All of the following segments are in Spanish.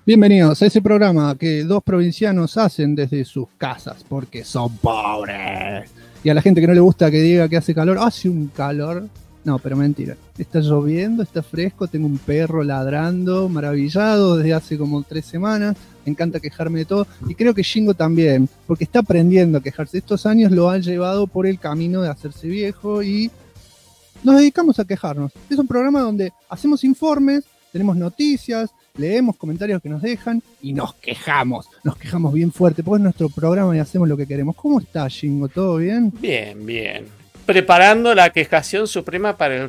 Bienvenidos a ese programa que dos provincianos hacen desde sus casas porque son pobres. Y a la gente que no le gusta que diga que hace calor, hace un calor. No, pero mentira. Está lloviendo, está fresco, tengo un perro ladrando, maravillado desde hace como 3 semanas. Me encanta quejarme de todo. Y creo que Shingo también, porque está aprendiendo a quejarse. Estos años lo han llevado por el camino de hacerse viejo y nos dedicamos a quejarnos. Es un programa donde hacemos informes, tenemos noticias, leemos comentarios que nos dejan y nos quejamos bien fuerte, porque es nuestro programa y hacemos lo que queremos. ¿Cómo está, Shingo? ¿Todo bien? Bien, bien. Preparando la quejación suprema para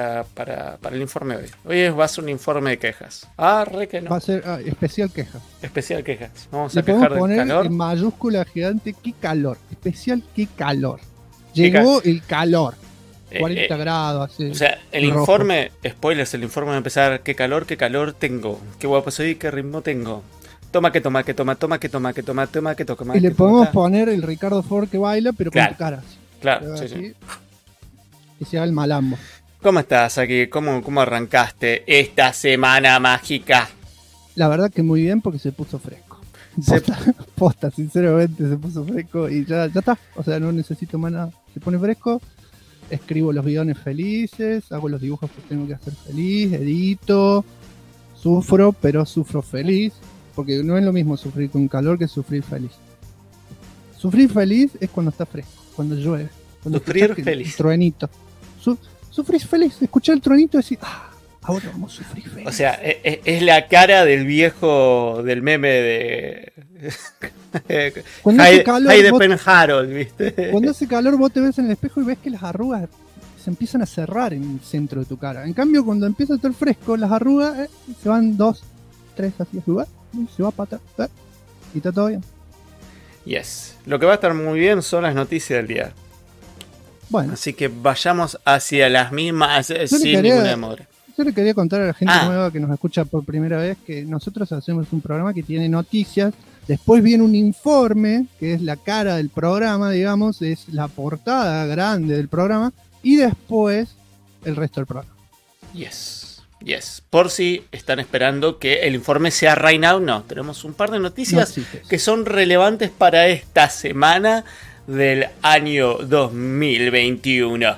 el informe de hoy. Hoy va a ser un informe de quejas. Re que no. Va a ser especial quejas. Especial quejas. Vamos Le a quejar podemos del poner calor. en mayúscula gigante, qué calor. Especial, qué calor. Llegó el calor. 40 grados, así. O sea, el rojo. informe, spoilers, el informe va a empezar. Qué calor tengo. Qué guapo soy, qué ritmo tengo. Toma, que toma, que toma, toma, que toma, que toma, toma, que toma. Y le podemos poner el Ricardo Ford que baila, pero con Claro. tu cara. Claro, sí, Así, sí. que se haga el malambo. ¿Cómo estás aquí? ¿Cómo arrancaste esta semana mágica? La verdad que muy bien porque se puso fresco. Posta, sinceramente se puso fresco y ya está. O sea, no necesito más nada. Se pone fresco, escribo los guiones felices, hago los dibujos que tengo que hacer feliz, edito, sufro, pero sufro feliz. Porque no es lo mismo sufrir con calor que sufrir feliz. Sufrir feliz es cuando está fresco, cuando llueve. Cuando Sufrir escuchás feliz. El truenito. Sufrir feliz, escuchar el truenito y decir, ahora vamos a sufrir feliz. O sea, es la cara del viejo del meme de Cuando hace calor, Hayde vos- Harold, ¿viste? Cuando hace calor vos te ves en el espejo y ves que las arrugas se empiezan a cerrar en el centro de tu cara. En cambio, cuando empieza a estar fresco, las arrugas se van 2, 3 así a su lugar y se va para atrás. Y está todo bien. Yes. Lo que va a estar muy bien son las noticias del día. Bueno, Así que vayamos hacia las mismas sin quería- ninguna demora. yo le quería contar a la gente Ah. nueva que nos escucha por primera vez que nosotros hacemos un programa que tiene noticias. Después viene un informe, que es la cara del programa, digamos, es la portada grande del programa. Y después el resto del programa. Yes. Por si están esperando que el informe sea right now, no. Tenemos un par de noticias Noticias. que son relevantes para esta semana del año 2021.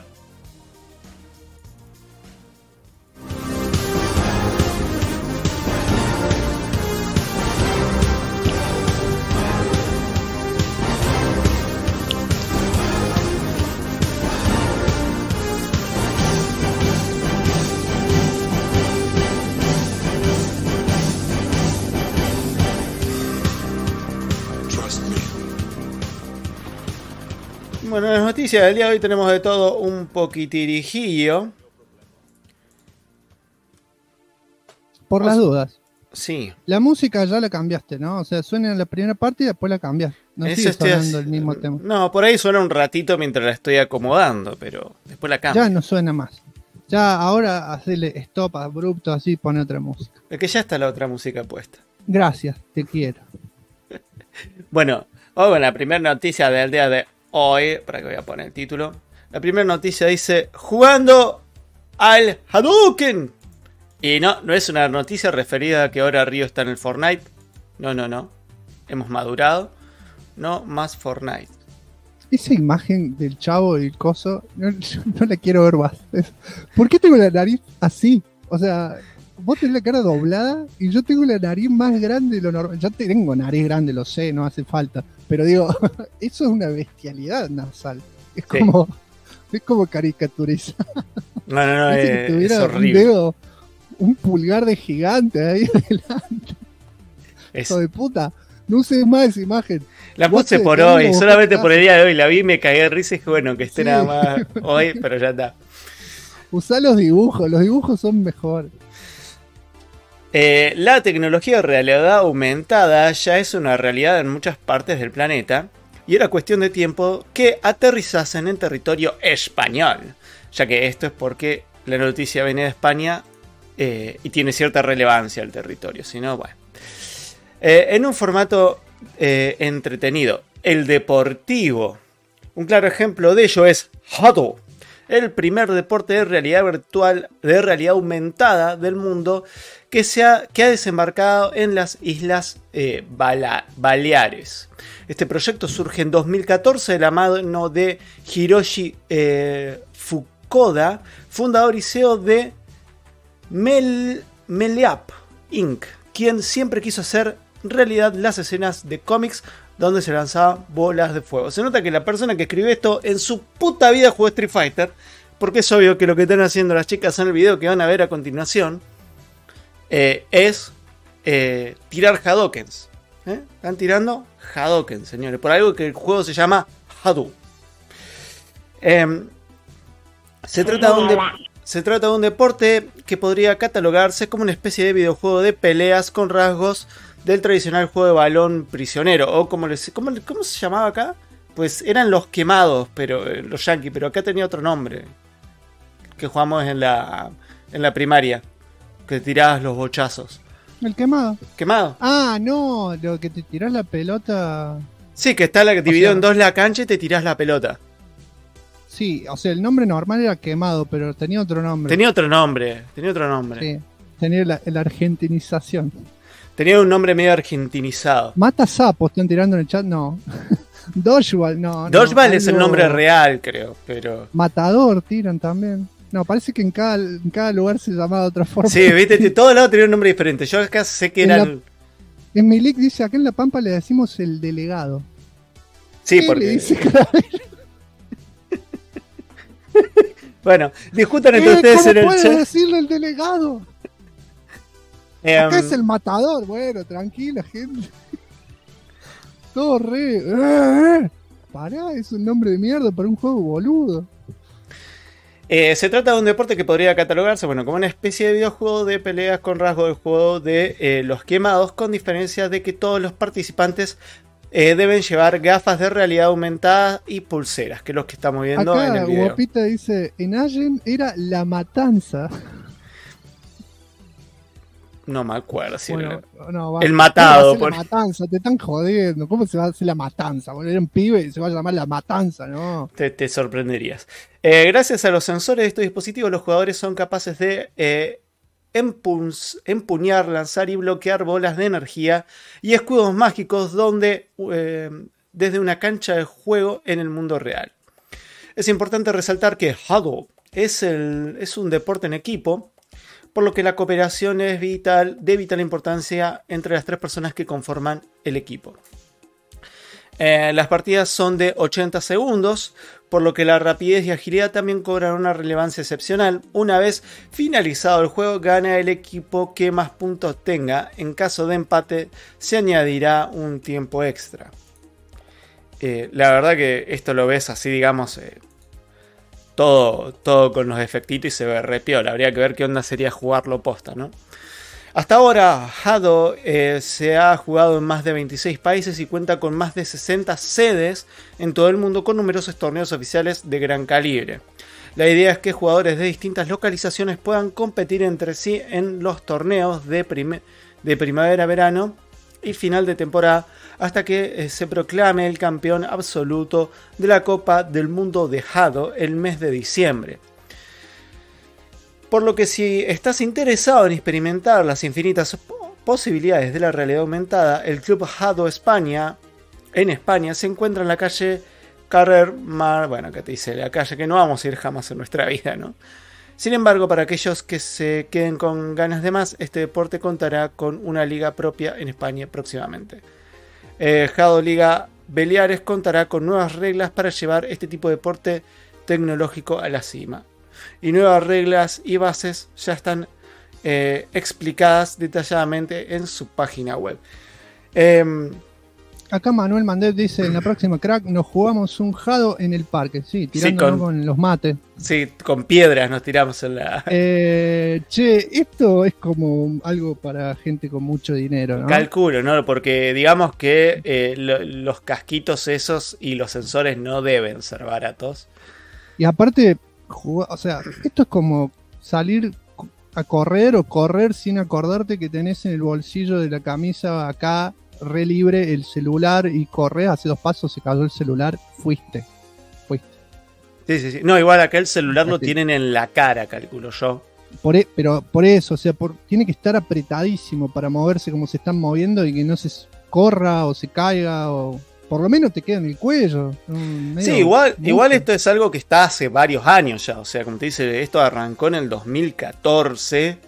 Bueno, en las noticias del día de hoy tenemos de todo un poquitirijillo. Por las dudas. Sí. La música ya la cambiaste, ¿no? O sea, suena en la primera parte y después la cambias. No Ese sigue estoy sonando hac- el mismo tema. No, por ahí suena un ratito mientras la estoy acomodando, pero después la cambio. Ya no suena más. Ya ahora hacerle stop abrupto así, pone otra música. Es que ya está la otra música puesta. Gracias, te quiero. Bueno, la primera noticia del día de hoy, para que voy a poner el título. La primera noticia dice, jugando al Hadouken. Y no es una noticia referida a que ahora Río está en el Fortnite. No. Hemos madurado. No más Fortnite. Esa imagen del chavo y el coso, no la quiero ver más. ¿Por qué tengo la nariz así? O sea, vos tenés la cara doblada y yo tengo la nariz más grande de lo normal. Ya tengo nariz grande, lo sé, no hace falta. Pero digo, eso es una bestialidad nasal. Es Sí. como caricaturizar. No, Viste que es tuviera un horrible. dedo, un pulgar de gigante ahí adelante. Es- Hijo de puta. No uses más esa imagen. La puse Guache, por te hoy, amo, solamente vos por el día de hoy. La vi y me cagué de risa y dije, bueno, que esté Sí. nada más hoy, pero ya está. Usá los dibujos son mejor. La tecnología de realidad aumentada ya es una realidad en muchas partes del planeta y era cuestión de tiempo que aterrizasen en territorio español, ya que esto es porque la noticia viene de España y tiene cierta relevancia el territorio, si no, bueno. En un formato entretenido, el deportivo. Un claro ejemplo de ello es Hadou, el primer deporte de realidad virtual, de realidad aumentada del mundo, que ha desembarcado en las Islas Baleares. Este proyecto surge en 2014 de la mano de Hiroshi Fukuda, fundador y CEO de Meleap Inc., quien siempre quiso hacer realidad las escenas de cómics donde se lanzaban bolas de fuego. Se nota que la persona que escribió esto en su puta vida jugó Street Fighter, porque es obvio que lo que están haciendo las chicas en el video que van a ver a continuación es tirar Hadokens. Están tirando Hadokens, señores, por algo que el juego se llama Hadou. Se trata de un deporte que podría catalogarse como una especie de videojuego de peleas con rasgos del tradicional juego de balón prisionero, o ¿cómo se llamaba acá? Pues eran los quemados, pero los yankees, pero acá tenía otro nombre que jugamos en la primaria, que tirabas los bochazos. El quemado. ¿Quemado? Ah, no, lo que te tirás la pelota. Sí, que está dividido en dos la cancha y te tirás la pelota. Sí, o sea, el nombre normal era quemado, pero tenía otro nombre. Tenía otro nombre. Sí, tenía la argentinización. Tenía un nombre medio argentinizado. Mata sapo, están tirando en el chat, no. Dodgeball, no. Dodgeball es el nombre real, creo, pero... Matador tiran también. No, parece que en cada lugar se llamaba de otra forma. Sí, viste, todos lados tenían un nombre diferente. Yo acá sé que eran... En Milik dice, acá en La Pampa le decimos el delegado. Sí, porque... Le dice, bueno, discutan entre ustedes en el chat. ¿Cómo puede decirle el delegado? Acá es el matador. Bueno, tranquila, gente. Todo re... Pará, es un nombre de mierda para un juego boludo. Se trata de un deporte que podría catalogarse como una especie de videojuego de peleas con rasgos del juego de los quemados, con diferencia de que todos los participantes deben llevar gafas de realidad aumentada y pulseras, que es lo que estamos viendo acá, en el video. Guapita dice, en Allen era La Matanza. No me acuerdo si bueno, era no, el matado. La Matanza, te están jodiendo. ¿Cómo se va a hacer La Matanza? Bueno, era un pibe y se va a llamar La Matanza, ¿no? Te sorprenderías. Gracias a los sensores de estos dispositivos, los jugadores son capaces de empuñar, lanzar y bloquear bolas de energía y escudos mágicos desde una cancha de juego en el mundo real. Es importante resaltar que Hadou es un deporte en equipo, por lo que la cooperación es de vital importancia entre las tres personas que conforman el equipo. Las partidas son de 80 segundos, por lo que la rapidez y agilidad también cobran una relevancia excepcional. Una vez finalizado el juego, gana el equipo que más puntos tenga. En caso de empate, se añadirá un tiempo extra. La verdad que esto lo ves así, digamos... Todo con los efectitos y se ve re piola. Habría que ver qué onda sería jugarlo posta, ¿no? Hasta ahora, Hadou se ha jugado en más de 26 países y cuenta con más de 60 sedes en todo el mundo, con numerosos torneos oficiales de gran calibre. La idea es que jugadores de distintas localizaciones puedan competir entre sí en los torneos de primavera, verano y final de temporada, hasta que se proclame el campeón absoluto de la Copa del Mundo de Hadou el mes de diciembre. Por lo que si estás interesado en experimentar las infinitas posibilidades de la realidad aumentada, el Club Hadou España, en España, se encuentra en la calle Carrer Mar... Bueno, acá te dice la calle que no vamos a ir jamás en nuestra vida, ¿no? Sin embargo, para aquellos que se queden con ganas de más, este deporte contará con una liga propia en España próximamente. Hadou Liga Baleares contará con nuevas reglas para llevar este tipo de deporte tecnológico a la cima. Y nuevas reglas y bases ya están explicadas detalladamente en su página web. Acá Manuel Mandet dice, en la próxima crack nos jugamos un Hadou en el parque. Sí, tirando con los mates. Sí, con piedras nos tiramos en la... esto es como algo para gente con mucho dinero, ¿no? Calculo, ¿no? Porque digamos que los casquitos esos y los sensores no deben ser baratos. Y aparte, o sea, esto es como salir a correr o correr sin acordarte que tenés en el bolsillo de la camisa acá re libre el celular y corres, hace 2 pasos, se cayó el celular, fuiste. Sí, sí, sí. No, igual acá el celular lo tienen en la cara, calculo yo. Pero por eso, o sea, tiene que estar apretadísimo para moverse como se están moviendo y que no se corra o se caiga o por lo menos te queda en el cuello. Sí, igual esto es algo que está hace varios años ya. O sea, como te dice, esto arrancó en el 2014,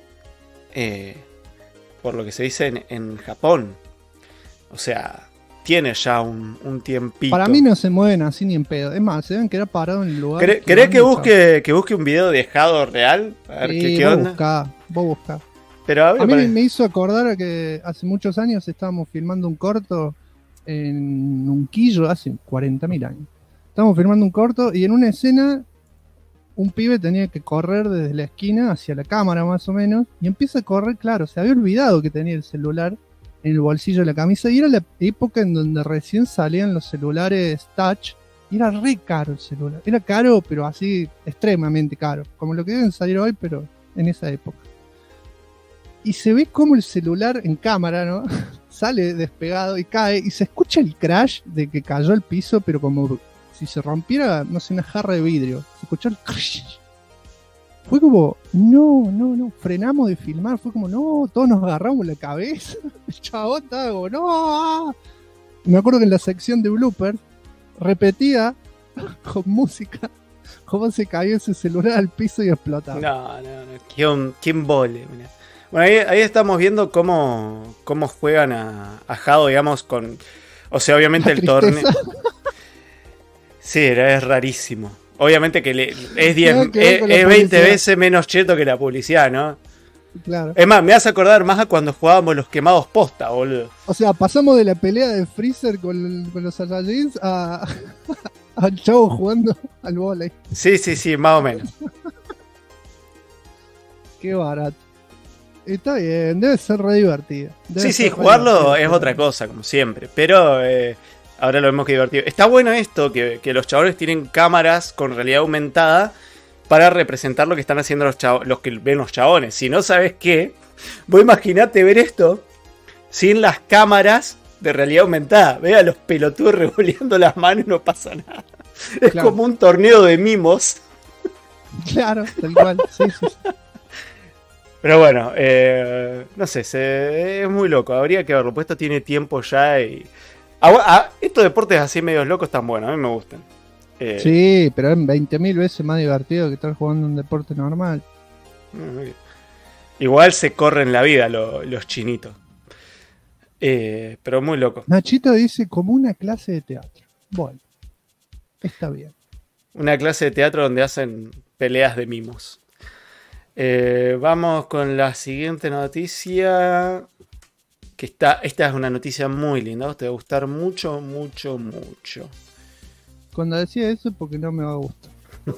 por lo que se dice en Japón. O sea, tiene ya un tiempito. Para mí no se mueven así ni en pedo. Es más, se deben quedar parados en el lugar. ¿Querés que busque un video de Jado real? A ver qué onda. Vos buscá. Pero a mí me hizo acordar a que hace muchos años estábamos filmando un corto en Unquillo, hace 40.000 años. Estábamos filmando un corto y en una escena un pibe tenía que correr desde la esquina hacia la cámara más o menos y empieza a correr, claro, se había olvidado que tenía el celular en el bolsillo de la camisa y era la época en donde recién salían los celulares touch y era re caro el celular. Era caro, pero así extremadamente caro, como lo que deben salir hoy, pero en esa época. Y se ve como el celular en cámara, ¿no? Sale despegado y cae y se escucha el crash de que cayó al piso, pero como si se rompiera, no sé, una jarra de vidrio. Se escuchó el crash. Fue como, no, frenamos de filmar, fue como, no, todos nos agarramos la cabeza. El chabón estaba como, no. Y me acuerdo que en la sección de blooper repetía con música cómo se cayó ese celular al piso y explotaba. No, ¿quién vole? Mirá. Bueno, ahí estamos viendo cómo juegan a Jado, digamos, con... O sea, obviamente el torneo... Sí, es rarísimo. Obviamente que es 20 veces menos cheto que la publicidad, ¿no? Claro. Es más, me hace acordar más a cuando jugábamos los quemados posta, boludo. O sea, pasamos de la pelea de Freezer con los Saiyajins al chavo jugando al vóley. Sí, más o menos. Qué barato. Está bien, debe ser re divertido. Sí, jugarlo es otra cosa, como siempre. Pero ahora lo vemos que divertido. Está bueno esto, que los chabones tienen cámaras con realidad aumentada para representar lo que están haciendo los que ven los chabones. Si no sabes qué, vos imaginate ver esto sin las cámaras de realidad aumentada. Ve a los pelotudos revoleando las manos y no pasa nada. Es claro. Como un torneo de mimos. Claro, tal cual, sí. Pero bueno, no sé, es muy loco, habría que verlo, pues esto tiene tiempo ya y... estos deportes así medios locos están buenos, a mí me gustan. Sí, pero es 20.000 veces más divertido que estar jugando un deporte normal. Igual se corren la vida los chinitos. Pero muy loco. Nachito dice como una clase de teatro. Bueno, está bien. Una clase de teatro donde hacen peleas de mimos. Vamos con la siguiente noticia. Esta es una noticia muy linda. Te va a gustar mucho. Cuando decía eso, porque no me va a gustar.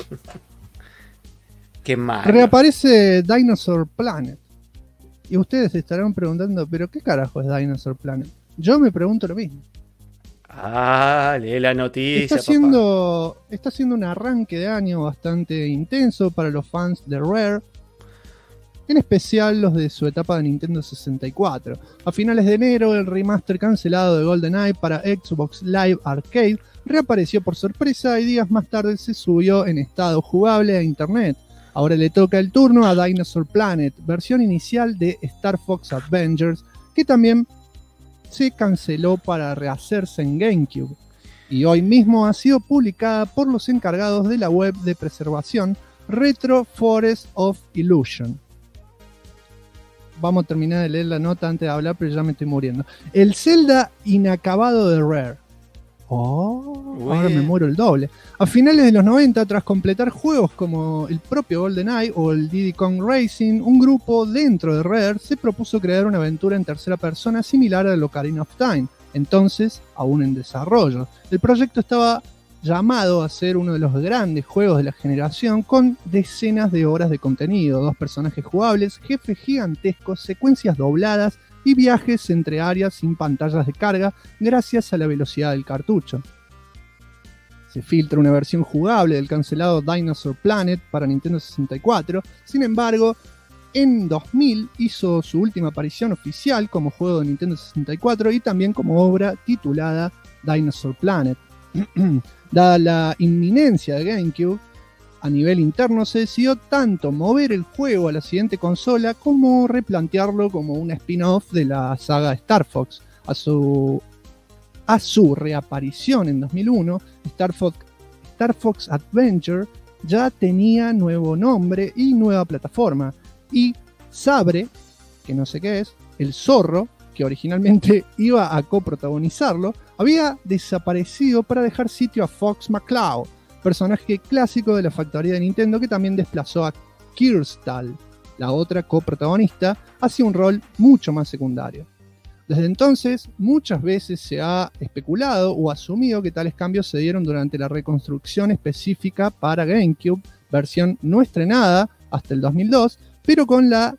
Qué mal. Reaparece Dinosaur Planet. Y ustedes se estarán preguntando, ¿pero qué carajo es Dinosaur Planet? Yo me pregunto lo mismo. Lee la noticia. Está haciendo un arranque de año bastante intenso para los fans de Rare. En especial los de su etapa de Nintendo 64. A finales de enero, el remaster cancelado de GoldenEye para Xbox Live Arcade reapareció por sorpresa y días más tarde se subió en estado jugable a internet. Ahora le toca el turno a Dinosaur Planet, versión inicial de Star Fox Adventures, que también se canceló para rehacerse en GameCube. Y hoy mismo ha sido publicada por los encargados de la web de preservación Retro Forest of Illusion. Vamos a terminar de leer la nota antes de hablar, pero ya me estoy muriendo. El Zelda inacabado de Rare. Ahora me muero el doble. A finales de los 90, tras completar juegos como el propio GoldenEye o el Diddy Kong Racing, un grupo dentro de Rare se propuso crear una aventura en tercera persona similar a Ocarina of Time, entonces aún en desarrollo. El proyecto estaba llamado a ser uno de los grandes juegos de la generación, con decenas de horas de contenido, 2 personajes jugables, jefes gigantescos, secuencias dobladas y viajes entre áreas sin pantallas de carga gracias a la velocidad del cartucho. Se filtra una versión jugable del cancelado Dinosaur Planet para Nintendo 64, sin embargo, en 2000 hizo su última aparición oficial como juego de Nintendo 64 y también como obra titulada Dinosaur Planet. Dada la inminencia de GameCube, a nivel interno se decidió tanto mover el juego a la siguiente consola como replantearlo como un spin-off de la saga Star Fox. A su reaparición en 2001, Star Fox Adventure ya tenía nuevo nombre y nueva plataforma. Y Sabre, que no sé qué es, el zorro, que originalmente iba a coprotagonizarlo, había desaparecido para dejar sitio a Fox McCloud, personaje clásico de la factoría de Nintendo que también desplazó a Kirstal, la otra coprotagonista, hacia un rol mucho más secundario. Desde entonces, muchas veces se ha especulado o asumido que tales cambios se dieron durante la reconstrucción específica para GameCube, versión no estrenada hasta el 2002, pero con la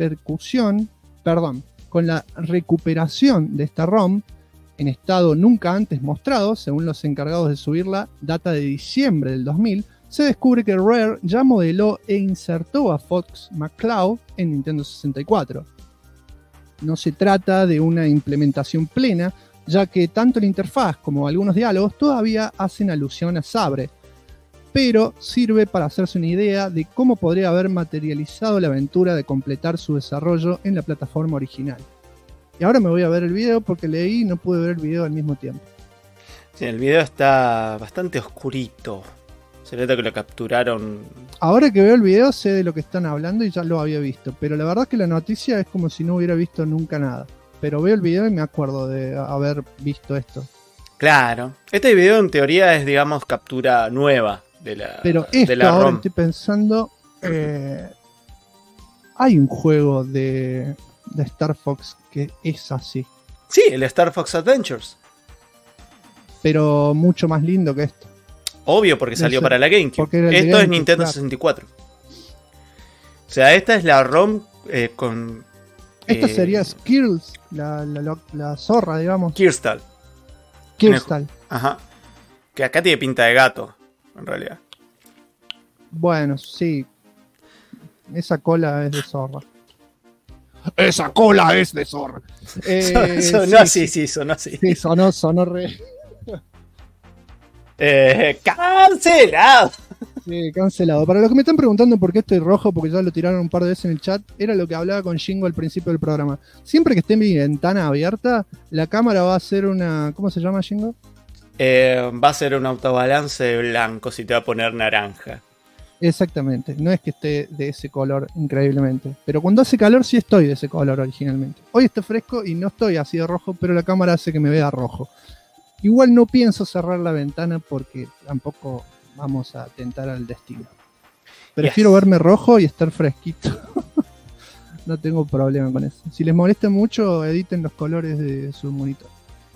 recuperación de esta ROM en estado nunca antes mostrado, según los encargados de subirla, data de diciembre del 2000, se descubre que Rare ya modeló e insertó a Fox McCloud en Nintendo 64. No se trata de una implementación plena, ya que tanto la interfaz como algunos diálogos todavía hacen alusión a Sabre, pero sirve para hacerse una idea de cómo podría haber materializado la aventura de completar su desarrollo en la plataforma original. Y ahora me voy a ver el video porque leí y no pude ver el video al mismo tiempo. Sí, el video está bastante oscurito. Se nota que lo capturaron. Ahora que veo el video sé de lo que están hablando y ya lo había visto, pero la verdad es que la noticia es como si no hubiera visto nunca nada. Pero veo el video y me acuerdo de haber visto esto. Claro. Este video en teoría es, digamos, captura nueva de la Pero esto de la ahora ROM. estoy pensando... hay un juego de Star Fox que es así, Sí, el Star Fox Adventures. pero mucho más lindo que esto. Obvio, porque salió Ese- para la GameCube. porque era el de Esto es GameCube, Nintendo claro. 64. O sea, esta es la ROM con... Esta sería Skills, la zorra, digamos. Kirstal. Kirstal. Ajá. Que acá tiene pinta de gato, en realidad. Bueno, sí. Esa cola es de zorra. ¡Esa cola es de zorra! Sonó así, sí, sonó así. Sí, sonó re... ¡Cancelado! Sí, cancelado. Para los que me están preguntando por qué estoy rojo, porque ya lo tiraron un par de veces en el chat, era lo que hablaba con Shingo al principio del programa. Siempre que esté mi ventana abierta, la cámara va a hacer una... ¿Cómo se llama, Shingo? Va a ser un autobalance blanco si te va a poner naranja. Exactamente. No es que esté de ese color increíblemente. Pero cuando hace calor sí estoy de ese color originalmente. Hoy está fresco y no estoy así de rojo, pero la cámara hace que me vea rojo. Igual no pienso cerrar la ventana porque tampoco vamos a tentar al destino. Prefiero verme rojo y estar fresquito. No tengo problema con eso. Si les molesta mucho, editen los colores de su monitor.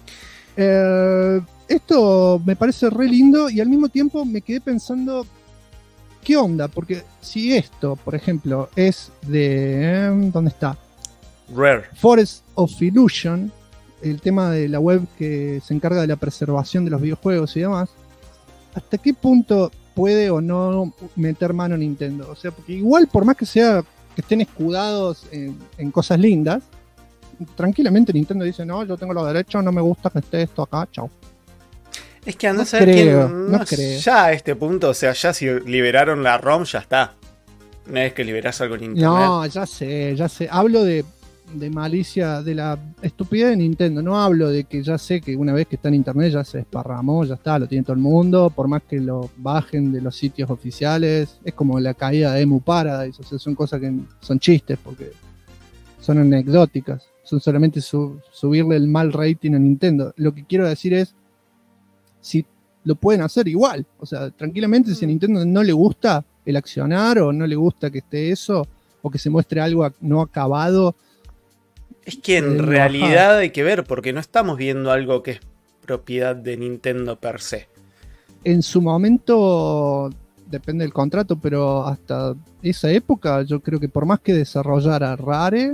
Esto me parece re lindo y al mismo tiempo me quedé pensando, ¿qué onda? Porque si esto, por ejemplo, es de... ¿dónde está? Rare. Forest of Illusion, el tema de la web que se encarga de la preservación de los videojuegos y demás, ¿hasta qué punto puede o no meter mano Nintendo? O sea, porque igual por más que sea que estén escudados en cosas lindas, tranquilamente Nintendo dice, no, yo tengo los derechos, no me gusta que esté esto acá, chau. Es que anda a No saber creo, quién. no creo. Ya a este punto, o sea, ya si liberaron la ROM, ya está. Una vez que liberás algo en internet. No, ya sé. Hablo de malicia, de la estupidez de Nintendo. No hablo de que ya sé que una vez que está en internet ya se desparramó, ya está, lo tiene todo el mundo, por más que lo bajen de los sitios oficiales. Es como la caída de Emu Paradise, o sea, son cosas que son chistes porque son anecdóticas. Son solamente subirle el mal rating a Nintendo. Lo que quiero decir es, si lo pueden hacer igual, o sea, tranquilamente, si a Nintendo no le gusta el accionar o no le gusta que esté eso o que se muestre algo no acabado. Es que en realidad hay que ver, porque no estamos viendo algo que es propiedad de Nintendo per se. En su momento, depende del contrato, pero hasta esa época yo creo que por más que desarrollara Rare,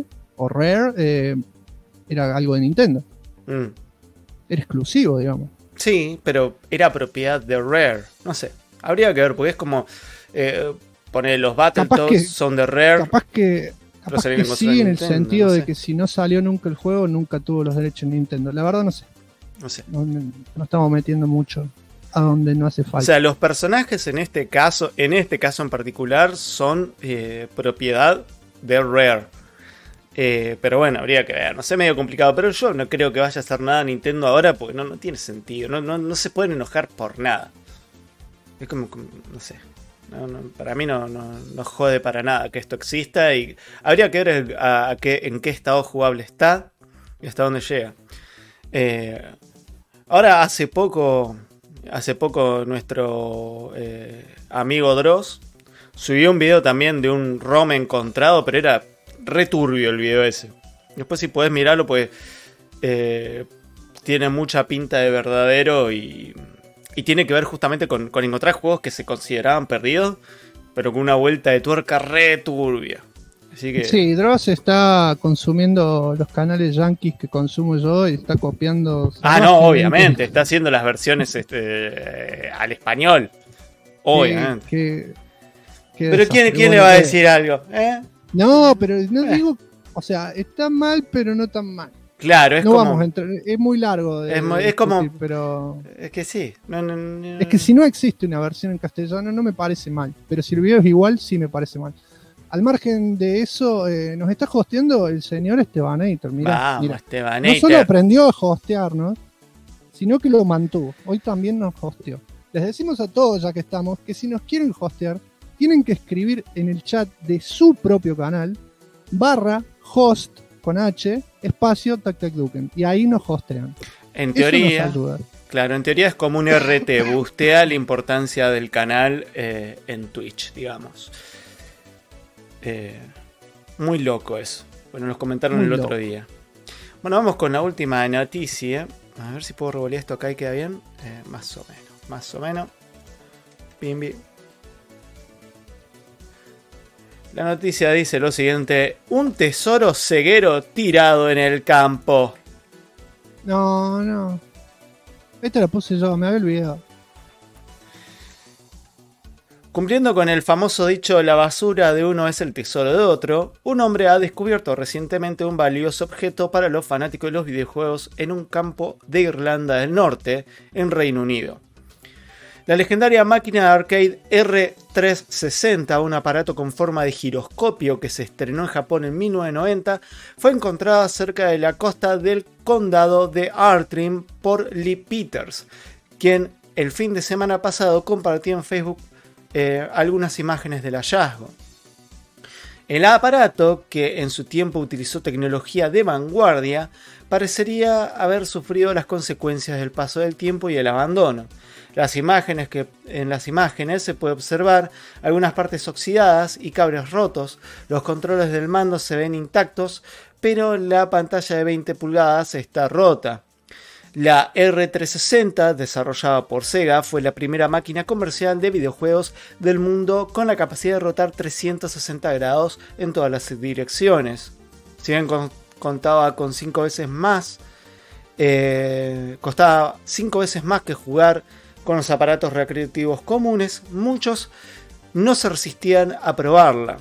era algo de Nintendo. Era exclusivo, digamos. Sí, pero era propiedad de Rare. No sé, habría que ver, porque es como... poner los Battletoads son de Rare. Capaz que sí, en el sentido de que si no salió nunca el juego, nunca tuvo los derechos en Nintendo. La verdad no sé. No sé. No estamos metiendo mucho a donde no hace falta. O sea, los personajes en este caso en particular, son propiedad de Rare. Pero bueno, habría que ver. No sé, medio complicado. Pero yo no creo que vaya a hacer nada Nintendo ahora porque no tiene sentido. No se pueden enojar por nada. Es como no sé. Para mí no jode para nada que esto exista. Y habría que ver en qué estado jugable está y hasta dónde llega. Ahora, hace poco nuestro amigo Dross subió un video también de un ROM encontrado, pero era re turbio el video ese. Después si podés mirarlo, pues tiene mucha pinta de verdadero y tiene que ver justamente con encontrar juegos que se consideraban perdidos, pero con una vuelta de tuerca re turbia. Así que... Sí, Dross está consumiendo los canales yankees que consumo yo y está copiando. No, obviamente, está haciendo las versiones al español. Obviamente. Pero ¿quién le va a decir algo? No, pero no digo, o sea, está mal, pero no tan mal. Claro, vamos a entrar, es muy largo. Es como. Pero es que sí. Es que si no existe una versión en castellano, no me parece mal. Pero si el video es igual, sí me parece mal. Al margen de eso, nos está hosteando el señor Estebanator. Mira, Estebanator. No solo aprendió a hostearnos, sino que lo mantuvo. Hoy también nos hosteó. Les decimos a todos, ya que estamos, que si nos quieren hostear, tienen que escribir en el chat de su propio canal /host con H espacio #TacTacDuken y ahí nos hostean. En teoría, claro, en teoría es como un RT, bustea la importancia del canal en Twitch, digamos. Muy loco eso. Bueno, nos comentaron el otro día. Bueno, vamos con la última noticia. A ver si puedo revolear esto acá y queda bien. Más o menos. Pimbi. La noticia dice lo siguiente: un tesoro ceguero tirado en el campo. No. Esta la puse yo, me había olvidado. Cumpliendo con el famoso dicho la basura de uno es el tesoro de otro, un hombre ha descubierto recientemente un valioso objeto para los fanáticos de los videojuegos en un campo de Irlanda del Norte, en Reino Unido. La legendaria máquina de arcade R360, un aparato con forma de giroscopio que se estrenó en Japón en 1990, fue encontrada cerca de la costa del condado de Antrim por Lee Peters, quien el fin de semana pasado compartió en Facebook algunas imágenes del hallazgo. El aparato, que en su tiempo utilizó tecnología de vanguardia, parecería haber sufrido las consecuencias del paso del tiempo y el abandono. En las imágenes se puede observar algunas partes oxidadas y cables rotos, los controles del mando se ven intactos, pero la pantalla de 20 pulgadas está rota. La R360, desarrollada por Sega, fue la primera máquina comercial de videojuegos del mundo con la capacidad de rotar 360 grados en todas las direcciones. Si bien costaba 5 veces más que jugar con los aparatos recreativos comunes, muchos no se resistían a probarla.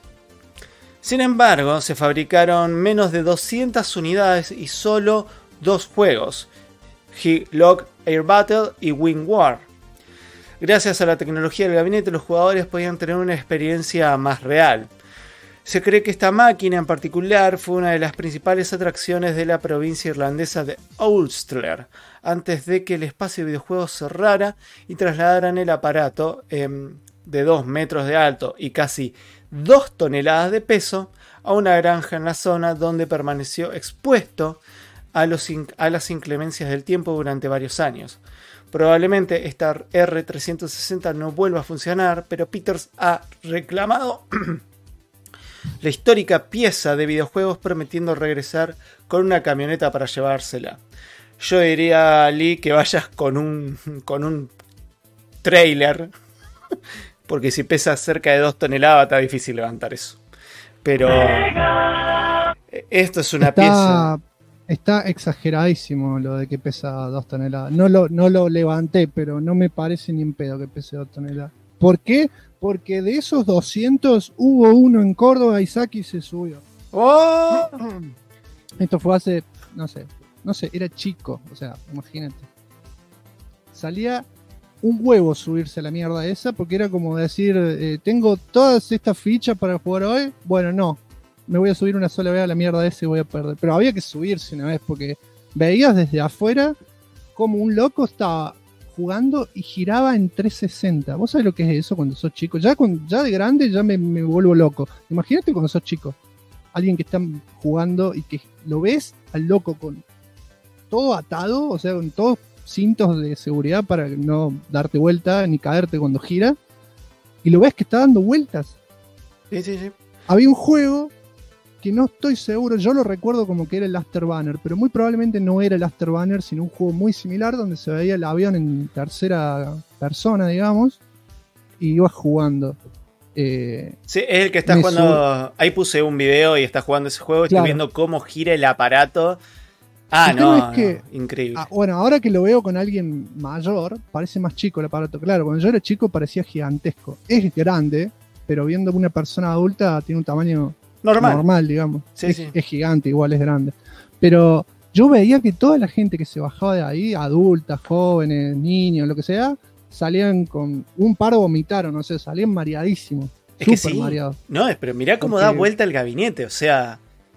Sin embargo, se fabricaron menos de 200 unidades y solo 2 juegos: Log Air Battle y Wing War. Gracias a la tecnología del gabinete, los jugadores podían tener una experiencia más real. Se cree que esta máquina en particular fue una de las principales atracciones de la provincia irlandesa de Ulster, antes de que el espacio de videojuegos cerrara y trasladaran el aparato de 2 metros de alto y casi 2 toneladas de peso a una granja en la zona, donde permaneció expuesto a las inclemencias del tiempo durante varios años. Probablemente esta R360 no vuelva a funcionar, pero Peters ha reclamado la histórica pieza de videojuegos, prometiendo regresar con una camioneta para llevársela. Yo diría a Lee que vayas con un trailer, porque si pesa cerca de 2 toneladas está difícil levantar eso. Pero esto es una pieza... Está exageradísimo lo de que pesa 2 toneladas. No lo levanté, pero no me parece ni en pedo que pese 2 toneladas. ¿Por qué? Porque de esos 200 hubo uno en Córdoba y Saki se subió. ¡Oh! Esto fue hace, no sé, era chico, o sea, imagínate. Salía un huevo subirse a la mierda esa, porque era como decir, tengo todas estas fichas para jugar hoy, bueno, no, me voy a subir una sola vez a la mierda esa y voy a perder. Pero había que subirse una vez, porque veías desde afuera como un loco estaba jugando y giraba en 360. ¿Vos sabés lo que es eso cuando sos chico? Ya de grande ya me vuelvo loco. Imagínate cuando sos chico. Alguien que está jugando y que lo ves al loco con todo atado, o sea, con todos cintos de seguridad para no darte vuelta ni caerte cuando gira. Y lo ves que está dando vueltas. Sí, sí, sí. Había un juego que no estoy seguro, yo lo recuerdo como que era el Afterburner, pero muy probablemente no era el Afterburner, sino un juego muy similar donde se veía el avión en tercera persona, digamos, y ibas jugando. Sí, es el que está jugando. Ahí puse un video y está jugando ese juego. Claro. Estoy viendo cómo gira el aparato. Ah, no, increíble. Bueno, ahora que lo veo con alguien mayor, parece más chico el aparato. Claro, cuando yo era chico parecía gigantesco. Es grande, pero viendo una persona adulta tiene un tamaño normal, digamos. Sí, es gigante, igual es grande. Pero yo veía que toda la gente que se bajaba de ahí, adultas, jóvenes, niños, lo que sea, salían con un par vomitaron, o sea, salían mareadísimos. Es que sí. Mareados. No, pero mirá cómo da vuelta el gabinete, o sea.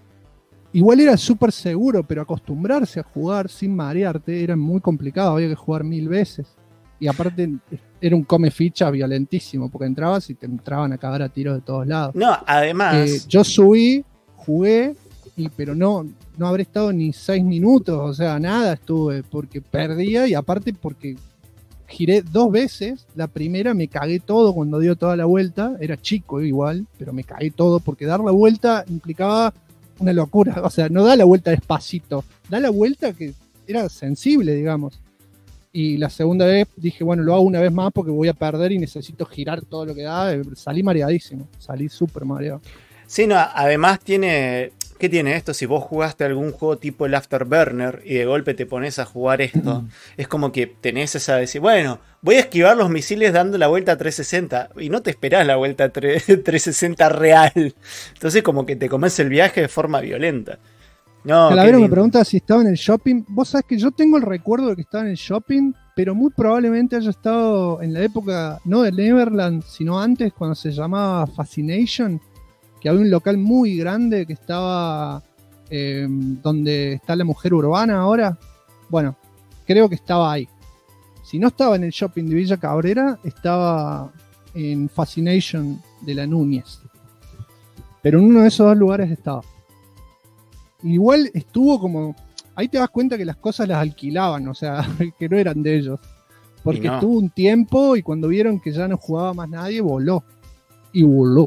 Igual era súper seguro, pero acostumbrarse a jugar sin marearte era muy complicado, había que jugar 1000 veces. Y aparte era un come ficha violentísimo, porque entrabas y te entraban a cagar a tiros de todos lados. No, además. Yo subí, jugué, pero no habré estado ni 6 minutos, o sea, nada estuve, porque perdía y aparte porque giré 2 veces. La primera me cagué todo cuando dio toda la vuelta, era chico igual, pero me cagué todo porque dar la vuelta implicaba una locura, o sea, no da la vuelta despacito, da la vuelta que era sensible, digamos. Y la segunda vez dije, bueno, lo hago una vez más porque voy a perder y necesito girar todo lo que da. Salí mareadísimo, salí súper mareado. Sí, no, además tiene... ¿Qué tiene esto? Si vos jugaste algún juego tipo el Afterburner y de golpe te pones a jugar esto, es como que tenés esa de decir, bueno, voy a esquivar los misiles dando la vuelta a 360 y no te esperás la vuelta a 360 real. Entonces como que te comes el viaje de forma violenta. No, Calavero me pregunta si estaba en el shopping. Vos sabés que yo tengo el recuerdo de que estaba en el shopping, pero muy probablemente haya estado en la época, no de Neverland, sino antes, cuando se llamaba Fascination, que había un local muy grande que estaba donde está la mujer urbana ahora. Bueno, creo que estaba ahí. Si no estaba en el shopping de Villa Cabrera, estaba en Fascination de la Núñez. Pero en uno de esos 2 lugares estaba. Igual estuvo como... Ahí te das cuenta que las cosas las alquilaban, o sea, que no eran de ellos. Porque estuvo un tiempo y cuando vieron que ya no jugaba más nadie, voló. Y voló.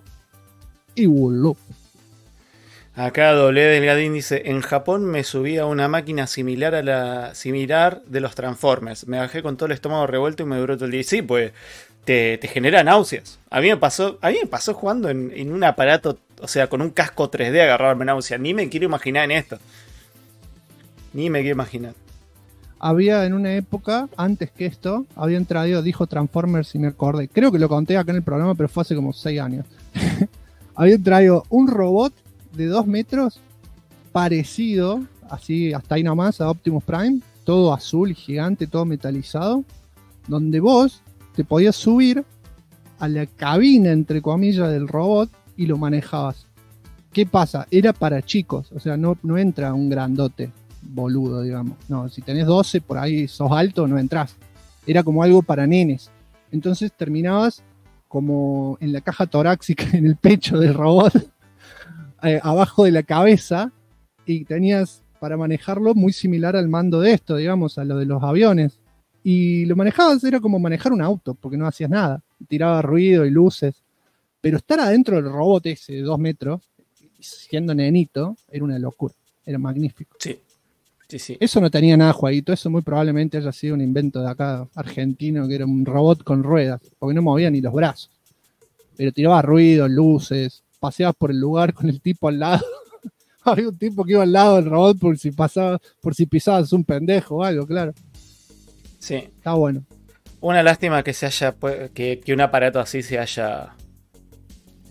Acá Doble Delgadín dice, en Japón me subí a una máquina similar de los Transformers. Me bajé con todo el estómago revuelto y me duró todo el día. Sí, pues te genera náuseas. A mí me pasó jugando en un aparato, o sea, con un casco 3D agarrarme náuseas. Ni me quiero imaginar en esto. Ni me quiero imaginar. Había en una época, antes que esto, habían traído, dijo Transformers y me acordé. Creo que lo conté acá en el programa, pero fue hace como 6 años. Habían traído un robot de 2 metros, parecido, así hasta ahí nomás, a Optimus Prime, todo azul, gigante, todo metalizado, donde vos te podías subir a la cabina, entre comillas, del robot y lo manejabas. ¿Qué pasa? Era para chicos, o sea, no entra un grandote, boludo, digamos. No, si tenés 12, por ahí sos alto, no entras. Era como algo para nenes. Entonces terminabas como en la caja torácica, en el pecho del robot, abajo de la cabeza, y tenías para manejarlo muy similar al mando de esto, digamos, a lo de los aviones. Y lo manejabas, era como manejar un auto, porque no hacías nada. Tiraba ruido y luces. Pero estar adentro del robot ese de 2 metros, siendo nenito, era una locura. Era magnífico. Sí. Sí. Eso no tenía nada jueguito, eso muy probablemente haya sido un invento de acá argentino, que era un robot con ruedas, porque no movía ni los brazos. Pero tiraba ruido, luces, paseabas por el lugar con el tipo al lado. Había un tipo que iba al lado del robot por si pisabas un pendejo o algo, claro. Sí. Está bueno. Una lástima que un aparato así se haya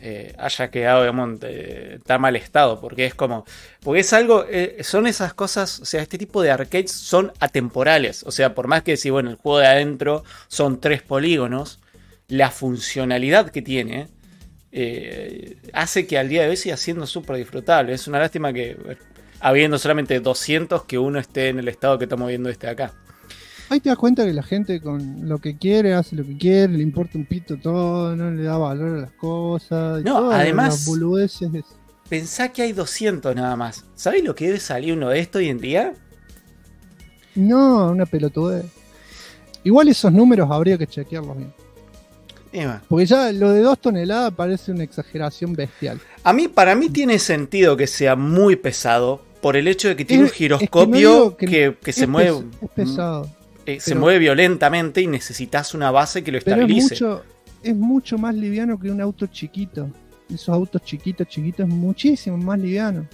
haya quedado, digamos, en tan mal estado, porque es algo, son esas cosas, o sea, este tipo de arcades son atemporales, o sea, por más que si, bueno, el juego de adentro son 3 polígonos, la funcionalidad que tiene hace que al día de hoy siga siendo súper disfrutable. Es una lástima que, habiendo solamente 200, que uno esté en el estado que estamos viendo acá. Ahí te das cuenta que la gente con lo que quiere, hace lo que quiere, le importa un pito todo, no le da valor a las cosas. No, además, las boludeces. Pensá que hay 200 nada más. ¿Sabés lo que debe salir uno de esto hoy en día? No, una pelotudez. Igual esos números habría que chequearlos bien. Porque ya lo de 2 toneladas parece una exageración bestial. Para mí tiene sentido que sea muy pesado por el hecho de que tiene un giroscopio que se mueve. Es pesado. Se mueve violentamente y necesitas una base que lo estabilice. Es mucho más liviano que un auto chiquito. Esos autos chiquitos es muchísimo más liviano.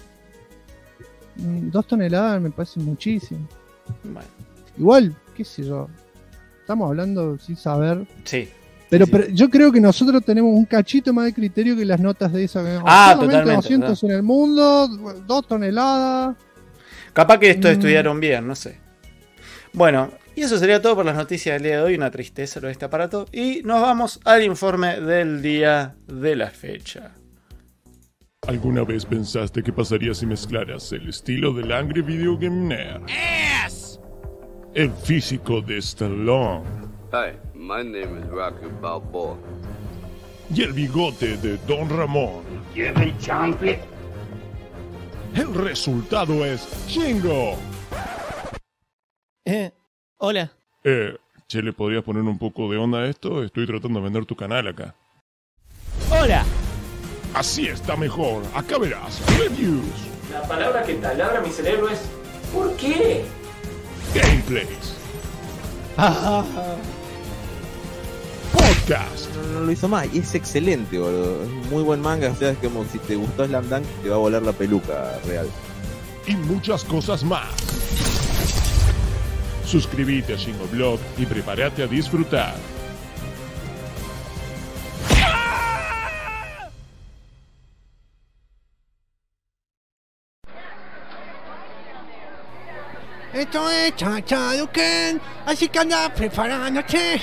2 toneladas me parece muchísimo. Bueno. Igual, qué sé yo. Estamos hablando sin saber. Sí. Pero yo creo que nosotros tenemos un cachito más de criterio que las notas de esa. Totalmente. 200 en el mundo, 2 toneladas. Capaz que esto estudiaron bien, no sé. Bueno, y eso sería todo por las noticias del día de hoy. Una tristeza lo de este aparato. Y nos vamos al informe del día de la fecha. ¿Alguna vez pensaste qué pasaría si mezclaras el estilo del Angry Video Game Nerd? Yes! El físico de Stallone. Hi, my name is Rocky Balboa. Y el bigote de Don Ramón. El resultado es Shingo. Hola. Che, ¿le podrías poner un poco de onda a esto? Estoy tratando de vender tu canal acá. Hola. Así está mejor. Acá verás. Reviews. La palabra que talabra mi cerebro es ¿por qué? Gameplays. Podcast. No lo hizo mal y es excelente, boludo. Es un muy buen manga. O sea, es como si te gustó Slam Dunk, te va a volar la peluca real. Y muchas cosas más. Suscríbete a Shingoblog y prepárate a disfrutar. Esto es Chachaduken, así que anda preparándote.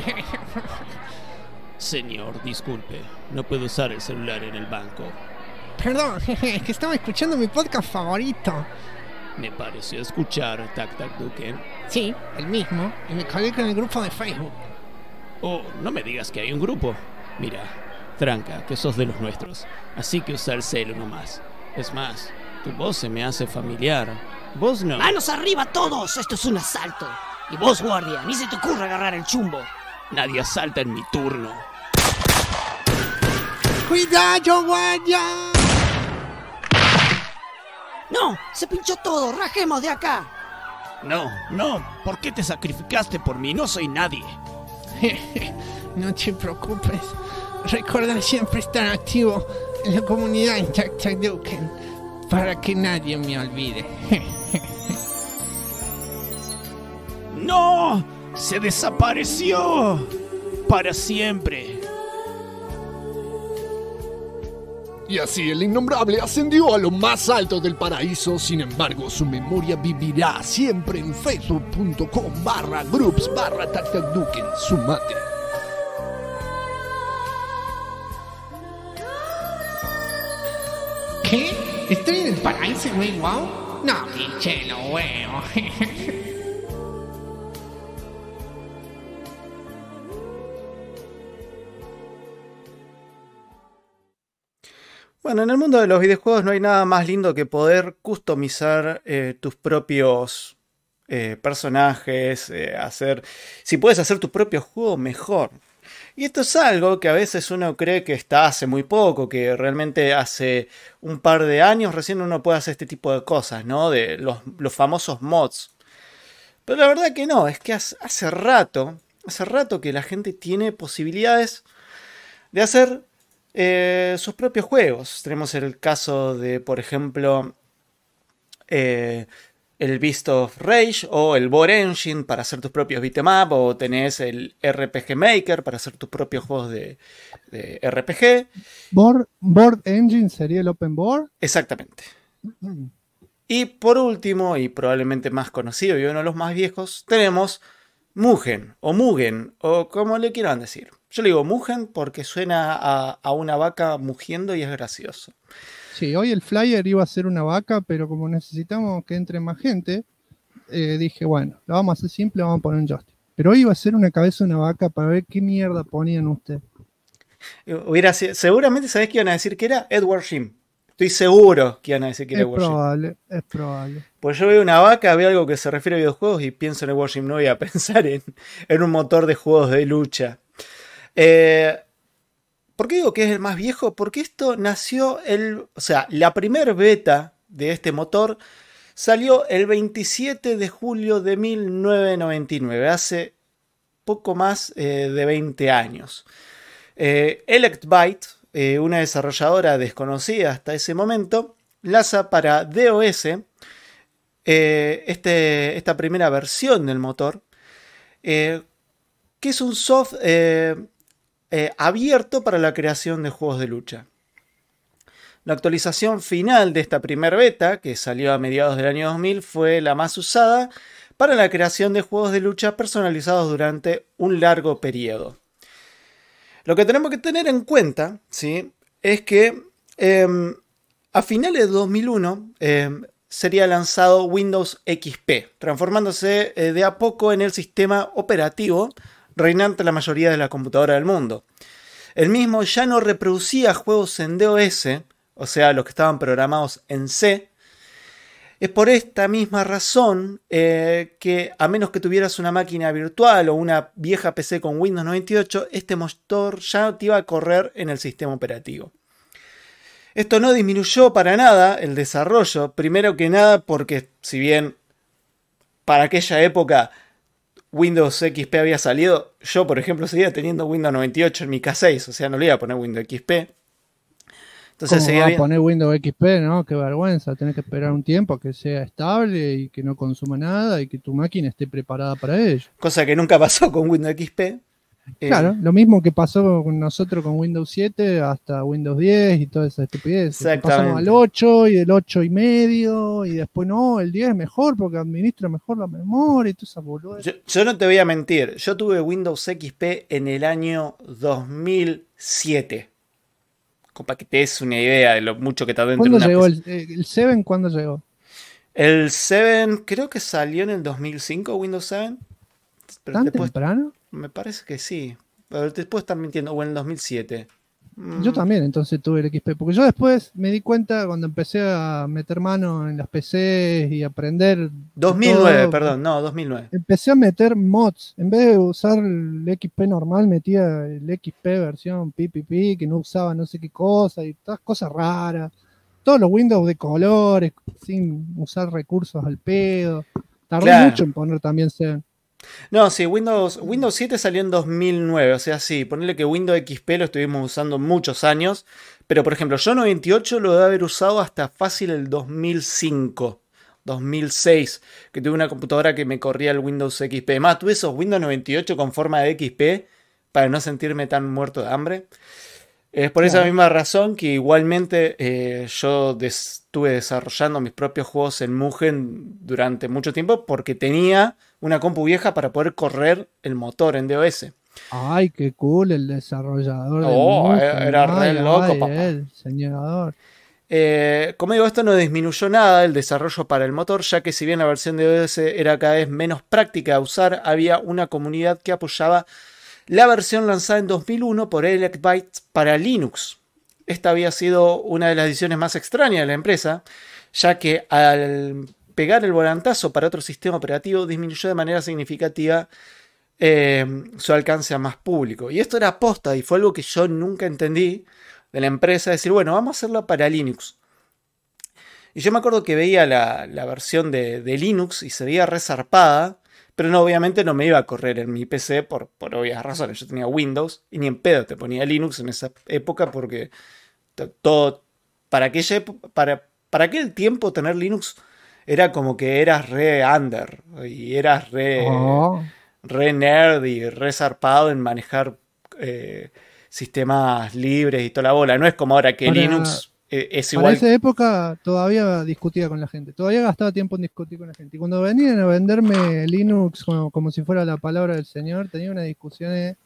Señor, disculpe. No puedo usar el celular en el banco. Perdón, es que estaba escuchando mi podcast favorito. Me pareció escuchar Tac Tac Duken. Sí, el mismo, y me colgué con el grupo de Facebook. Oh, no me digas que hay un grupo. Mira, tranca, que sos de los nuestros. Así que usa el celu nomás. Es más, tu voz se me hace familiar. Vos no. ¡Manos arriba todos! Esto es un asalto. Y vos, guardia, ni se te ocurra agarrar el chumbo. Nadie asalta en mi turno. ¡Cuidado, guardia! ¡No! ¡Se pinchó todo! ¡Rajemos de acá! No. ¿Por qué te sacrificaste por mí? No soy nadie. No te preocupes. Recuerda siempre estar activo en la comunidad en Tac Tac Duken para que nadie me olvide. ¡No! ¡Se desapareció! Para siempre. Y así el innombrable ascendió a lo más alto del paraíso. Sin embargo, su memoria vivirá siempre en facebook.com/groups/tactacduken. Sumate. ¿Qué? ¿Estoy en el paraíso, güey? ¿Wow? No, pinche lo huevo. Bueno, en el mundo de los videojuegos no hay nada más lindo que poder customizar tus propios personajes, si puedes hacer tu propio juego, mejor. Y esto es algo que a veces uno cree que está hace muy poco, que realmente hace un par de años recién uno puede hacer este tipo de cosas, ¿no? De los famosos mods. Pero la verdad que no, es que hace rato que la gente tiene posibilidades de hacer sus propios juegos. Tenemos el caso de, por ejemplo, el Beast of Rage o el Board Engine para hacer tus propios beat'em up, o tenés el RPG Maker para hacer tus propios juegos de RPG. Board Engine sería el Open Board. Exactamente. Y por último, y probablemente más conocido y uno de los más viejos, tenemos Mugen, o como le quieran decir. Yo le digo Mugen porque suena a una vaca mugiendo y es gracioso. Sí, hoy el flyer iba a ser una vaca, pero como necesitamos que entre más gente, dije, bueno, lo vamos a hacer simple, vamos a poner un joystick. Pero hoy iba a ser una cabeza de una vaca para ver qué mierda ponían ustedes. Seguramente sabés que iban a decir que era Edward Jim. Estoy seguro que iban a decir que era Edward Jim. Es probable. Pues yo veo una vaca, veo algo que se refiere a videojuegos y pienso en Edward Jim. No voy a pensar en un motor de juegos de lucha. ¿Por qué digo que es el más viejo? Porque esto nació la primer beta de este motor salió el 27 de julio de 1999, hace poco más de 20 años. Electbyte, una desarrolladora desconocida hasta ese momento, lanza para DOS esta primera versión del motor, que es un soft abierto para la creación de juegos de lucha. La actualización final de esta primer beta, que salió a mediados del año 2000, fue la más usada para la creación de juegos de lucha personalizados durante un largo periodo. Lo que tenemos que tener en cuenta, ¿sí?, es que a finales de 2001 sería lanzado Windows XP, transformándose de a poco en el sistema operativo reinante en la mayoría de las computadoras del mundo. El mismo ya no reproducía juegos en DOS, o sea, los que estaban programados en C. Es por esta misma razón que, a menos que tuvieras una máquina virtual o una vieja PC con Windows 98, este motor ya te iba a correr en el sistema operativo. Esto no disminuyó para nada el desarrollo, primero que nada porque, si bien para aquella época Windows XP había salido, yo por ejemplo seguía teniendo Windows 98 en mi K6, o sea, no le iba a poner Windows XP. Entonces ¿cómo va a poner Windows XP, no? Qué vergüenza, tenés que esperar un tiempo a que sea estable y que no consuma nada y que tu máquina esté preparada para ello. Cosa que nunca pasó con Windows XP. Claro, lo mismo que pasó con nosotros con Windows 7 hasta Windows 10 y toda esa estupidez. Pasamos al 8 y del 8 y medio y después no, el 10 es mejor porque administra mejor la memoria y toda esa boludez. Yo no te voy a mentir, yo tuve Windows XP en el año 2007. Para que te des una idea de lo mucho que tardó en ¿Cuándo llegó PC. el 7? ¿Cuándo llegó? El 7 creo que salió en el 2005, Windows 7. Pero ¿Tan temprano? Me parece que sí. Pero después están mintiendo. O en el 2007. Yo también entonces tuve el XP. Porque yo después me di cuenta cuando empecé a meter mano en las PCs y aprender... 2009, todo, perdón. No, 2009. Empecé a meter mods. En vez de usar el XP normal, metía el XP versión PPP, que no usaba no sé qué cosa y todas cosas raras. Todos los Windows de colores, sin usar recursos al pedo. Tardé mucho en poner también 7. No, sí, Windows 7 salió en 2009, o sea, sí, ponerle que Windows XP lo estuvimos usando muchos años, pero por ejemplo, yo 98 lo debe haber usado hasta fácil el 2005, 2006, que tuve una computadora que me corría el Windows XP. Además, tuve esos Windows 98 con forma de XP para no sentirme tan muerto de hambre. Es por esa misma razón que igualmente yo estuve desarrollando mis propios juegos en Mugen durante mucho tiempo porque tenía una compu vieja para poder correr el motor en DOS. Ay, qué cool el desarrollador. Era re loco, papá. El señorador. Como digo, esto no disminuyó nada el desarrollo para el motor, ya que si bien la versión de DOS era cada vez menos práctica de usar, había una comunidad que apoyaba la versión lanzada en 2001 por Electbyte para Linux. Esta había sido una de las decisiones más extrañas de la empresa, ya que al pegar el volantazo para otro sistema operativo disminuyó de manera significativa su alcance a más público. Y esto era posta y fue algo que yo nunca entendí de la empresa, decir, bueno, vamos a hacerlo para Linux. Y yo me acuerdo que veía la versión de Linux y se veía resarpada. Pero no, obviamente no me iba a correr en mi PC por obvias razones. Yo tenía Windows y ni en pedo te ponía Linux en esa época porque todo para aquel tiempo tener Linux era como que eras re under y eras re nerd y re zarpado en manejar sistemas libres y toda la bola. No es como ahora que Linux es igual. Para esa época todavía discutía con la gente, todavía gastaba tiempo en discutir con la gente. Y cuando venían a venderme Linux como si fuera la palabra del señor, tenía unas discusiones,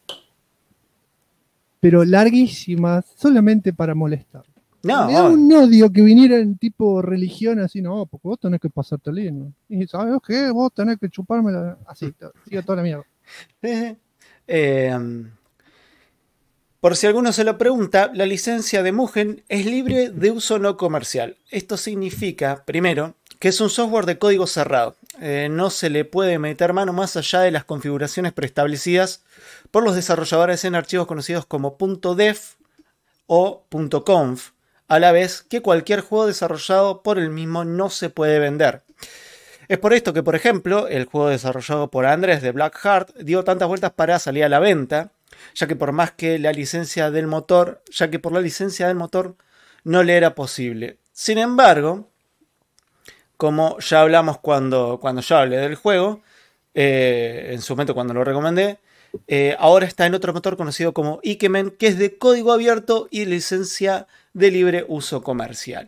pero larguísimas, solamente para molestar. No, me da un odio que viniera en tipo religión así, no, porque vos tenés que pasarte Linux. Y ¿sabes qué? Vos tenés que chupármela. Así, sigue toda la mierda. Por si alguno se lo pregunta, la licencia de Mugen es libre de uso no comercial. Esto significa, primero, que es un software de código cerrado. No se le puede meter mano más allá de las configuraciones preestablecidas por los desarrolladores en archivos conocidos como .dev o .conf, a la vez que cualquier juego desarrollado por el mismo no se puede vender. Es por esto que, por ejemplo, el juego desarrollado por Andrés de Blackheart dio tantas vueltas para salir a la venta, ya que por la licencia del motor no le era posible. Sin embargo, como ya hablamos cuando yo hablé del juego, en su momento cuando lo recomendé, ahora está en otro motor conocido como Ikemen, que es de código abierto y licencia de libre uso comercial.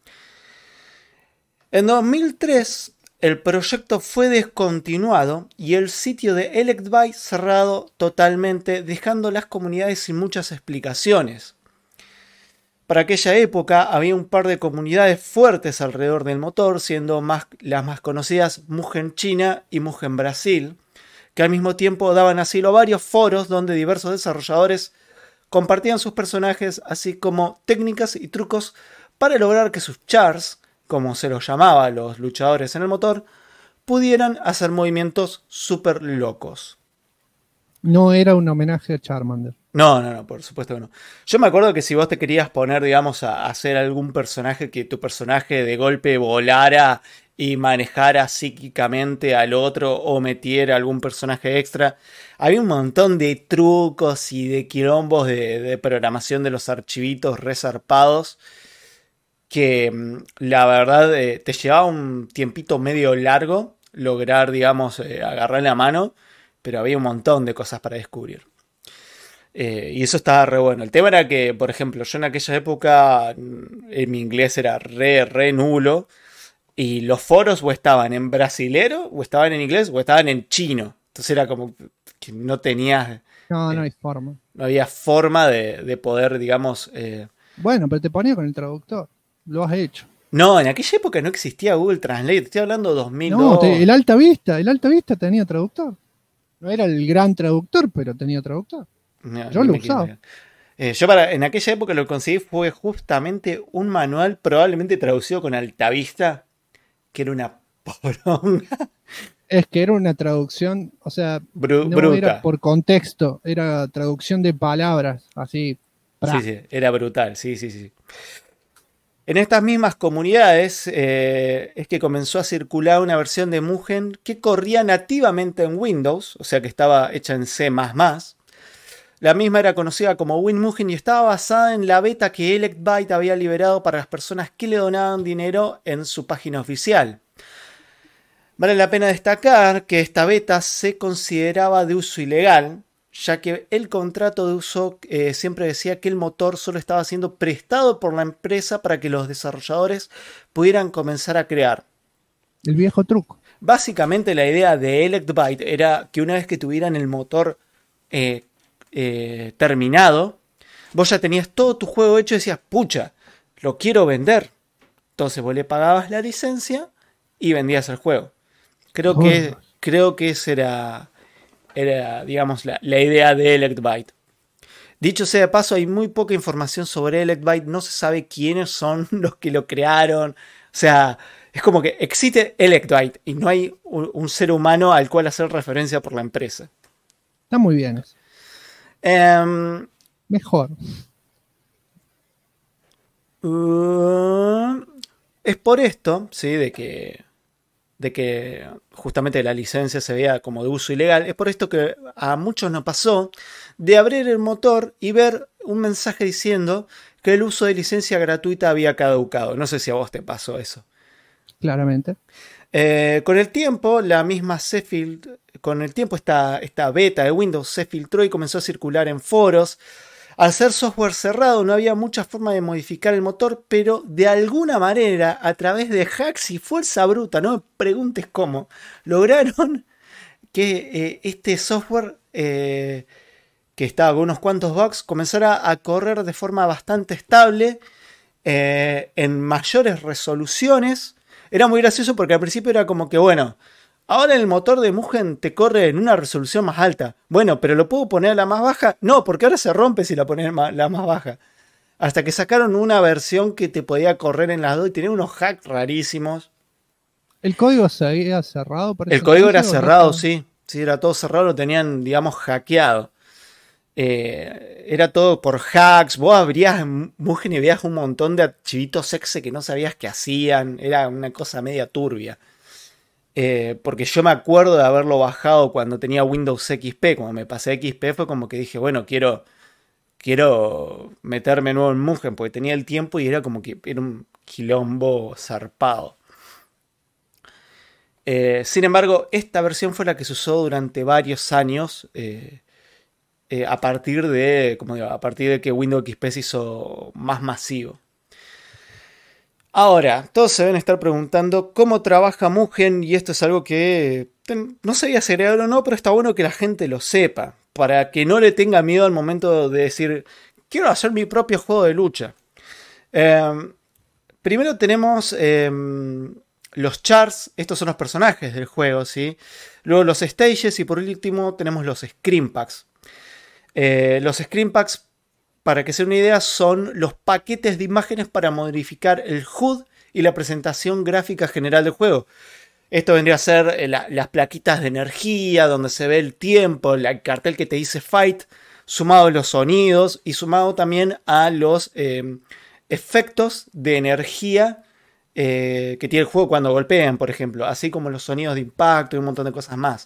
En 2003, el proyecto fue descontinuado y el sitio de Electbyte cerrado totalmente, dejando las comunidades sin muchas explicaciones. Para aquella época había un par de comunidades fuertes alrededor del motor, siendo las más conocidas Mugen China y Mugen Brasil, que al mismo tiempo daban asilo a varios foros donde diversos desarrolladores compartían sus personajes, así como técnicas y trucos para lograr que sus chars, como se los llamaba a los luchadores en el motor, pudieran hacer movimientos súper locos. No era un homenaje a Charmander. No, por supuesto que no. Yo me acuerdo que si vos te querías poner, digamos, a hacer algún personaje, que tu personaje de golpe volara y manejara psíquicamente al otro o metiera algún personaje extra, había un montón de trucos y de quilombos de programación de los archivitos resarpados que la verdad te llevaba un tiempito medio largo lograr, digamos, agarrar la mano, pero había un montón de cosas para descubrir. Y eso estaba re bueno. El tema era que, por ejemplo, yo en aquella época mi inglés era re nulo y los foros o estaban en brasilero, o estaban en inglés, o estaban en chino. Entonces era como que no tenías... No hay forma. No había forma de poder, digamos... Bueno, pero te ponía con el traductor. Lo has hecho. No, en aquella época no existía Google Translate. Estoy hablando de 2002. No, el Alta Vista tenía traductor. No era el gran traductor, pero tenía traductor. No, yo lo usaba. En aquella época lo que conseguí fue justamente un manual probablemente traducido con Altavista, que era una poronga. Es que era una traducción, o sea, no bruta. Era por contexto, era traducción de palabras, así. Sí, era brutal, sí. En estas mismas comunidades es que comenzó a circular una versión de Mugen que corría nativamente en Windows, o sea que estaba hecha en C++. La misma era conocida como WinMugen y estaba basada en la beta que Electbyte había liberado para las personas que le donaban dinero en su página oficial. Vale la pena destacar que esta beta se consideraba de uso ilegal, ya que el contrato de uso siempre decía que el motor solo estaba siendo prestado por la empresa para que los desarrolladores pudieran comenzar a crear. El viejo truco. Básicamente la idea de Electbyte era que una vez que tuvieran el motor terminado, vos ya tenías todo tu juego hecho y decías, pucha, lo quiero vender. Entonces vos le pagabas la licencia y vendías el juego. Creo que esa era digamos, la idea de Electbyte. Dicho sea de paso, hay muy poca información sobre Electbyte. No se sabe quiénes son los que lo crearon. O sea, es como que existe Electbyte y no hay un ser humano al cual hacer referencia por la empresa. Está muy bien eso. Mejor. Es por esto, ¿sí? de que justamente la licencia se vea como de uso ilegal. Es por esto que a muchos nos pasó de abrir el motor y ver un mensaje diciendo que el uso de licencia gratuita había caducado. No sé si a vos te pasó eso. Claramente. Con el tiempo, esta beta de Windows se filtró y comenzó a circular en foros. Al ser software cerrado no había mucha forma de modificar el motor, pero de alguna manera, a través de hacks y fuerza bruta, no me preguntes cómo, lograron que este software, que estaba con unos cuantos bugs, comenzara a correr de forma bastante estable, en mayores resoluciones. Era muy gracioso porque al principio era como que, bueno, ahora el motor de Mugen te corre en una resolución más alta. Bueno, pero ¿lo puedo poner a la más baja? No, porque ahora se rompe si la pones la más baja. Hasta que sacaron una versión que te podía correr en las dos y tenía unos hacks rarísimos. ¿El código seguía cerrado? El código era cerrado, sí. Sí, era todo cerrado, lo tenían, digamos, hackeado. Era todo por hacks. Vos abrías Mugen y veías un montón de archivitos exe que no sabías qué hacían. Era una cosa media turbia. Porque yo me acuerdo de haberlo bajado cuando tenía Windows XP. Cuando me pasé a XP fue como que dije, bueno, quiero meterme nuevo en Mugen, porque tenía el tiempo y era como que era un quilombo zarpado. Sin embargo, esta versión fue la que se usó durante varios años, a partir de que Windows XP se hizo más masivo. Ahora, todos se deben estar preguntando cómo trabaja Mugen, y esto es algo que no sabía si era o no, pero está bueno que la gente lo sepa, para que no le tenga miedo al momento de decir, quiero hacer mi propio juego de lucha. Primero tenemos los charts, estos son los personajes del juego, ¿sí? Luego los stages y por último tenemos los screen packs. Los screen packs, para que se den una idea, son los paquetes de imágenes para modificar el HUD y la presentación gráfica general del juego. Esto vendría a ser las plaquitas de energía, donde se ve el tiempo, el cartel que te dice fight, sumado a los sonidos y sumado también a los efectos de energía que tiene el juego cuando golpean, por ejemplo, así como los sonidos de impacto y un montón de cosas más.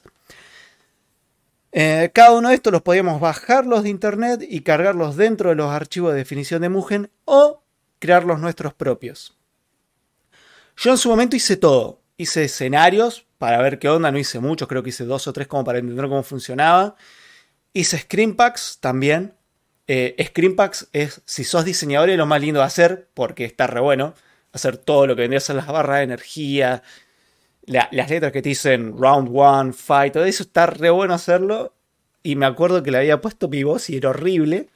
Cada uno de estos los podíamos bajarlos de internet y cargarlos dentro de los archivos de definición de Mugen o crear los nuestros propios. Yo en su momento hice todo. Hice escenarios para ver qué onda, no hice muchos, creo que hice 2 o 3 como para entender cómo funcionaba. Hice screen packs también. Screen packs es, si sos diseñador, es lo más lindo de hacer, porque está re bueno. Hacer todo lo que vendría a ser las barras de energía, las letras que te dicen round 1, fight, todo eso está re bueno hacerlo. Y me acuerdo que le había puesto mi voz y era horrible.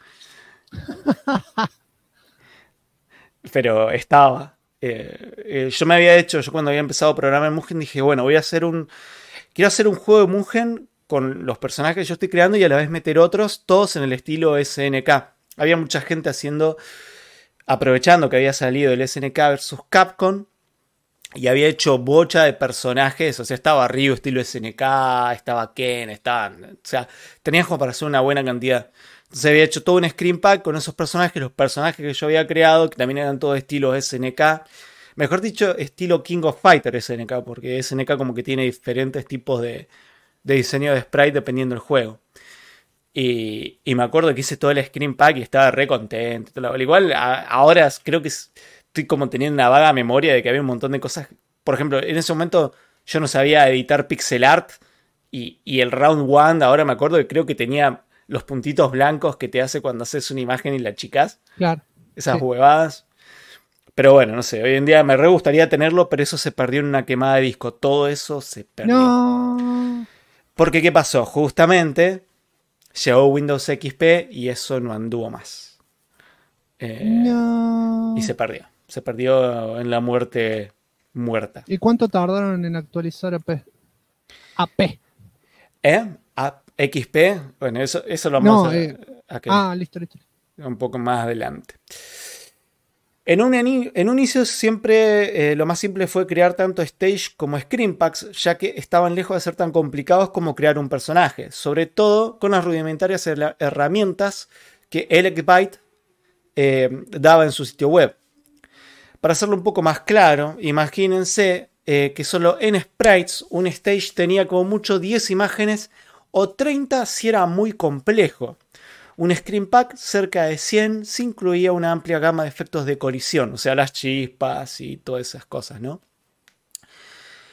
Pero estaba. Yo cuando había empezado a programar en Mugen dije, bueno, quiero hacer un juego de Mugen con los personajes que yo estoy creando y a la vez meter otros, todos en el estilo SNK. Había mucha gente aprovechando que había salido el SNK versus Capcom, y había hecho bocha de personajes, o sea, estaba Ryu estilo SNK, estaba Ken, o sea, tenías como para hacer una buena cantidad. Entonces había hecho todo un screen pack con esos personajes, los personajes que yo había creado, que también eran todos estilos SNK. Mejor dicho, estilo King of Fighters SNK, porque SNK como que tiene diferentes tipos de diseño de sprite dependiendo del juego. Y me acuerdo que hice todo el screen pack y estaba re contento. Igual ahora creo que estoy como teniendo una vaga memoria de que había un montón de cosas. Por ejemplo, en ese momento yo no sabía editar pixel art y el round 1, ahora me acuerdo que creo que tenía los puntitos blancos que te hace cuando haces una imagen y la achicás. Claro. Esas huevadas. Pero bueno, no sé, hoy en día me re gustaría tenerlo, pero eso se perdió en una quemada de disco. Todo eso se perdió. No. Porque ¿qué pasó? Justamente llegó Windows XP y eso no anduvo más. No. Y se perdió. Se perdió en la muerte muerta. ¿Y cuánto tardaron en actualizar AP? XP, bueno, eso lo vamos a listo. Un poco más adelante. En un inicio siempre lo más simple fue crear tanto stage como screen packs, ya que estaban lejos de ser tan complicados como crear un personaje, sobre todo con las rudimentarias herramientas que Elec-Byte daba en su sitio web. Para hacerlo un poco más claro, imagínense que solo en sprites un stage tenía como mucho 10 imágenes o 30 si era muy complejo. Un screen pack cerca de 100 si incluía una amplia gama de efectos de colisión, o sea, las chispas y todas esas cosas, ¿no?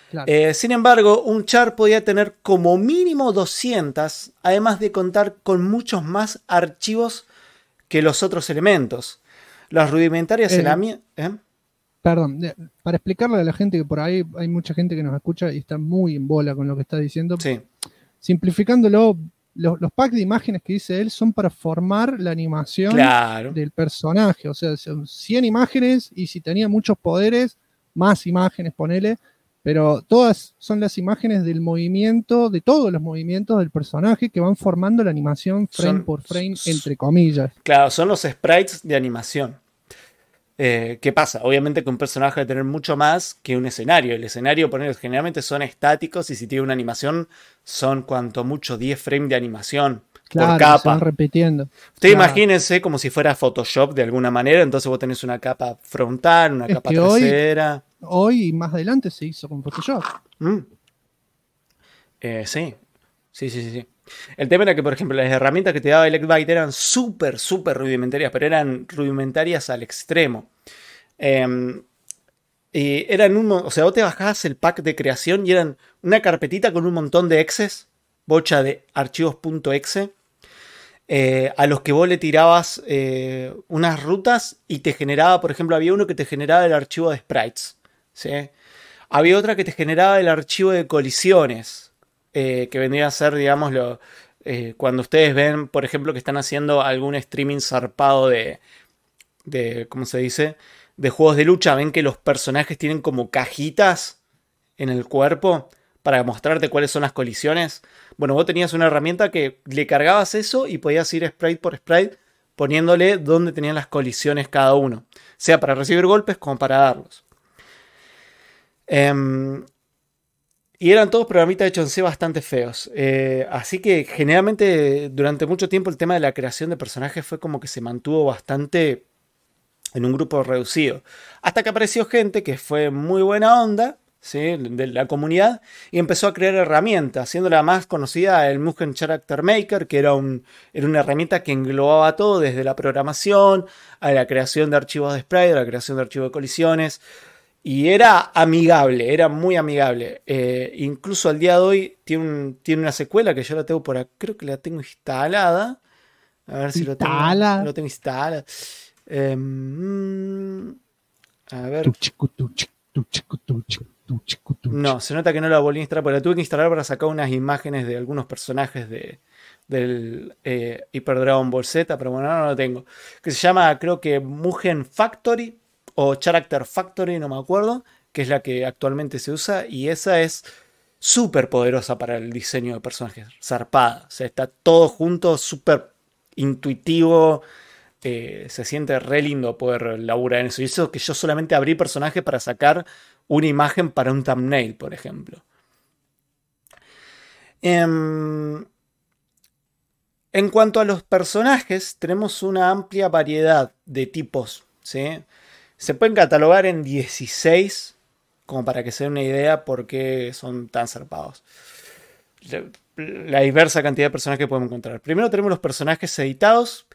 Claro. Sin embargo, un char podía tener como mínimo 200, además de contar con muchos más archivos que los otros elementos. Las rudimentarias Perdón, para explicarle a la gente que por ahí hay mucha gente que nos escucha y está muy en bola con lo que está diciendo. Sí. Simplificándolo, los packs de imágenes que dice él son para formar la animación Claro. del personaje. O sea, son 100 imágenes y si tenía muchos poderes, más imágenes, ponele. Pero todas son las imágenes del movimiento, de todos los movimientos del personaje que van formando la animación frame por frame, entre comillas. Claro, son los sprites de animación. ¿Qué pasa? Obviamente que un personaje debe tener mucho más que un escenario. El escenario, generalmente son estáticos y si tiene una animación son cuanto mucho 10 frames de animación Claro, por capa. se van repitiendo. Ustedes Claro. imagínense como si fuera Photoshop de alguna manera, entonces vos tenés una capa frontal, una capa que trasera. Hoy y más adelante se hizo con Photoshop. Sí. El tema era que, por ejemplo, las herramientas que te daba Elect eran súper rudimentarias, pero eran rudimentarias al extremo. Y eran o sea, vos te bajabas el pack de creación y eran una carpetita con un montón de exes, bocha de archivos .exe, a los que vos le tirabas unas rutas y te generaba, por ejemplo, había uno que te generaba el archivo de sprites, ¿sí? Había otra que te generaba el archivo de colisiones, que vendría a ser, digamos, cuando ustedes ven, por ejemplo, que están haciendo algún streaming zarpado de ¿cómo se dice? De juegos de lucha, ven que los personajes tienen como cajitas en el cuerpo para mostrarte cuáles son las colisiones. Bueno, vos tenías una herramienta que le cargabas eso y podías ir sprite por sprite poniéndole dónde tenían las colisiones cada uno, sea para recibir golpes como para darlos. Y eran todos programitas hechos en C bastante feos. Así que generalmente durante mucho tiempo el tema de la creación de personajes fue como que se mantuvo bastante en un grupo reducido. Hasta que apareció gente que fue muy buena onda, ¿sí? De la comunidad y empezó a crear herramientas, siendo la más conocida el Mugen Character Maker, que era una herramienta que englobaba todo desde la programación a la creación de archivos de sprite, a la creación de archivos de colisiones. Y era amigable, era muy amigable. Incluso al día de hoy tiene una secuela que yo la tengo por acá, creo que la tengo instalada. A ver si lo tengo instalada. A ver. No, se nota que no la volví a instalar, porque la tuve que instalar para sacar unas imágenes de algunos personajes del Hyper Dragon Ball Z, pero bueno, no lo tengo. Que se llama, creo que Mugen Factory o Character Factory, no me acuerdo, que es la que actualmente se usa, y esa es súper poderosa para el diseño de personajes, zarpada. O sea, está todo junto, súper intuitivo. Se siente re lindo poder laburar en eso. Y eso que yo solamente abrí personaje para sacar una imagen para un thumbnail, por ejemplo. En cuanto a los personajes, tenemos una amplia variedad de tipos, ¿sí? Se pueden catalogar en 16, como para que se den una idea por qué son tan zarpados. La diversa cantidad de personajes que podemos encontrar. Primero tenemos los personajes editados,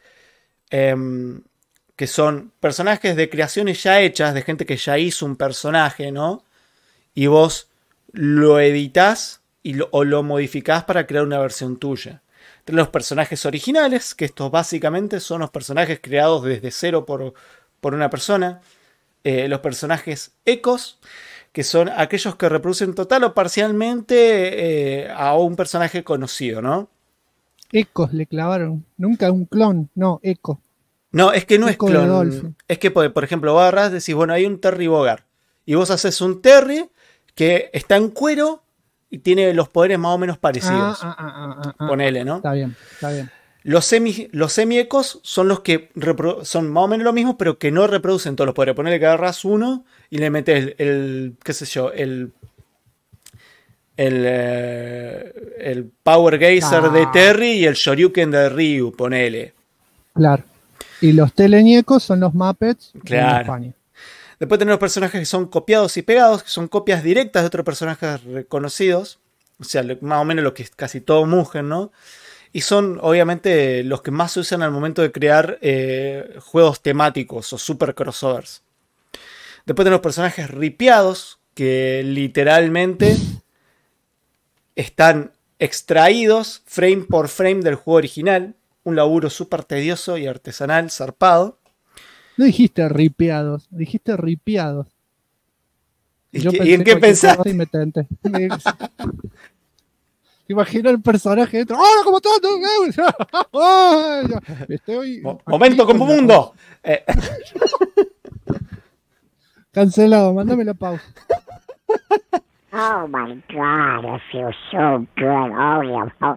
que son personajes de creaciones ya hechas, de gente que ya hizo un personaje, ¿no? Y vos lo editás o lo modificás para crear una versión tuya. Tenemos los personajes originales, que estos básicamente son los personajes creados desde cero por una persona. Los personajes ecos, que son aquellos que reproducen total o parcialmente a un personaje conocido, ¿no? Ecos le clavaron. Nunca un clon, no, eco. No, es que no Eco es de clon. Dolphin. Es que, por ejemplo, vos agarrás y decís, bueno, hay un Terry Bogard. Y vos haces un Terry que está en cuero y tiene los poderes más o menos parecidos. Ponele, ¿no? Está bien. Los semi-ecos son los que son más o menos lo mismo, pero que no reproducen todos los poderes. Ponele que agarras uno y le metes qué sé yo, el Power Geyser de Terry y el Shoryuken de Ryu, ponele. Claro. Y los teleñecos son los Muppets Claro. de España. Después tenemos personajes que son copiados y pegados, que son copias directas de otros personajes reconocidos. O sea, más o menos lo que es casi todo Mugen, ¿no? Y son obviamente los que más se usan al momento de crear juegos temáticos o super crossovers. Después tenemos personajes ripiados, que literalmente están extraídos frame por frame del juego original. Un laburo súper tedioso y artesanal, zarpado. No dijiste ripeados, dijiste ripiados. ¿Y en qué pensaste? Y me tenté. Imagino el personaje dentro. ¡Hola, cómo estás! Estoy Momento como mundo. Cancelado, mándame la pausa. Oh my god, I feel so good. Oh yeah.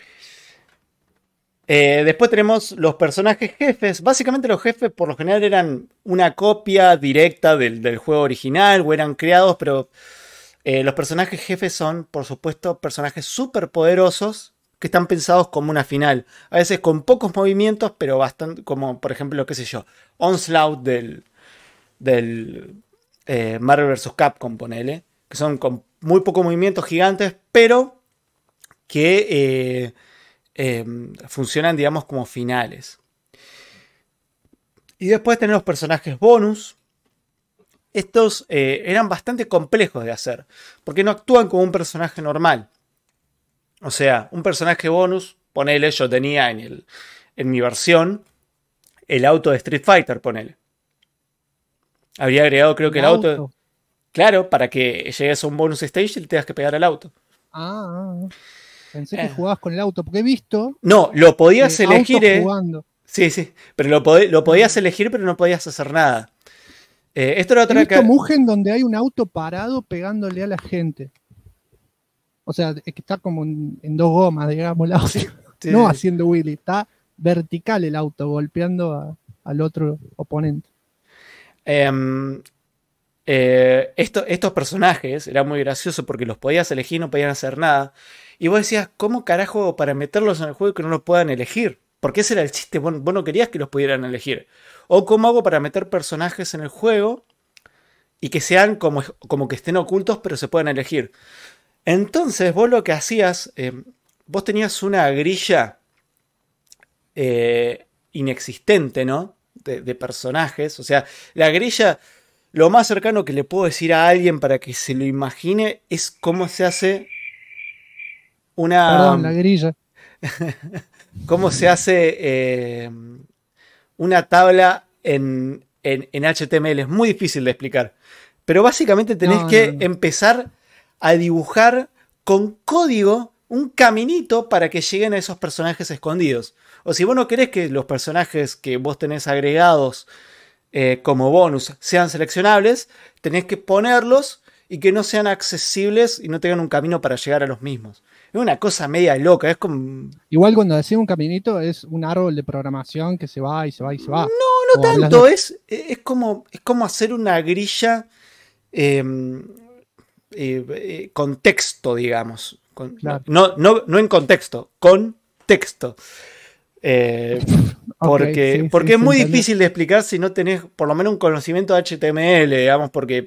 Después tenemos los personajes jefes. Básicamente los jefes por lo general eran una copia directa del juego original o eran creados, pero los personajes jefes son, por supuesto, personajes súper poderosos que están pensados como una final. A veces con pocos movimientos, pero bastante, como por ejemplo, qué sé yo, Onslaught del Marvel vs. Capcom, ponele, que son con muy pocos movimientos gigantes, pero que funcionan, digamos, como finales. Y después tenemos los personajes bonus. Estos eran bastante complejos de hacer, porque no actúan como un personaje normal. O sea, un personaje bonus, ponele, yo tenía en mi versión el auto de Street Fighter, ponele. Habría agregado, creo que el auto. Claro, para que llegues a un bonus stage y le tengas que pegar al auto. Pensé que jugabas con el auto, porque he visto. No, lo podías elegir. Jugando. Sí, pero lo podías elegir, pero no podías hacer nada. Esto era otra he visto Mugen donde hay un auto parado pegándole a la gente. O sea, es que está como en dos gomas, digamos, el auto. Sí, no haciendo Willy, está vertical el auto, golpeando al otro oponente. Estos personajes eran muy graciosos porque los podías elegir y no podían hacer nada. Y vos decías, ¿cómo carajo para meterlos en el juego y que no los puedan elegir? Porque ese era el chiste, vos no querías que los pudieran elegir. O cómo hago para meter personajes en el juego y que sean como que estén ocultos pero se puedan elegir. Entonces vos lo que hacías, vos tenías una grilla inexistente, ¿no? De personajes. O sea, la grilla, lo más cercano que le puedo decir a alguien para que se lo imagine es cómo se hace Perdón, la grilla. cómo se hace una tabla en HTML. Es muy difícil de explicar. Pero básicamente tenés que empezar a dibujar con código un caminito para que lleguen a esos personajes escondidos. O si vos no querés que los personajes que vos tenés agregados como bonus sean seleccionables, tenés que ponerlos y que no sean accesibles y no tengan un camino para llegar a los mismos. Es una cosa media loca, es como... Igual cuando decimos un caminito es un árbol de programación que se va y se va y se va. No tanto, es como hacer una grilla con texto, digamos. Claro. No en contexto, con texto. Porque es muy difícil de explicar si no tenés por lo menos un conocimiento de HTML, digamos, porque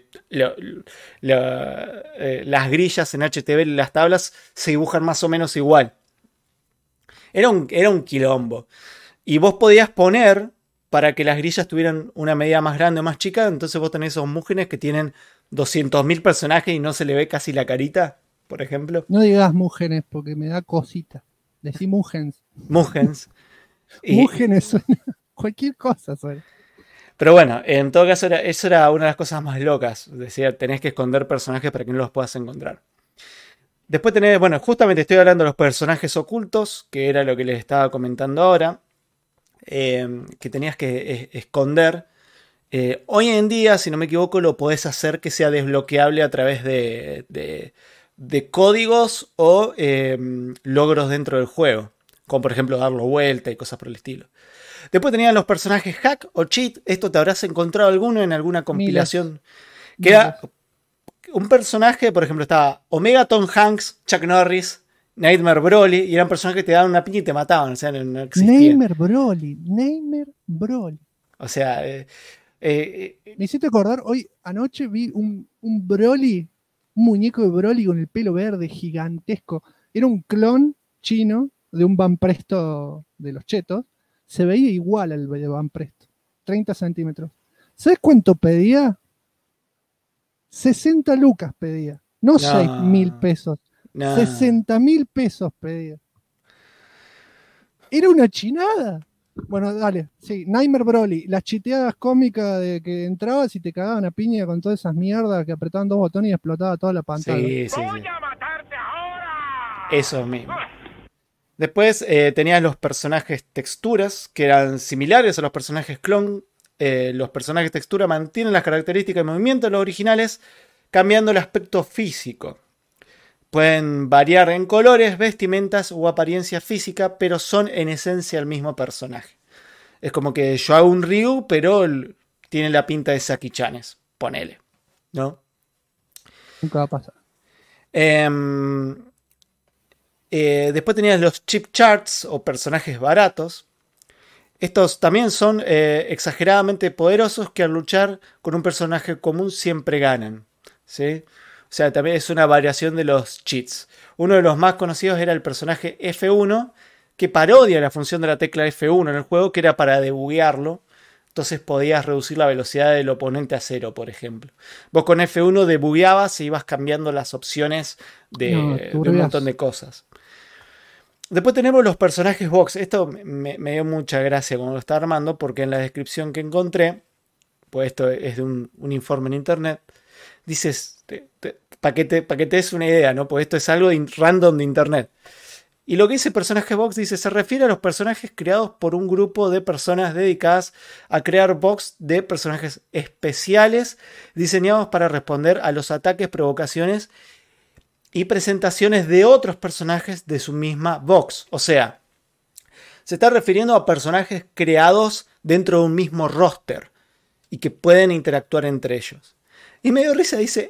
las grillas en HTML, las tablas, se dibujan más o menos igual. Era un quilombo. Y vos podías poner, para que las grillas tuvieran una medida más grande o más chica, entonces vos tenés esos Mugenes que tienen 200.000 personajes y no se le ve casi la carita, por ejemplo. No digas Mugenes porque me da cosita. Decí Mugens. Mugens. Mugenes suena cualquier cosa suena. Pero bueno, en todo caso eso era una de las cosas más locas. Decía, tenés que esconder personajes para que no los puedas encontrar. Después tenés, bueno, justamente estoy hablando de los personajes ocultos, que era lo que les estaba comentando ahora, que tenías que esconder. Hoy en día, si no me equivoco, lo podés hacer que sea desbloqueable a través de códigos o logros dentro del juego. Como por ejemplo darlo vuelta y cosas por el estilo. Después tenían los personajes hack o cheat. Esto te habrás encontrado alguno en alguna compilación. Que era un personaje, por ejemplo, estaba Omega, Tom Hanks, Chuck Norris, Nightmare Broly. Y eran personajes que te daban una piña y te mataban. O sea, no existía. Nightmare Broly. O sea... me hiciste acordar, hoy anoche vi un Broly, un muñeco de Broly con el pelo verde gigantesco. Era un clon chino de un Van Presto de los chetos. Se veía igual al de Van Presto. 30 centímetros. ¿Sabes cuánto pedía? 60 lucas pedía. No 6.000 pesos. No. 60.000 pesos pedía. Era una chinada. Bueno, dale. Sí, Nightmare Broly. Las chiteadas cómicas de que entrabas y te cagaban a piña con todas esas mierdas que apretaban 2 botones y explotaba toda la pantalla. Sí. ¡Voy a matarte ahora! Eso mismo. Después tenías los personajes texturas, que eran similares a los personajes clon. Los personajes textura mantienen las características de movimiento de los originales, cambiando el aspecto físico. Pueden variar en colores, vestimentas o apariencia física, pero son en esencia el mismo personaje. Es como que yo hago un Ryu, pero tiene la pinta de Saki-chanes. Ponele, ¿no? Nunca va a pasar. Después tenías los chip charts o personajes baratos. Estos también son exageradamente poderosos que al luchar con un personaje común siempre ganan, ¿sí? O sea, también es una variación de los cheats. Uno de los más conocidos era el personaje F1, que parodia la función de la tecla F1 en el juego, que era para debuguearlo. Entonces podías reducir la velocidad del oponente a 0, por ejemplo. Vos con F1 debugueabas e ibas cambiando las opciones de un montón de cosas. Después tenemos los personajes box. Esto me dio mucha gracia cuando lo estaba armando, porque en la descripción que encontré, pues esto es de un informe en internet, dices, para que te des una idea, ¿no? Pues esto es algo random de internet. Y lo que dice personaje box dice, se refiere a los personajes creados por un grupo de personas dedicadas a crear box de personajes especiales diseñados para responder a los ataques, provocaciones y presentaciones de otros personajes de su misma box. O sea, se está refiriendo a personajes creados dentro de un mismo roster y que pueden interactuar entre ellos. Y me dio risa, dice,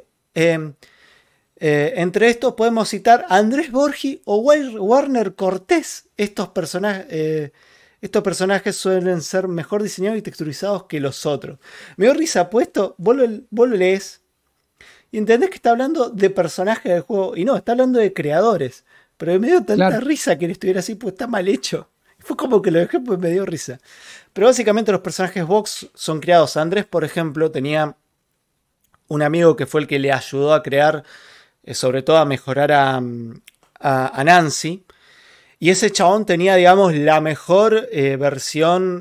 entre estos podemos citar a Andrés Borgi o Warner Cortés. Estos personajes suelen ser mejor diseñados y texturizados que los otros. Me dio risa, pues esto, vos lo lees y entendés que está hablando de personajes del juego. Y no, está hablando de creadores. Pero me dio tanta risa que él estuviera así, pues está mal hecho. Fue como que lo dejé, pues me dio risa. Pero básicamente los personajes box son creados. Andrés, por ejemplo, tenía un amigo que fue el que le ayudó a crear, sobre todo a mejorar a Nancy. Y ese chabón tenía, digamos, la mejor versión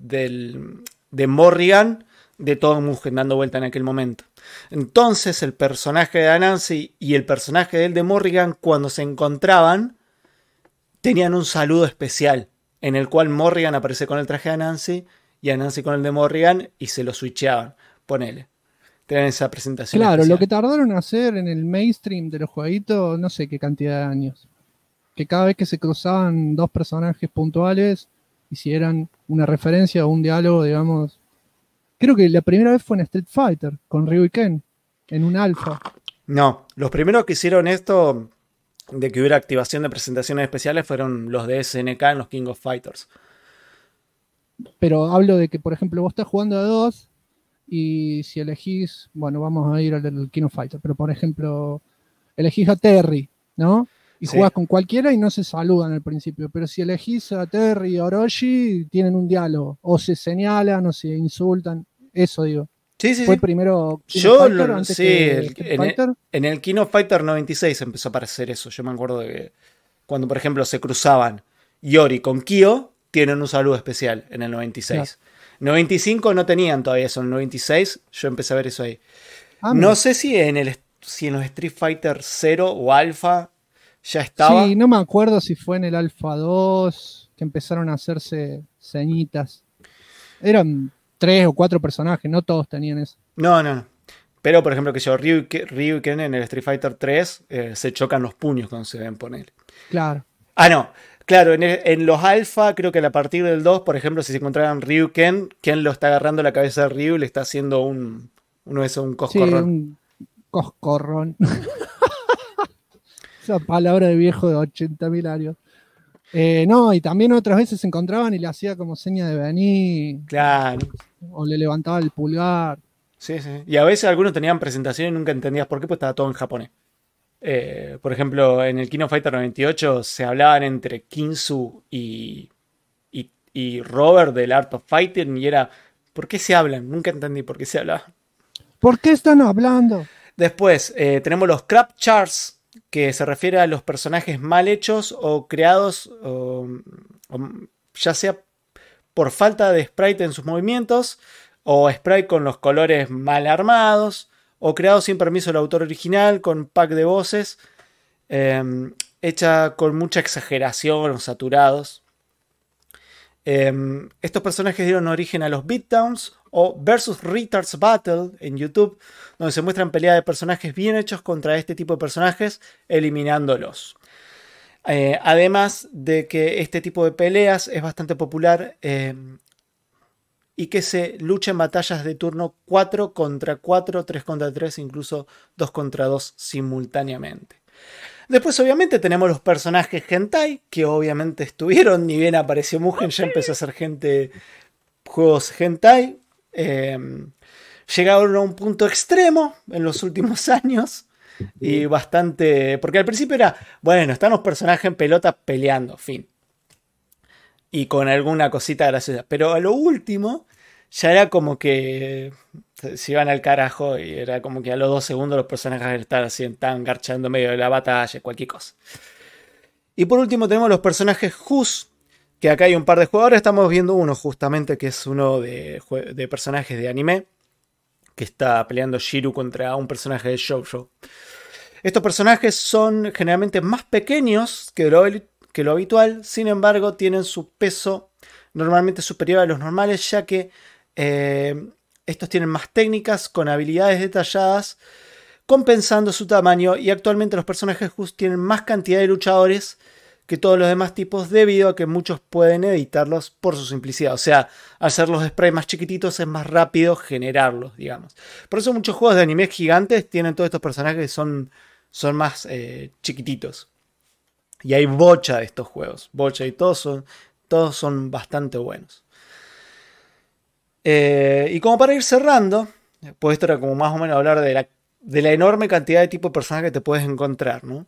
de Morrigan de todo Mugen dando vuelta en aquel momento. Entonces el personaje de Nancy y el personaje de Morrigan, cuando se encontraban, tenían un saludo especial, en el cual Morrigan aparece con el traje de Nancy y a Nancy con el de Morrigan y se lo switcheaban. Ponele. Tenían esa presentación Claro, especial. lo que tardaron en hacer en el mainstream de los jueguitos, no sé qué cantidad de años. Que cada vez que se cruzaban dos personajes puntuales, hicieran una referencia o un diálogo, digamos. Creo que la primera vez fue en Street Fighter, con Ryu y Ken, en un alfa. No, los primeros que hicieron esto, de que hubiera activación de presentaciones especiales, fueron los de SNK en los King of Fighters. Pero hablo de que, por ejemplo, vos estás jugando a dos y si elegís, bueno, vamos a ir al King of Fighters, pero por ejemplo, elegís a Terry, ¿no? Y Sí. jugás con cualquiera y no se saludan al principio, pero si elegís a Terry y a Orochi, tienen un diálogo, o se señalan o se insultan, eso digo. Sí, sí, ¿Fue sí. primero King Yo of Fighter antes sí, que Street Fighter? en el King of Fighter 96 empezó a aparecer eso. Yo me acuerdo de que cuando, por ejemplo, se cruzaban Yori con Kyo, tienen un saludo especial en el 96. Claro. 95 no tenían todavía eso, en el 96 yo empecé a ver eso ahí. Ah, No mira. sé si en los Street Fighter 0 o Alpha ya estaba. Sí, no me acuerdo si fue en el Alpha 2 que empezaron a hacerse ceñitas. Eran 3 o 4 personajes, no todos tenían eso. No. Pero, por ejemplo, que yo, Ryu y Ken en el Street Fighter 3 se chocan los puños cuando se ven, poner. Claro. Ah, no. Claro, en los alfa, creo que a partir del 2, por ejemplo, si se encontraran Ryu Ken lo está agarrando la cabeza de Ryu y le está haciendo un Sí, coscorrón. un coscorrón. Esa palabra de viejo de 80.000 años. No, y también otras veces se encontraban y le hacía como seña de venir, Claro. o le levantaba el pulgar. Sí. Y a veces algunos tenían presentaciones y nunca entendías por qué, pues estaba todo en japonés. Por ejemplo, en el King of Fighter 98 se hablaban entre Kinsu y Robert del Art of Fighting y era, ¿por qué se hablan? Nunca entendí por qué se hablaban. ¿Por qué están hablando? Después tenemos los crap charts, que se refiere a los personajes mal hechos o creados, ya sea por falta de sprite en sus movimientos, o sprite con los colores mal armados, o creados sin permiso del autor original, con pack de voces, hecha con mucha exageración o saturados. Estos personajes dieron origen a los beatdowns o Versus Retards Battle en YouTube, donde se muestran peleas de personajes bien hechos contra este tipo de personajes, eliminándolos. Además de que este tipo de peleas es bastante popular y que se lucha en batallas de turno 4 contra 4, 3 contra 3, incluso 2 contra 2 simultáneamente. Después obviamente tenemos los personajes hentai, que obviamente estuvieron, ni bien apareció Mugen, ya empezó a hacer juegos hentai. Llegaron a un punto extremo en los últimos años. Y bastante... Porque al principio era, bueno, están los personajes en pelota peleando, fin. Y con alguna cosita graciosa. Pero a lo último, ya era como que se iban al carajo y era como que a los 2 segundos los personajes estaban garchando en medio de la batalla, cualquier cosa. Y por último tenemos los personajes Hus, que acá hay un par de jugadores. Estamos viendo uno justamente, que es uno de personajes de anime, que está peleando Shiru contra un personaje de shoujo. Estos personajes son generalmente más pequeños que lo habitual, sin embargo tienen su peso normalmente superior a los normales, ya que estos tienen más técnicas con habilidades detalladas, compensando su tamaño, y actualmente los personajes Hus tienen más cantidad de luchadores que todos los demás tipos, debido a que muchos pueden editarlos por su simplicidad. O sea, al ser los sprays más chiquititos es más rápido generarlos, digamos. Por eso muchos juegos de anime gigantes tienen todos estos personajes que son más chiquititos. Y hay bocha de estos juegos. Bocha, y todos son bastante buenos. Y como para ir cerrando, pues esto era como más o menos hablar de la enorme cantidad de tipos de personajes que te puedes encontrar, ¿no?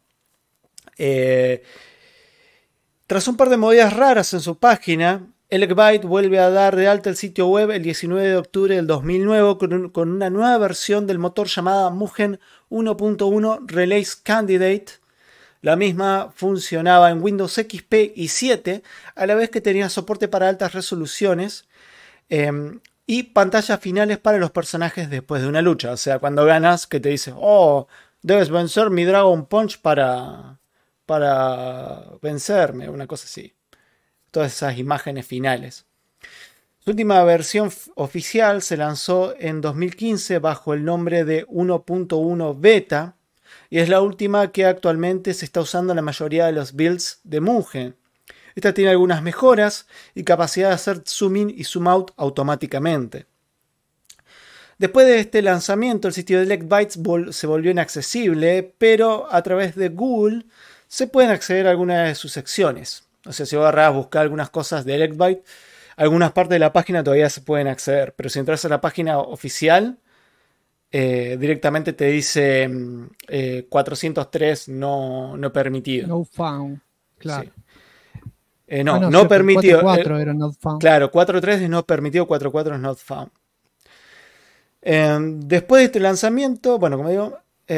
Tras un par de movidas raras en su página, Elec-Byte vuelve a dar de alta el sitio web el 19 de octubre del 2009 con una nueva versión del motor llamada Mugen 1.1 Release Candidate. La misma funcionaba en Windows XP y 7, a la vez que tenía soporte para altas resoluciones y pantallas finales para los personajes después de una lucha. O sea, cuando ganas, que te dice, oh, debes vencer mi Dragon Punch para vencerme, una cosa así. Todas esas imágenes finales. Su última versión oficial se lanzó en 2015 bajo el nombre de 1.1 Beta y es la última que actualmente se está usando en la mayoría de los builds de Mugen. Esta tiene algunas mejoras y capacidad de hacer zoom in y zoom out automáticamente. Después de este lanzamiento, el sitio de Elec-Byte se volvió inaccesible, pero a través de Google se pueden acceder a algunas de sus secciones. O sea, si vos agarrás a buscar algunas cosas de Elec-Byte, algunas partes de la página todavía se pueden acceder. Pero si entras a la página oficial, directamente te dice 403 no permitido. No found, claro. Sí. No permitido. 4 era not found. Claro, 4.3 es no permitido, 4.4 es not found. Después de este lanzamiento, bueno, como digo,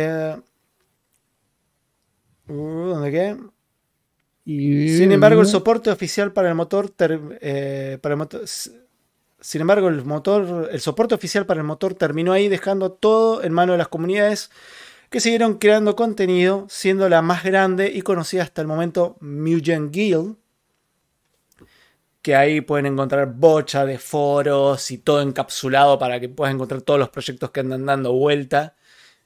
¿dónde quedé? Sin embargo, el soporte oficial para el motor, el soporte oficial para el motor terminó ahí, dejando todo en manos de las comunidades que siguieron creando contenido, siendo la más grande y conocida hasta el momento Mugen Guild, que ahí pueden encontrar bocha de foros y todo encapsulado para que puedas encontrar todos los proyectos que andan dando vuelta.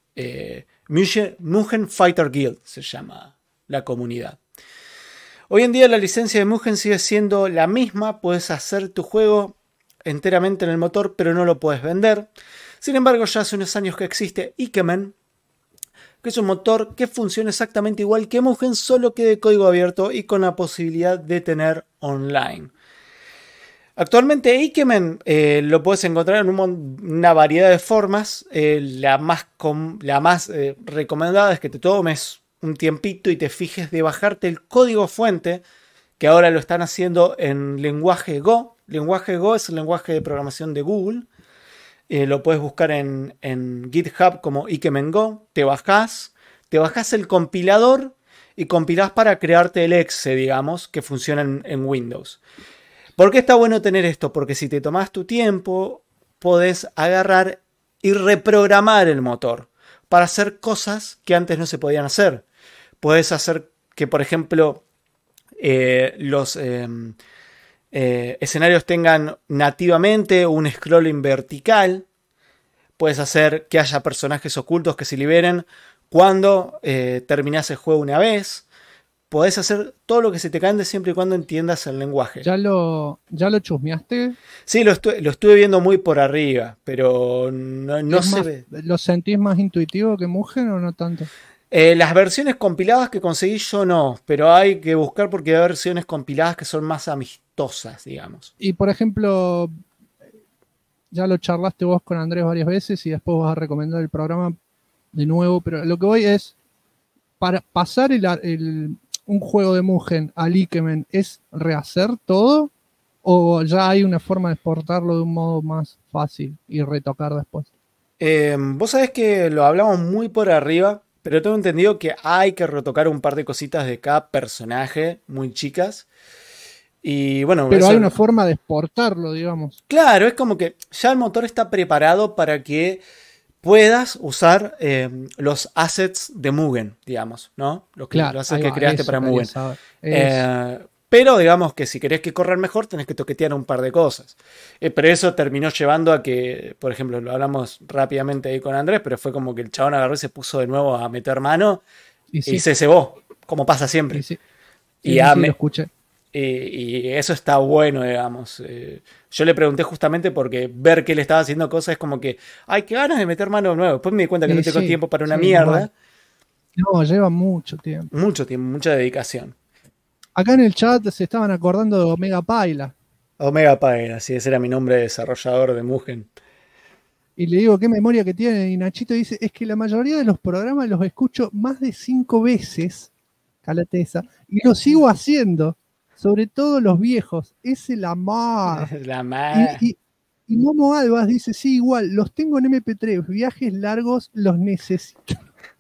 Mugen Fighter Guild se llama la comunidad. Hoy en día la licencia de Mugen sigue siendo la misma. Puedes hacer tu juego enteramente en el motor, pero no lo puedes vender. Sin embargo, ya hace unos años que existe Ikemen, que es un motor que funciona exactamente igual que Mugen, solo que de código abierto y con la posibilidad de tener online. Actualmente Ikemen lo puedes encontrar en una variedad de formas. La más recomendada es que te tomes un tiempito y te fijes de bajarte el código fuente, que ahora lo están haciendo en lenguaje Go. Lenguaje Go es el lenguaje de programación de Google. Lo puedes buscar en GitHub como Ikemen Go. Te bajás el compilador y compilás para crearte el exe, digamos, que funciona en Windows. ¿Por qué está bueno tener esto? Porque si te tomás tu tiempo, podés agarrar y reprogramar el motor para hacer cosas que antes no se podían hacer. Puedes hacer que, por ejemplo, los escenarios tengan nativamente un scrolling vertical. Puedes hacer que haya personajes ocultos que se liberen cuando terminás el juego una vez. Podés hacer todo lo que se te cante siempre y cuando entiendas el lenguaje. ¿Ya lo chusmeaste? Sí, lo estuve viendo muy por arriba, pero no se ve. ¿Lo sentís más intuitivo que Mugen o no tanto? Las versiones compiladas que conseguí yo no, pero hay que buscar porque hay versiones compiladas que son más amistosas, digamos. Y por ejemplo, ya lo charlaste vos con Andrés varias veces y después vas a recomendar el programa de nuevo, pero lo que voy es, para pasar un juego de Mugen al Ikemen, ¿es rehacer todo? ¿O ya hay una forma de exportarlo de un modo más fácil y retocar después? Vos sabés que lo hablamos muy por arriba, pero tengo entendido que hay que retocar un par de cositas de cada personaje, muy chicas. Y bueno, pero hay una forma de exportarlo, digamos. Claro, es como que ya el motor está preparado para que puedas usar los assets de Mugen, digamos, ¿no? Los assets que creaste para Mugen. Pero digamos que si querés que corran mejor, tenés que toquetear un par de cosas. Pero eso terminó llevando a que, por ejemplo, lo hablamos rápidamente ahí con Andrés, pero fue como que el chabón agarró y se puso de nuevo a meter mano y se cebó, como pasa siempre. Lo escuché. Y eso está bueno, digamos. Yo le pregunté justamente porque ver que él estaba haciendo cosas es como que, ay, qué ganas de meter mano de nuevo. Después me di cuenta que no tengo tiempo para una mierda. No, lleva mucho tiempo. Mucho tiempo, mucha dedicación. Acá en el chat se estaban acordando de Omega Paila. Omega Paila, sí, ese era mi nombre de desarrollador de Mugen. Y le digo, qué memoria que tiene. Y Nachito dice, es que la mayoría de los programas los escucho más de 5 veces, cálate esa, y lo sigo haciendo. Sobre todo los viejos. Es el amor. La mar. Y Momo Albas dice, sí, igual, los tengo en MP3, viajes largos los necesito.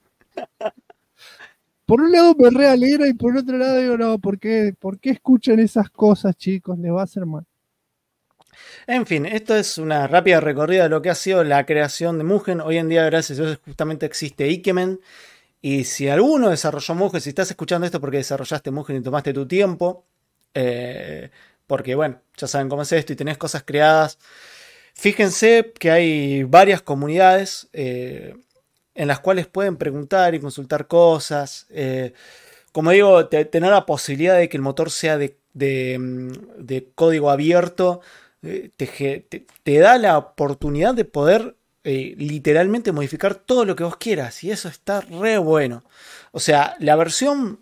Por un lado me realegra y por otro lado digo, no, ¿por qué escuchan esas cosas, chicos? Les va a hacer mal. En fin, esto es una rápida recorrida de lo que ha sido la creación de Mugen. Hoy en día, gracias a Dios, justamente existe Ikemen. Y si alguno desarrolló Mugen, si estás escuchando esto porque desarrollaste Mugen y tomaste tu tiempo, porque bueno, ya saben cómo es esto y tenés cosas creadas, fíjense que hay varias comunidades en las cuales pueden preguntar y consultar cosas. Como digo, tener la posibilidad de que el motor sea de código abierto te da la oportunidad de poder literalmente modificar todo lo que vos quieras, y eso está re bueno. O sea, la versión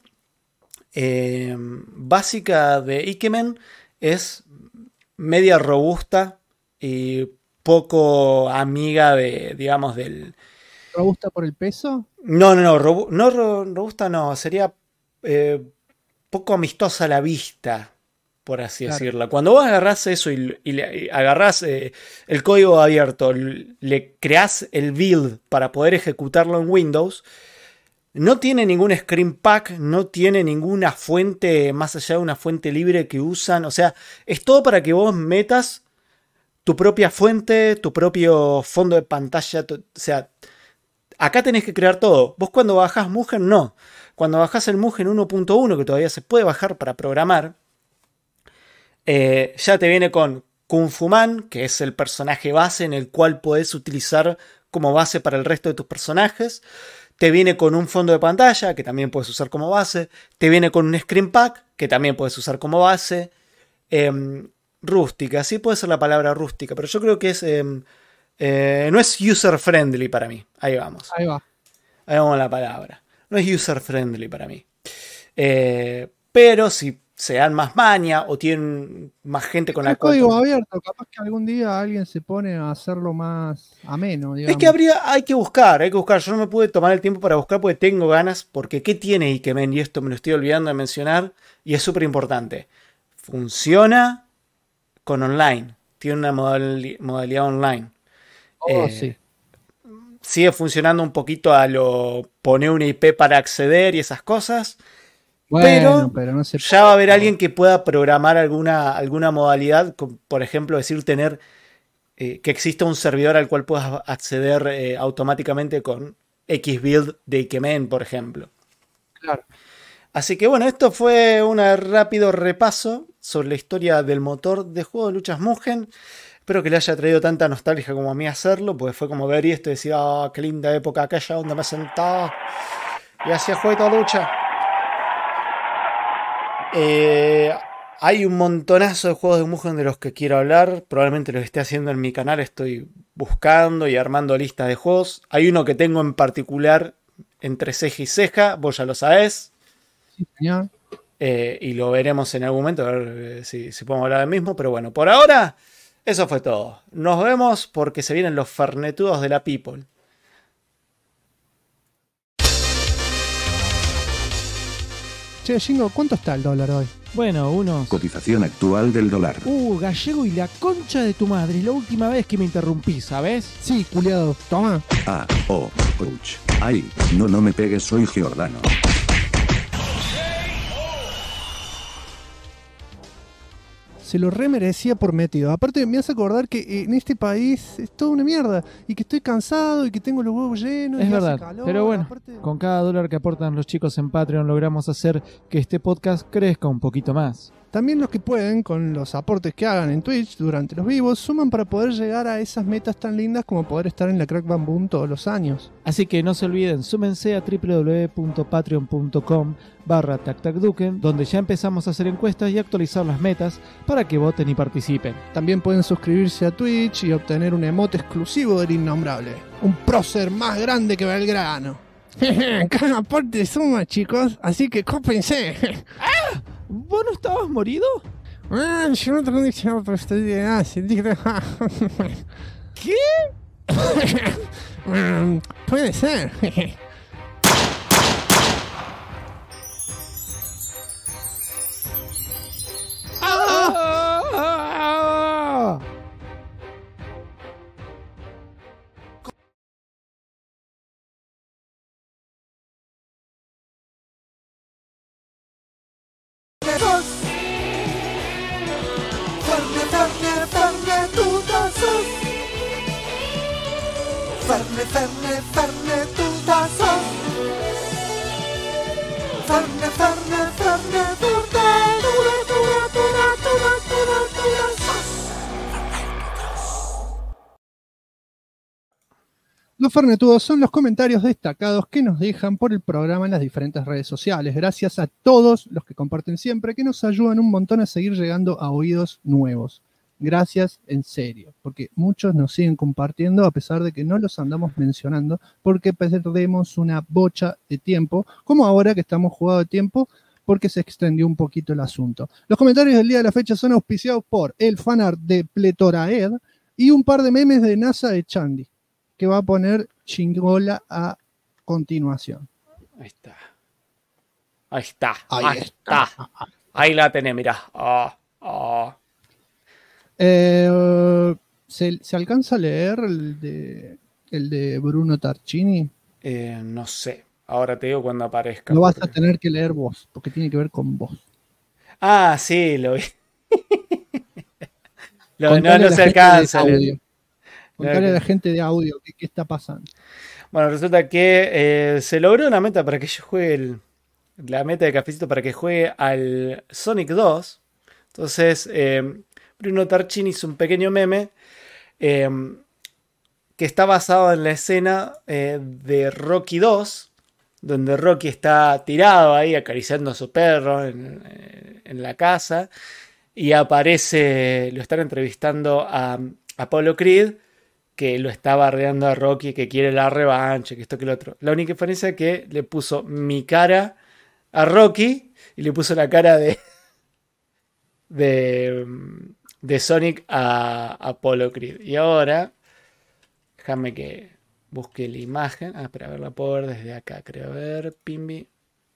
básica de Ikemen es media robusta y poco amiga digamos, del... ¿Robusta por el peso? No, robusta no, sería poco amistosa a la vista, por así decirlo. Cuando vos agarrás eso y agarrás el código abierto, le creás el build para poder ejecutarlo en Windows, no tiene ningún screen pack, no tiene ninguna fuente más allá de una fuente libre que usan. O sea, es todo para que vos metas tu propia fuente, tu propio fondo de pantalla. O sea, acá tenés que crear todo. Vos cuando bajás Mugen, no. Cuando bajás el Mugen 1.1, que todavía se puede bajar para programar, ya te viene con Kung Fu Man, que es el personaje base en el cual podés utilizar como base para el resto de tus personajes. Te viene con un fondo de pantalla, que también puedes usar como base. Te viene con un screen pack, que también puedes usar como base. Rústica, sí puede ser la palabra rústica, pero yo creo que no es user friendly para mí. Ahí vamos. Ahí va. Ahí vamos la palabra. No es user friendly para mí. Pero si se dan más maña o tienen más gente con la cual... código abierto, capaz que algún día alguien se pone a hacerlo más ameno, digamos. Es que hay que buscar. Yo no me pude tomar el tiempo para buscar porque tengo ganas, porque ¿qué tiene Ikemen? Y esto me lo estoy olvidando de mencionar y es súper importante. Funciona con online. Tiene una modalidad online. Sí. Sigue funcionando un poquito a lo poner una IP para acceder y esas cosas. Bueno, pero no se ya va a haber alguien que pueda programar alguna modalidad, por ejemplo, decir tener que exista un servidor al cual puedas acceder automáticamente con X build de Ikemen, por ejemplo. Claro. Así que bueno, esto fue un rápido repaso sobre la historia del motor de juego de luchas Mugen. Espero que le haya traído tanta nostalgia como a mí hacerlo, porque fue como ver esto y decir, ah, qué linda época aquella donde me sentaba y hacía juego de lucha. Hay un montonazo de juegos de Mugen de los que quiero hablar. Probablemente los esté haciendo en mi canal. Estoy buscando y armando listas de juegos. Hay uno que tengo en particular entre ceja y ceja. Vos ya lo sabés. Sí, señor. Y lo veremos en algún momento. A ver si podemos hablar del mismo. Pero bueno, por ahora, eso fue todo. Nos vemos porque se vienen los fernetudos de la People. Che, Jingo, ¿cuánto está el dólar hoy? Bueno, unos... Cotización actual del dólar. Gallego y la concha de tu madre. Es la última vez que me interrumpí, ¿sabes? Sí, culiado. Toma. Ouch. Ay, no me pegues, soy Giordano. Se lo remerecía por metido. Aparte, me hace acordar que en este país es toda una mierda. Y que estoy cansado y que tengo los huevos llenos. Es y verdad. hace calor. Pero bueno, Aparte... con cada dólar que aportan los chicos en Patreon logramos hacer que este podcast crezca un poquito más. También los que pueden, con los aportes que hagan en Twitch durante los vivos, suman para poder llegar a esas metas tan lindas como poder estar en la Crack Bam Boom todos los años. Así que no se olviden, súmense a www.patreon.com/tactacduken, donde ya empezamos a hacer encuestas y actualizar las metas para que voten y participen. También pueden suscribirse a Twitch y obtener un emote exclusivo del Innombrable. Un prócer más grande que Belgrano. Cada aporte suma, chicos, así que cópense. ¿Vos no estabas morido? Yo no tengo diccionario, pero estoy de ¿Qué? Puede ser. Los fernetudos son los comentarios destacados que nos dejan por el programa en las diferentes redes sociales. Gracias a todos los que comparten siempre, que nos ayudan un montón a seguir llegando a oídos nuevos. Gracias en serio, porque muchos nos siguen compartiendo a pesar de que no los andamos mencionando, porque perdemos una bocha de tiempo, como ahora que estamos jugando de tiempo, porque se extendió un poquito el asunto. Los comentarios del día de la fecha son auspiciados por el fanart de Pletoraed y un par de memes de NASA de Chandy, que va a poner Chingola a continuación. Ahí está. Ahí la tenés, mirá. ¿Se alcanza a leer el de Bruno Tarchini? No sé. Ahora te digo cuando aparezca. Lo vas a tener que leer vos, porque tiene que ver con vos. Ah, sí, lo vi. No se alcanza. Contarle a la gente de audio qué está pasando. Bueno, resulta que se logró una meta para que yo juegue la meta de Cafecito para que juegue al Sonic 2. Entonces, Bruno Tarchini hizo un pequeño meme que está basado en la escena de Rocky 2, donde Rocky está tirado ahí acariciando a su perro en la casa y aparece, lo están entrevistando a Apollo Creed, que lo está barreando a Rocky, que quiere la revancha, que esto que lo otro. La única diferencia es que le puso mi cara a Rocky y le puso la cara de Sonic a Apollo Creed. Y ahora, déjame que busque la imagen. Espera, a ver, la puedo ver desde acá, creo. A ver, Pimbi.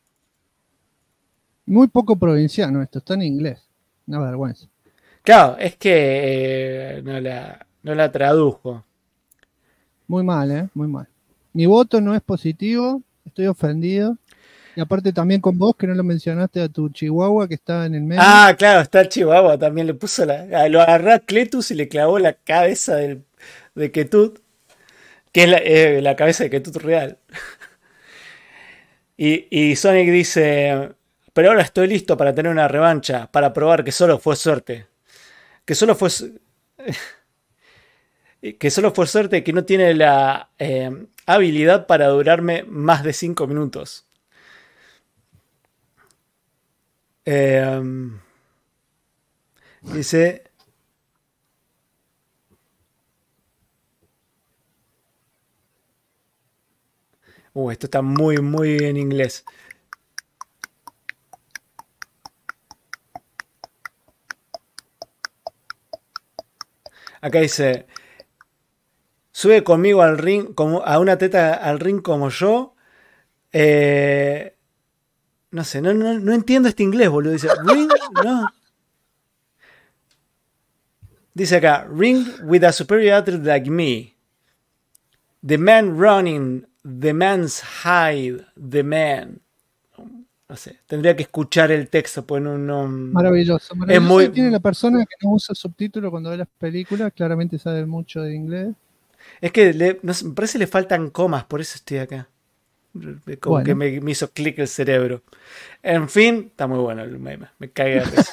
Muy poco provinciano esto, está en inglés. Una vergüenza. Claro, es que no la tradujo. Muy mal, muy mal. Mi voto no es positivo, estoy ofendido. Y aparte también con vos, que no lo mencionaste a tu chihuahua que estaba en el medio. Ah, claro, está el chihuahua, también le puso lo agarró a Cletus y le clavó la cabeza de Ketut, que es la cabeza de Ketut real. Y Sonic dice, pero ahora estoy listo para tener una revancha, para probar que solo fue suerte. Que solo fue suerte, que no tiene la habilidad para durarme más de 5 minutos. Dice... esto está muy, muy en inglés. Acá dice... Sube conmigo al ring, a una teta al ring como yo. No sé, no entiendo este inglés, boludo. Dice, ring, no. Dice acá, ring with a superior athlete like me. The man running, the man's hide, the man. No sé, tendría que escuchar el texto, pues no. Maravilloso. Es muy... Tiene la persona que no usa subtítulos cuando ve las películas, claramente sabe mucho de inglés. Es que no sé, me parece que le faltan comas, por eso estoy acá. Como que me hizo clic el cerebro. En fin, está muy bueno el meme. Me cae de risa.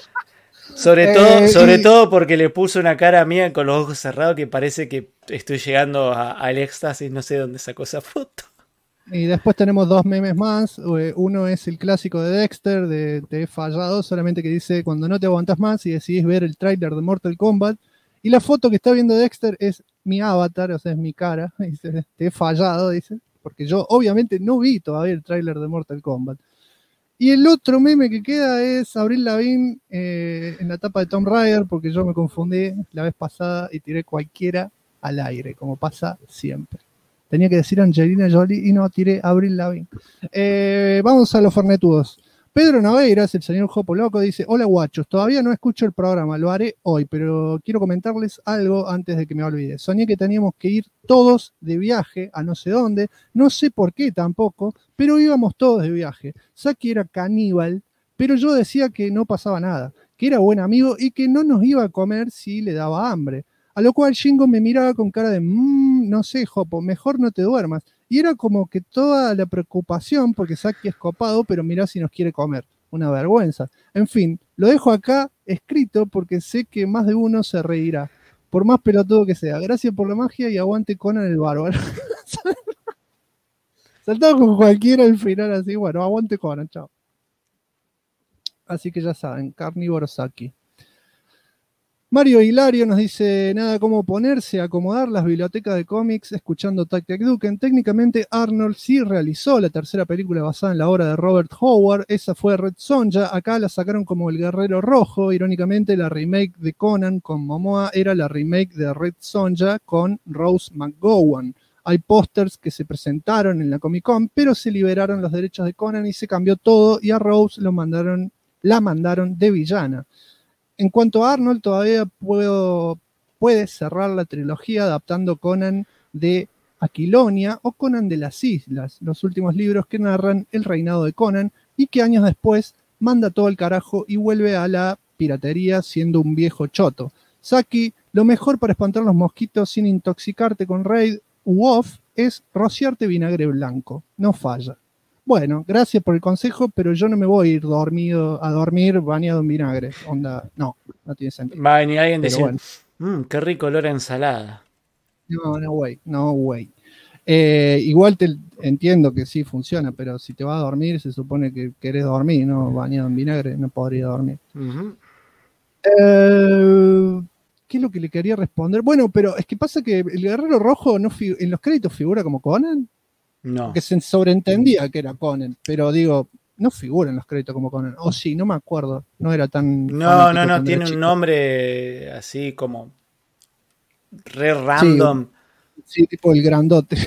Sobre todo porque le puso una cara mía con los ojos cerrados que parece que estoy llegando al éxtasis. No sé dónde sacó esa foto. Y después tenemos 2 memes más. Uno es el clásico de Dexter, de Te he fallado, solamente que dice cuando no te aguantas más y decidís ver el tráiler de Mortal Kombat. Y la foto que está viendo Dexter es mi avatar, o sea, es mi cara. Dice, te he fallado, dice. Porque yo obviamente no vi todavía el tráiler de Mortal Kombat. Y el otro meme que queda es Avril Lavigne en la tapa de Tomb Raider, porque yo me confundí la vez pasada y tiré cualquiera al aire, como pasa siempre. Tenía que decir Angelina Jolie y no, tiré Avril Lavigne. Vamos a los fornetudos. Pedro Naveiras, el señor Jopo Loco, dice: hola guachos, todavía no escucho el programa, lo haré hoy, pero quiero comentarles algo antes de que me olvide. Soñé que teníamos que ir todos de viaje a no sé dónde, no sé por qué tampoco, pero íbamos todos de viaje. Saki era caníbal, pero yo decía que no pasaba nada, que era buen amigo y que no nos iba a comer si le daba hambre. A lo cual Shingo me miraba con cara de, no sé, Jopo, mejor no te duermas. Y era como que toda la preocupación, porque Saki es copado, pero mirá si nos quiere comer. Una vergüenza. En fin, lo dejo acá escrito porque sé que más de uno se reirá. Por más pelotudo que sea. Gracias por la magia y aguante Conan el bárbaro. Saltado con cualquiera al final así. Bueno, aguante Conan, chao. Así que ya saben, carnívoro Saki. Mario Hilario nos dice, nada como ponerse a acomodar las bibliotecas de cómics escuchando Tac Tac Duken. Técnicamente Arnold sí realizó la tercera película basada en la obra de Robert Howard, esa fue Red Sonja, acá la sacaron como El Guerrero Rojo, irónicamente la remake de Conan con Momoa era la remake de Red Sonja con Rose McGowan. Hay pósters que se presentaron en la Comic Con, pero se liberaron los derechos de Conan y se cambió todo y a Rose la mandaron de villana. En cuanto a Arnold, todavía puede cerrar la trilogía adaptando Conan de Aquilonia o Conan de las Islas, los últimos libros que narran el reinado de Conan y que años después manda todo el carajo y vuelve a la piratería siendo un viejo choto. Saki, lo mejor para espantar los mosquitos sin intoxicarte con Raid u Off es rociarte vinagre blanco, no falla. Bueno, gracias por el consejo, pero yo no me voy a ir a dormir bañado en vinagre. Onda, no tiene sentido. Va a venir alguien pero diciendo, bueno. Qué rico olor a ensalada. No way. Igual te entiendo que sí funciona, pero si te vas a dormir, se supone que querés dormir, ¿no? Bañado en vinagre, no podría dormir. Uh-huh. ¿Qué es lo que le quería responder? Bueno, pero es que pasa que el Guerrero Rojo en los créditos figura como Conan. No. Que se sobreentendía que era Conan, pero digo, no figura en los créditos como Conan. O sí, no me acuerdo. No era tan. No, tiene un nombre así como re random. Sí, tipo el grandote.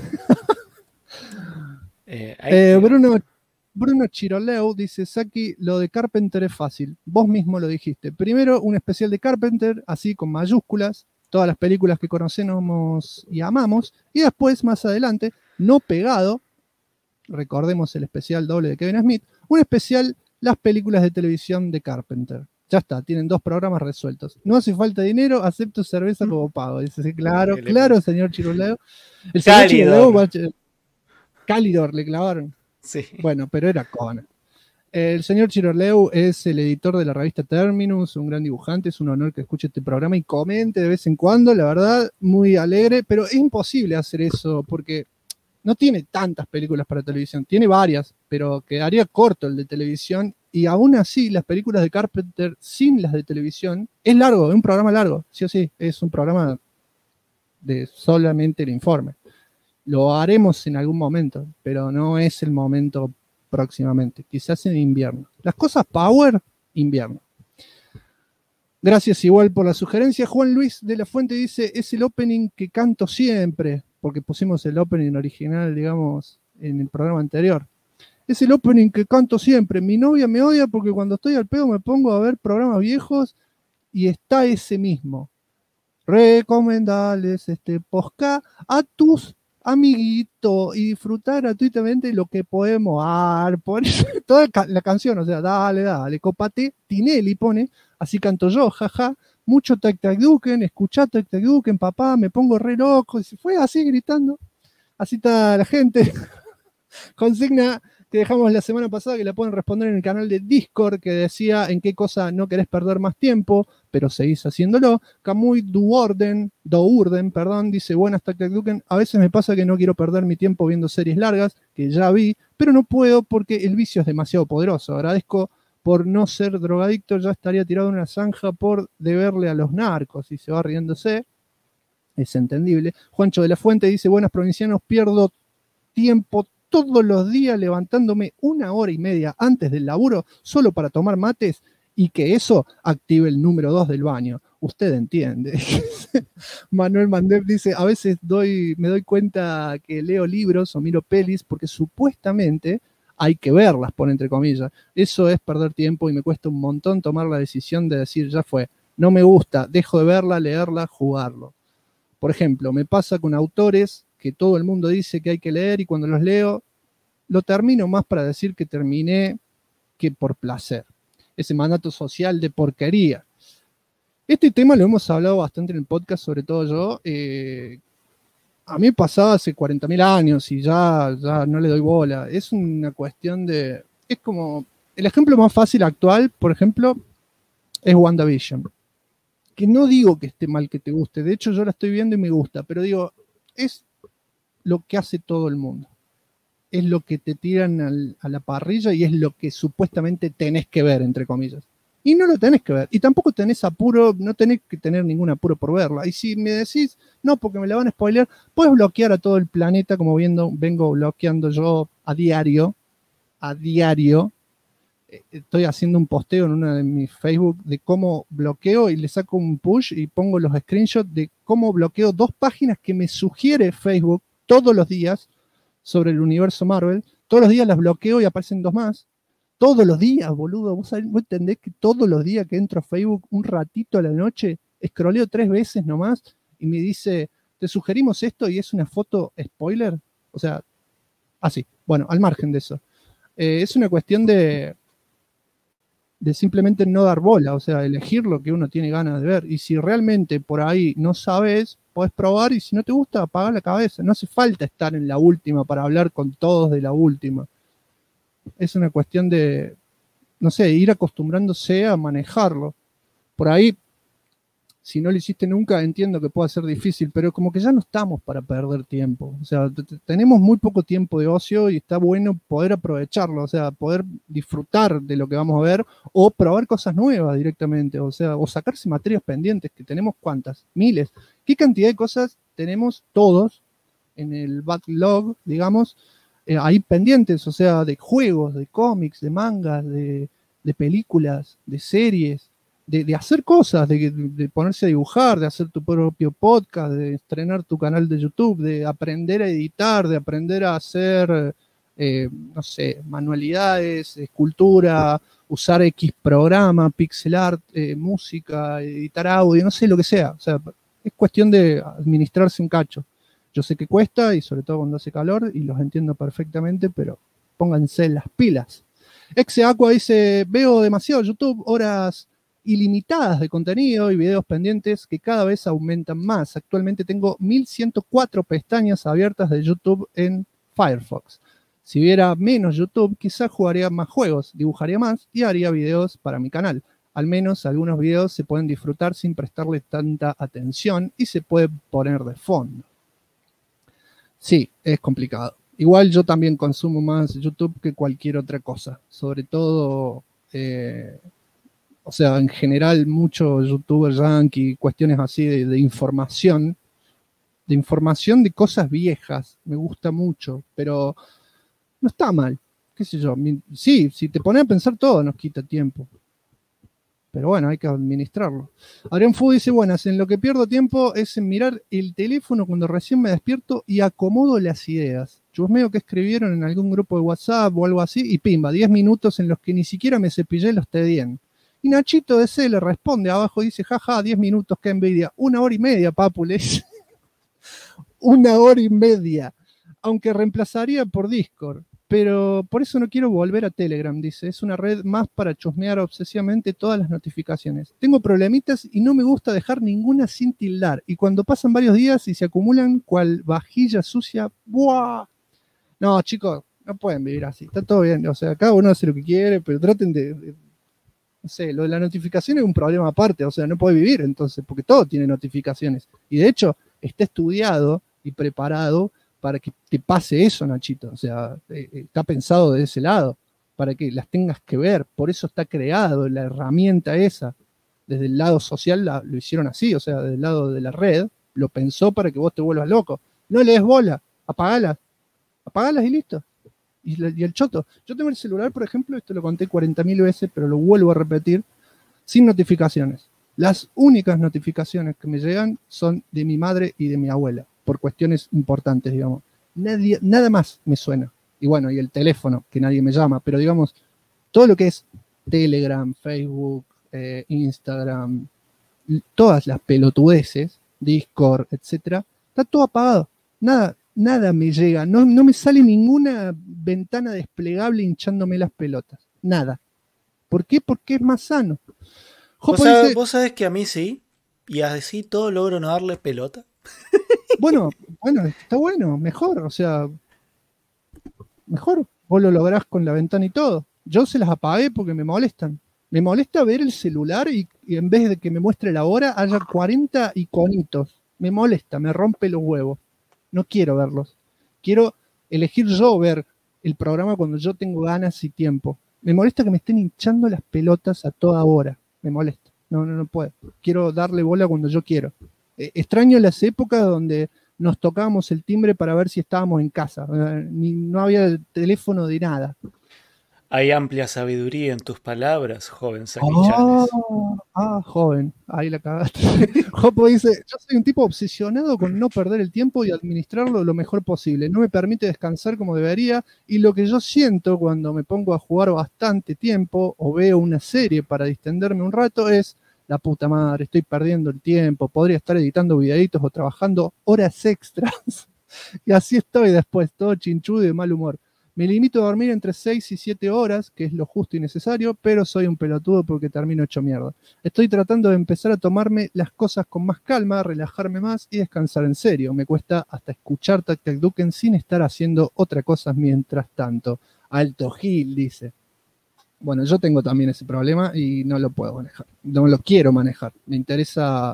Bruno Chiroleu dice: Saki, lo de Carpenter es fácil. Vos mismo lo dijiste. Primero, un especial de Carpenter, así con mayúsculas. todas las películas que conocemos y amamos, y después, más adelante, no pegado, recordemos el especial doble de Kevin Smith, un especial las películas de televisión de Carpenter. Ya está, tienen 2 programas resueltos. No hace falta dinero, acepto cerveza como pago. Dice, sí, claro, señor Chiruleo. El señor Chiruleo, Calidor le clavaron. Sí. Bueno, pero era Conan. El señor Chiroleu es el editor de la revista Terminus, un gran dibujante, es un honor que escuche este programa y comente de vez en cuando, la verdad, muy alegre, pero es imposible hacer eso porque no tiene tantas películas para televisión, tiene varias, pero quedaría corto el de televisión y aún así las películas de Carpenter sin las de televisión es largo, es un programa largo, sí o sí, es un programa de solamente el informe. Lo haremos en algún momento, pero no es el momento próximamente, quizás en invierno. Las cosas power, invierno. Gracias igual por la sugerencia. Juan Luis de la Fuente dice, es el opening que canto siempre, porque pusimos el opening original, digamos, en el programa anterior. Es el opening que canto siempre. Mi novia me odia porque cuando estoy al pedo me pongo a ver programas viejos y está ese mismo. Recomendales este podcast a tus amiguito y disfrutar gratuitamente lo que podemos por toda la canción, o sea, dale, copate, Tinelli pone, así canto yo, jaja, mucho tac tac duken, escuchá tac tac duken, papá, me pongo re loco, y se fue así gritando, así está la gente. Consigna que dejamos la semana pasada, que la pueden responder en el canal de Discord, que decía en qué cosa no querés perder más tiempo, pero seguís haciéndolo. Camuy Dourden, dice, buenas Tac Tac Duken, a veces me pasa que no quiero perder mi tiempo viendo series largas, que ya vi, pero no puedo porque el vicio es demasiado poderoso. Agradezco por no ser drogadicto, ya estaría tirado en una zanja por deberle a los narcos, y se va riéndose, es entendible. Juancho de la Fuente dice, buenas provincianos, pierdo tiempo todos los días levantándome 1h30 antes del laburo solo para tomar mates y que eso active el número 2 del baño. Usted entiende. Manuel Mandep dice, a veces me doy cuenta que leo libros o miro pelis porque supuestamente hay que verlas, pone entre comillas. Eso es perder tiempo y me cuesta un montón tomar la decisión de decir, ya fue, no me gusta, dejo de verla, leerla, jugarlo. Por ejemplo, me pasa con autores que todo el mundo dice que hay que leer y cuando los leo, lo termino más para decir que terminé que por placer. Ese mandato social de porquería. Este tema lo hemos hablado bastante en el podcast, sobre todo yo. A mí pasaba hace 40.000 años y ya no le doy bola. Es una cuestión de... Es como... El ejemplo más fácil actual, por ejemplo, es WandaVision. Que no digo que esté mal que te guste. De hecho, yo la estoy viendo y me gusta. Pero digo, es lo que hace todo el mundo. Es lo que te tiran a la parrilla y es lo que supuestamente tenés que ver, entre comillas. Y no lo tenés que ver. Y tampoco tenés apuro, no tenés que tener ningún apuro por verla. Y si me decís, no, porque me la van a spoilear, puedes bloquear a todo el planeta como vengo bloqueando yo a diario. Estoy haciendo un posteo en una de mis Facebook de cómo bloqueo y le saco un push y pongo los screenshots de cómo bloqueo 2 páginas que me sugiere Facebook todos los días sobre el universo Marvel. Todos los días las bloqueo y aparecen 2 más. Todos los días, boludo. ¿Vos entendés que todos los días que entro a Facebook un ratito a la noche, scrolleo 3 veces nomás y me dice, te sugerimos esto y es una foto spoiler? O sea, así. Bueno, al margen de eso. Es una cuestión de simplemente no dar bola, o sea, elegir lo que uno tiene ganas de ver. Y si realmente por ahí no sabes, podés probar y si no te gusta, apagar la cabeza. No hace falta estar en la última para hablar con todos de la última. Es una cuestión de, no sé, ir acostumbrándose a manejarlo. Por ahí, si no lo hiciste nunca, entiendo que pueda ser difícil, pero como que ya no estamos para perder tiempo. O sea, tenemos muy poco tiempo de ocio y está bueno poder aprovecharlo, o sea, poder disfrutar de lo que vamos a ver o probar cosas nuevas directamente, o sea, o sacarse materias pendientes, que tenemos ¿cuántas? Miles. ¿Qué cantidad de cosas tenemos todos en el backlog, digamos, ahí pendientes? O sea, de juegos, de cómics, de mangas, de películas, de series, de hacer cosas, de ponerse a dibujar, de hacer tu propio podcast, de estrenar tu canal de YouTube, de aprender a editar, de aprender a hacer, no sé, manualidades, escultura, usar X programa, pixel art, música, editar audio, no sé, lo que sea. O sea, es cuestión de administrarse un cacho. Yo sé que cuesta, y sobre todo cuando hace calor, y los entiendo perfectamente, pero pónganse las pilas. Exeaqua dice, veo demasiado YouTube, horas ilimitadas de contenido y videos pendientes que cada vez aumentan más. Actualmente tengo 1104 pestañas abiertas de YouTube en Firefox. Si viera menos YouTube, quizás jugaría más juegos, dibujaría más y haría videos para mi canal. Al menos algunos videos se pueden disfrutar sin prestarle tanta atención y se puede poner de fondo. Sí, es complicado. Igual yo también consumo más YouTube que cualquier otra cosa. Sobre todo, o sea, en general, muchos youtubers yankee, cuestiones así de información de cosas viejas. Me gusta mucho, pero no está mal. Qué sé yo. Sí, si te pones a pensar, todo nos quita tiempo. Pero bueno, hay que administrarlo. Adrián Fu dice, buenas, en lo que pierdo tiempo es en mirar el teléfono cuando recién me despierto y acomodo las ideas. Chusmeo que escribieron en algún grupo de WhatsApp o algo así y pimba, 10 minutos en los que ni siquiera me cepillé los tedien. Y Nachito DC le responde abajo, dice, jaja, 10 minutos, qué envidia. 1 hora y media, papu, le dice. 1 hora y media. Aunque reemplazaría por Discord. Pero por eso no quiero volver a Telegram, dice. Es una red más para chusmear obsesivamente todas las notificaciones. Tengo problemitas y no me gusta dejar ninguna sin tildar. Y cuando pasan varios días y se acumulan cual vajilla sucia, ¡buah! No, chicos, no pueden vivir así. Está todo bien. O sea, cada uno hace lo que quiere, pero traten de no sé, lo de la notificación es un problema aparte. O sea, no puede vivir entonces, porque todo tiene notificaciones. Y de hecho, está estudiado y preparado para que te pase eso, Nachito. O sea, está pensado de ese lado, para que las tengas que ver. Por eso está creado la herramienta esa. Desde el lado social lo hicieron así, o sea, desde el lado de la red, lo pensó para que vos te vuelvas loco. No le des bola, apagalas y listo. Y el choto. Yo tengo el celular, por ejemplo, esto lo conté 40.000 veces, pero lo vuelvo a repetir, sin notificaciones. Las únicas notificaciones que me llegan son de mi madre y de mi abuela, por cuestiones importantes, digamos. Nada más me suena. Y bueno, y el teléfono, que nadie me llama, pero digamos, todo lo que es Telegram, Facebook, Instagram, todas las pelotudeces, Discord, etcétera, está todo apagado. Nada me llega, no me sale ninguna ventana desplegable hinchándome las pelotas. Nada. ¿Por qué? Porque es más sano. ¿Vos sabés que a mí sí? Y así todo logro no darle pelota. Bueno, está bueno, mejor, o sea, mejor. Vos lo lográs con la ventana y todo. Yo se las apagué porque me molestan. Me molesta ver el celular y en vez de que me muestre la hora haya 40 iconitos. Me molesta, me rompe los huevos. No quiero verlos. Quiero elegir yo ver el programa cuando yo tengo ganas y tiempo. Me molesta que me estén hinchando las pelotas a toda hora. Me molesta. No puedo. Quiero darle bola cuando yo quiero. Extraño las épocas donde nos tocábamos el timbre para ver si estábamos en casa. No había teléfono de nada. Hay amplia sabiduría en tus palabras, joven Saquichanes. Joven, ahí la cagaste. Jopo dice, yo soy un tipo obsesionado con no perder el tiempo y administrarlo lo mejor posible. No me permite descansar como debería y lo que yo siento cuando me pongo a jugar bastante tiempo o veo una serie para distenderme un rato es, la puta madre, estoy perdiendo el tiempo, podría estar editando videitos o trabajando horas extras. Y así estoy después, todo chinchudo y de mal humor. Me limito a dormir entre 6 y 7 horas, que es lo justo y necesario, pero soy un pelotudo porque termino hecho mierda. Estoy tratando de empezar a tomarme las cosas con más calma, relajarme más y descansar en serio. Me cuesta hasta escuchar Tac Tac Duken sin estar haciendo otra cosa mientras tanto. Alto Gil, dice. Bueno, yo tengo también ese problema y no lo puedo manejar. No lo quiero manejar. Me interesa,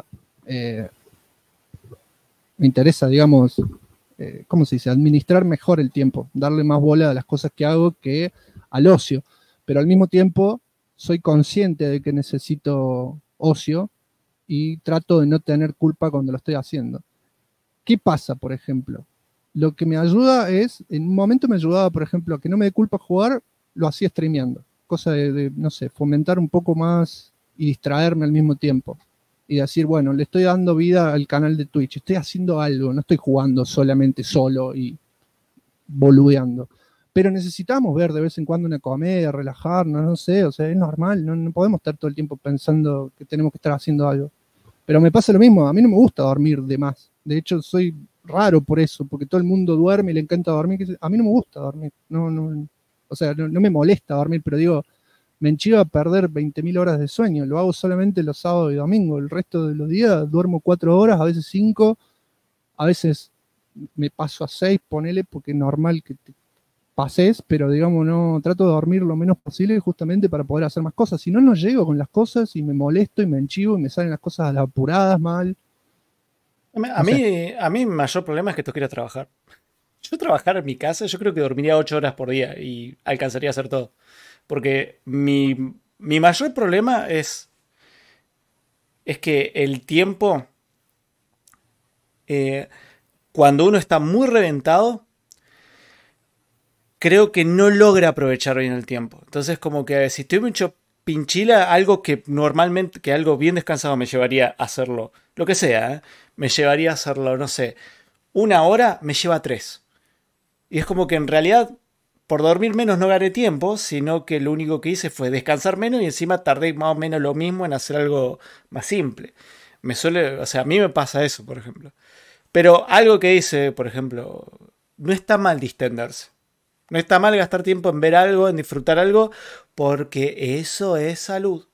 digamos... ¿cómo se dice? Administrar mejor el tiempo, darle más bola a las cosas que hago que al ocio, pero al mismo tiempo soy consciente de que necesito ocio y trato de no tener culpa cuando lo estoy haciendo. ¿Qué pasa, por ejemplo? Lo que me ayuda es, en un momento me ayudaba, por ejemplo, a que no me dé culpa jugar, lo hacía streameando, cosa de no sé, fomentar un poco más y distraerme al mismo tiempo. Y decir, bueno, le estoy dando vida al canal de Twitch, estoy haciendo algo, no estoy jugando solamente solo y boludeando. Pero necesitamos ver de vez en cuando una comedia, relajarnos, no sé, o sea, es normal, no podemos estar todo el tiempo pensando que tenemos que estar haciendo algo. Pero me pasa lo mismo, a mí no me gusta dormir de más. De hecho, soy raro por eso, porque todo el mundo duerme y le encanta dormir. A mí no me gusta dormir. O sea, no me molesta dormir, pero digo, me enchiva a perder 20.000 horas de sueño. Lo hago solamente los sábados y domingos. El resto de los días duermo 4 horas, a veces 5, a veces me paso a 6, ponele, porque es normal que te pases, pero digamos, no trato de dormir lo menos posible justamente para poder hacer más cosas. Si no, no llego con las cosas y me molesto y me enchivo y me salen las cosas a las apuradas mal. A mí mi mayor problema es que tengo que ir a trabajar. Yo trabajar en mi casa, yo creo que dormiría 8 horas por día y alcanzaría a hacer todo. Porque mi mayor problema es que el tiempo, cuando uno está muy reventado, creo que no logra aprovechar bien el tiempo. Entonces, como que si estoy mucho pinchila, algo que normalmente, que algo bien descansado me llevaría a hacerlo, lo que sea, me llevaría a hacerlo, no sé, 1 hora, me lleva 3. Y es como que en realidad, por dormir menos no gané tiempo, sino que lo único que hice fue descansar menos y encima tardé más o menos lo mismo en hacer algo más simple. O sea, a mí me pasa eso, por ejemplo. Pero algo que dice, por ejemplo, no está mal distenderse. No está mal gastar tiempo en ver algo, en disfrutar algo, porque eso es salud.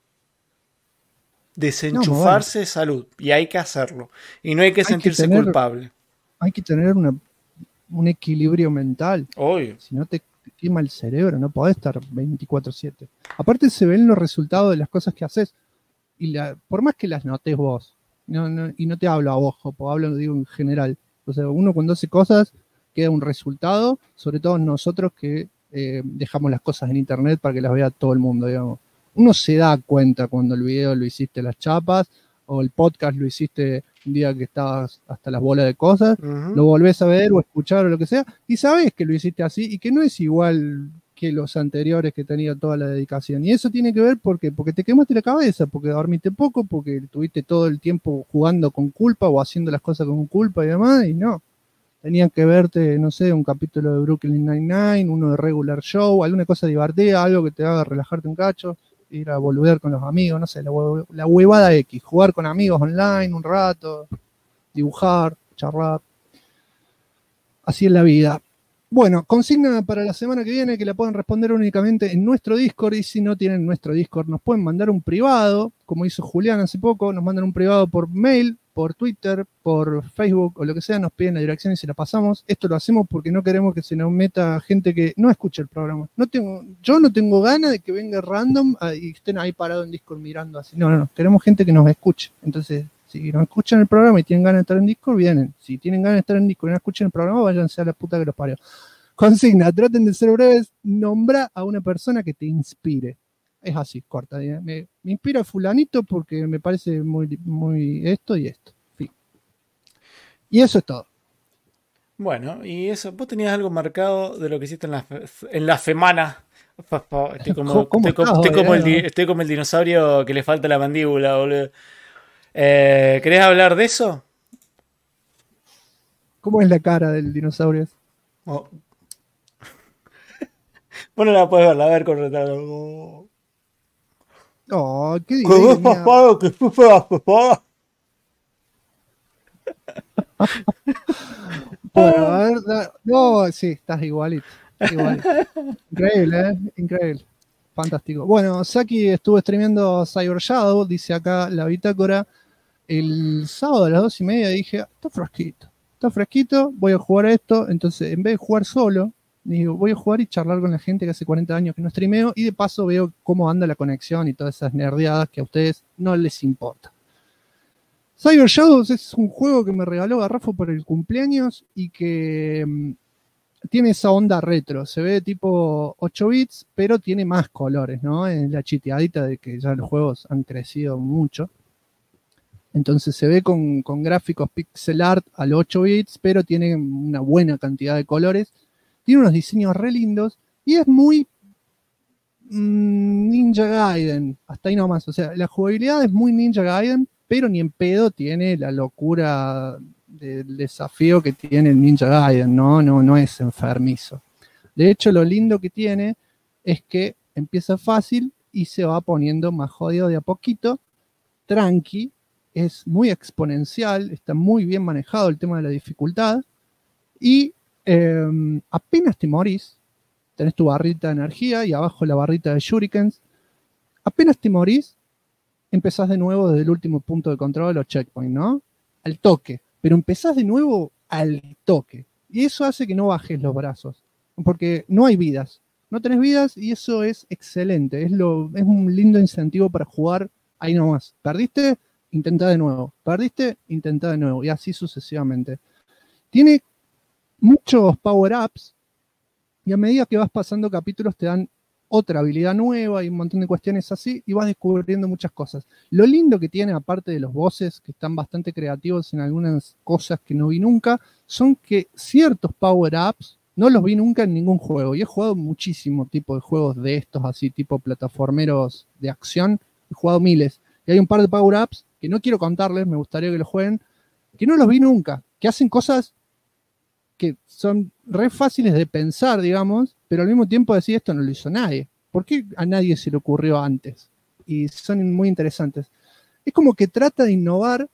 Desenchufarse es salud, y hay que hacerlo. Y no hay que sentirse culpable. Hay que tener un equilibrio mental. Obvio. Si no te quema el cerebro, no podés estar 24/7. Aparte se ven los resultados de las cosas que haces. Y por más que las notes vos, y no te hablo a vos, digo en general. O sea, uno cuando hace cosas queda un resultado, sobre todo nosotros que dejamos las cosas en internet para que las vea todo el mundo, digamos. Uno se da cuenta cuando el video lo hiciste las chapas, o el podcast lo hiciste un día que estabas hasta las bolas de cosas, lo volvés a ver o escuchar o lo que sea, y sabés que lo hiciste así y que no es igual que los anteriores que tenía toda la dedicación. Y eso tiene que ver porque te quemaste la cabeza, porque dormiste poco, porque estuviste todo el tiempo jugando con culpa o haciendo las cosas con culpa y demás, y no. Tenían que verte, no sé, un capítulo de Brooklyn Nine-Nine, uno de Regular Show, alguna cosa divertida, algo que te haga relajarte un cacho, ir a boludear con los amigos, no sé, la huevada X, jugar con amigos online un rato, dibujar, charlar. Así es la vida. Bueno, consigna para la semana que viene que la pueden responder únicamente en nuestro Discord, y si no tienen nuestro Discord nos pueden mandar un privado, como hizo Julián hace poco, nos mandan un privado por mail, por Twitter, por Facebook o lo que sea, nos piden la dirección y se la pasamos. Esto lo hacemos porque no queremos que se nos meta gente que no escuche el programa. Yo no tengo ganas de que venga random y estén ahí parados en Discord mirando así. No, queremos gente que nos escuche. Entonces, si nos escuchan el programa y tienen ganas de estar en Discord, vienen. Si tienen ganas de estar en Discord y no escuchan el programa, váyanse a la puta que los parió. Consigna, traten de ser breves, nombra a una persona que te inspire. Es así, corta. Me inspira fulanito porque me parece muy, muy esto y esto. Fin. Y eso es todo. Bueno, y eso, vos tenías algo marcado de lo que hiciste en la semana. Estoy como el dinosaurio que le falta la mandíbula, boludo. ¿Querés hablar de eso? ¿Cómo es la cara del dinosaurio? Oh. Bueno, la puedes ver, a ver con retardo. Oh, qué divino. Bueno, a ver, no, sí, estás igualito. Increíble, increíble. Fantástico. Bueno, Saki estuvo streameando Cyber Shadow, dice acá la bitácora, el sábado a las 2:30. Dije, está fresquito, voy a jugar a esto. Entonces, en vez de jugar solo, digo, voy a jugar y charlar con la gente que hace 40 años que no streameo, y de paso veo cómo anda la conexión y todas esas nerdeadas que a ustedes no les importa. Cyber Shadows es un juego que me regaló Garrafo por el cumpleaños y que tiene esa onda retro. Se ve tipo 8 bits, pero tiene más colores, ¿no? En la chiteadita de que ya los juegos han crecido mucho. Entonces se ve con gráficos pixel art al 8 bits, pero tiene una buena cantidad de colores. Tiene unos diseños re lindos y es muy Ninja Gaiden, hasta ahí nomás. O sea, la jugabilidad es muy Ninja Gaiden, pero ni en pedo tiene la locura del desafío que tiene el Ninja Gaiden, no es enfermizo. De hecho, lo lindo que tiene es que empieza fácil y se va poniendo más jodido de a poquito, tranqui, es muy exponencial, está muy bien manejado el tema de la dificultad, y apenas te morís, tenés tu barrita de energía y abajo la barrita de shurikens, apenas te morís, empezás de nuevo desde el último punto de control o checkpoint, ¿no? Al toque, pero empezás de nuevo al toque, y eso hace que no bajes los brazos, porque no hay vidas, no tenés vidas, y eso es excelente, es un lindo incentivo para jugar ahí nomás. Perdiste, intentá de nuevo, perdiste, intentá de nuevo, y así sucesivamente. Tiene muchos power-ups, y a medida que vas pasando capítulos te dan otra habilidad nueva y un montón de cuestiones así, y vas descubriendo muchas cosas. Lo lindo que tiene, aparte de los bosses, que están bastante creativos en algunas cosas que no vi nunca, son que ciertos power-ups no los vi nunca en ningún juego, y he jugado muchísimo tipo de juegos de estos, así tipo plataformeros de acción, he jugado miles, y hay un par de power-ups que no quiero contarles, me gustaría que los jueguen, que no los vi nunca, que hacen cosas que son re fáciles de pensar, digamos, pero al mismo tiempo decir esto no lo hizo nadie. ¿Por qué a nadie se le ocurrió antes? Y son muy interesantes. Es como que trata de innovar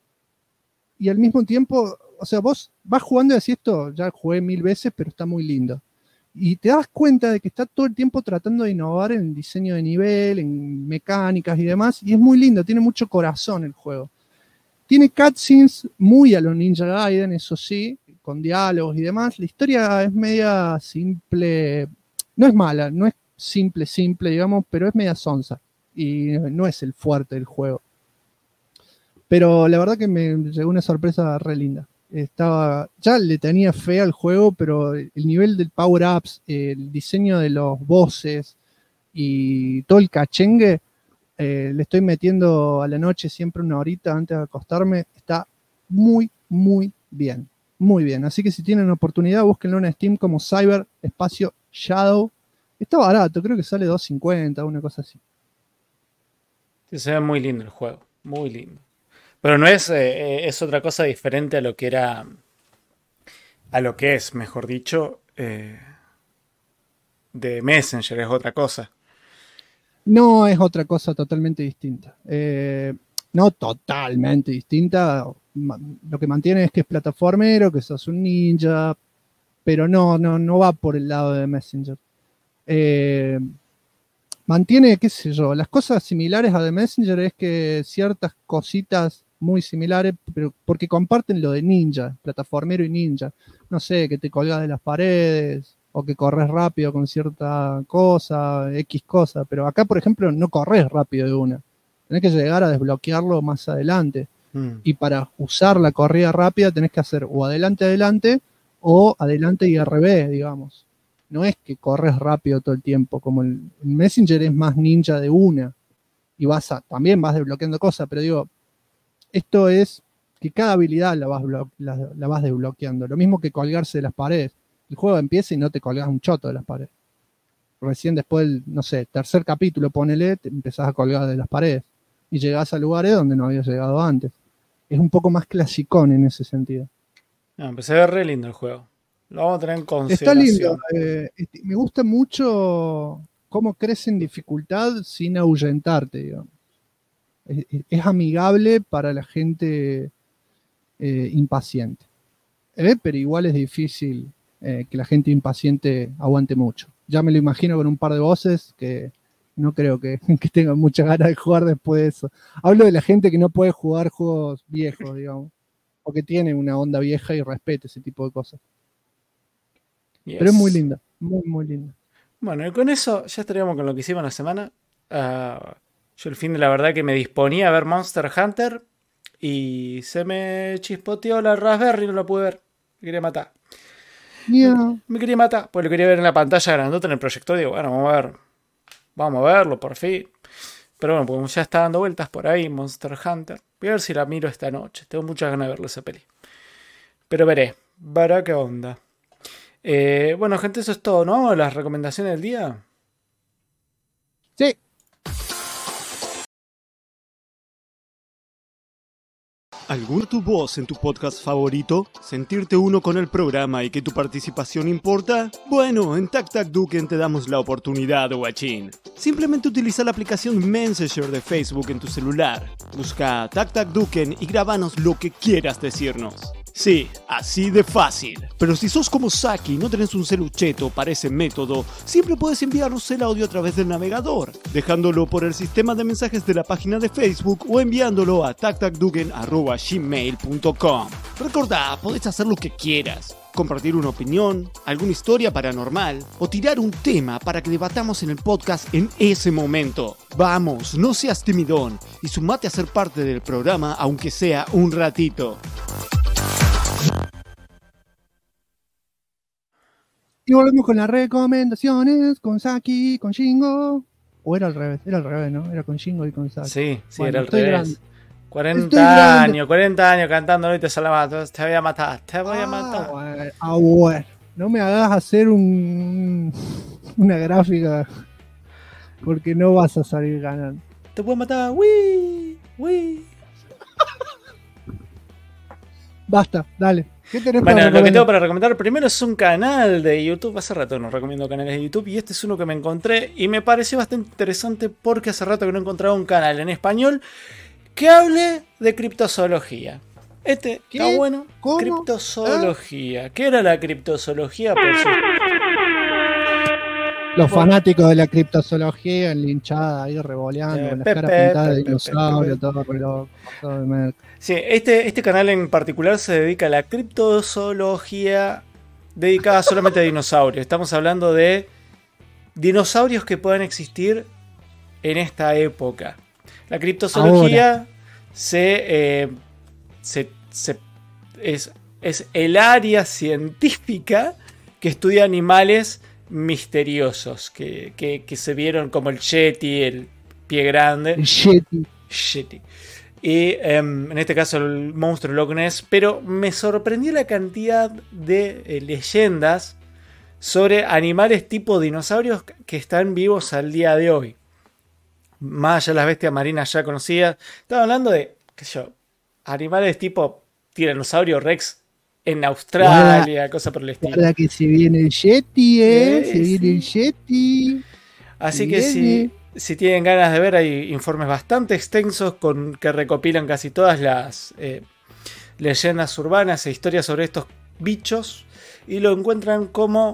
y al mismo tiempo, o sea, vos vas jugando y decís esto, ya jugué 1000 veces, pero está muy lindo. Y te das cuenta de que está todo el tiempo tratando de innovar en el diseño de nivel, en mecánicas y demás, y es muy lindo, tiene mucho corazón el juego. Tiene cutscenes muy a lo Ninja Gaiden, eso sí, con diálogos y demás. La historia es media simple, no es mala, no es simple, digamos, pero es media sonsa. Y no es el fuerte del juego. Pero la verdad que me llegó una sorpresa re linda. Ya le tenía fe al juego, pero el nivel del power-ups, el diseño de los bosses y todo el cachengue, le estoy metiendo a la noche siempre una horita antes de acostarme. Está muy, muy bien. Muy bien. Así que si tienen oportunidad, búsquenlo en Steam como Cyber Espacio Shadow. Está barato, creo que sale $2.50, una cosa así. Sí, se ve muy lindo el juego. Muy lindo. Pero no es, es otra cosa diferente a lo que era. A lo que es, mejor dicho. De Messenger, es otra cosa. No, es otra cosa totalmente distinta. No totalmente distinta. Lo que mantiene es que es plataformero, que sos un ninja, pero no va por el lado de Messenger. Mantiene, qué sé yo, las cosas similares a The Messenger es que ciertas cositas muy similares, pero porque comparten lo de ninja, plataformero y ninja. No sé, que te colgas de las paredes o que corres rápido con cierta cosa, X cosa, pero acá, por ejemplo, no corres rápido de una. Tenés que llegar a desbloquearlo más adelante. Y para usar la corrida rápida tenés que hacer o adelante o adelante y RB, digamos. No es que corres rápido todo el tiempo, como el Messenger es más ninja de una. Y también vas desbloqueando cosas, pero digo, esto es que cada habilidad la vas desbloqueando. Lo mismo que colgarse de las paredes. El juego empieza y no te colgas un choto de las paredes. Recién después del, no sé, tercer capítulo, ponele, te empezás a colgar de las paredes. Y llegás a lugares donde no habías llegado antes. Es un poco más clasicón en ese sentido. No, pues se ve re lindo el juego. Lo vamos a tener en consideración. Está lindo. Me gusta mucho cómo crece en dificultad sin ahuyentarte, digamos. Es amigable para la gente impaciente. Pero igual es difícil que la gente impaciente aguante mucho. Ya me lo imagino con un par de voces que no creo que tengan muchas ganas de jugar después de eso. Hablo de la gente que no puede jugar juegos viejos, digamos. O que tiene una onda vieja y respeta ese tipo de cosas. Yes. Pero es muy linda, muy, muy linda. Bueno, y con eso ya estaríamos con lo que hicimos la semana. Yo el fin de la verdad que me disponía a ver Monster Hunter y se me chispoteó la Raspberry y no lo pude ver. Me quería matar. Yeah. Me quería matar, pues lo quería ver en la pantalla grandota en el proyector. Digo, bueno, vamos a verlo por fin. Pero bueno, pues ya está dando vueltas por ahí Monster Hunter. Voy a ver si la miro esta noche. Tengo muchas ganas de verlo esa peli. Pero veré qué onda. Bueno, gente, eso es todo, ¿no? Vamos a las recomendaciones del día. Sí. ¿Alguna tu voz en tu podcast favorito? ¿Sentirte uno con el programa y que tu participación importa? Bueno, en TacTacDuken te damos la oportunidad, guachín. Simplemente utiliza la aplicación Messenger de Facebook en tu celular. Busca TacTacDuken y grabanos lo que quieras decirnos. Sí, así de fácil. Pero si sos como Saki y no tenés un celucheto para ese método, siempre puedes enviarnos el audio a través del navegador, dejándolo por el sistema de mensajes de la página de Facebook o enviándolo a tactacduken@gmail.com. Recordá, podés hacer lo que quieras. Compartir una opinión, alguna historia paranormal o tirar un tema para que debatamos en el podcast en ese momento. Vamos, no seas timidón y sumate a ser parte del programa aunque sea un ratito. Y volvemos con las recomendaciones, con Saki, con Shingo. O era al revés, ¿no? Era con Shingo y con Saki. Sí, Bueno, era al estoy revés. grande. 40 años cantando y te salvaste. Te voy a matar, te voy a matar. Bueno. No me hagas hacer una gráfica porque no vas a salir ganando. Te voy a matar, ¡Wii! Basta, dale. ¿Qué tenés Bueno, para lo que recomendar? tengo para recomendar primero es un canal de YouTube. Hace rato no recomiendo canales de YouTube y este es uno que me encontré y me pareció bastante interesante porque hace rato que no encontraba un canal en español que hable de criptozoología. Está bueno. ¿Cómo? Criptozoología. ¿Qué era la criptozoología? Los fanáticos de la criptozoología enlinchada ahí revoleando, con las caras pintadas de dinosaurio, todo reloj, todo de merca. Sí, este canal en particular se dedica a la criptozoología dedicada solamente a dinosaurios. Estamos hablando de dinosaurios que puedan existir en esta época. La criptozoología es el área científica que estudia animales misteriosos que se vieron, como el Yeti, el pie grande. El Yeti. Y en este caso el monstruo Loch Ness. Pero me sorprendió la cantidad de leyendas sobre animales tipo dinosaurios que están vivos al día de hoy. Más allá de las bestias marinas ya conocidas. Estaba hablando de, qué sé yo, animales tipo tiranosaurio Rex en Australia, cosa por el estilo. Guarda que se viene el Yeti, se viene el Yeti. Así que si tienen ganas de ver, hay informes bastante extensos que recopilan casi todas las leyendas urbanas e historias sobre estos y lo encuentran como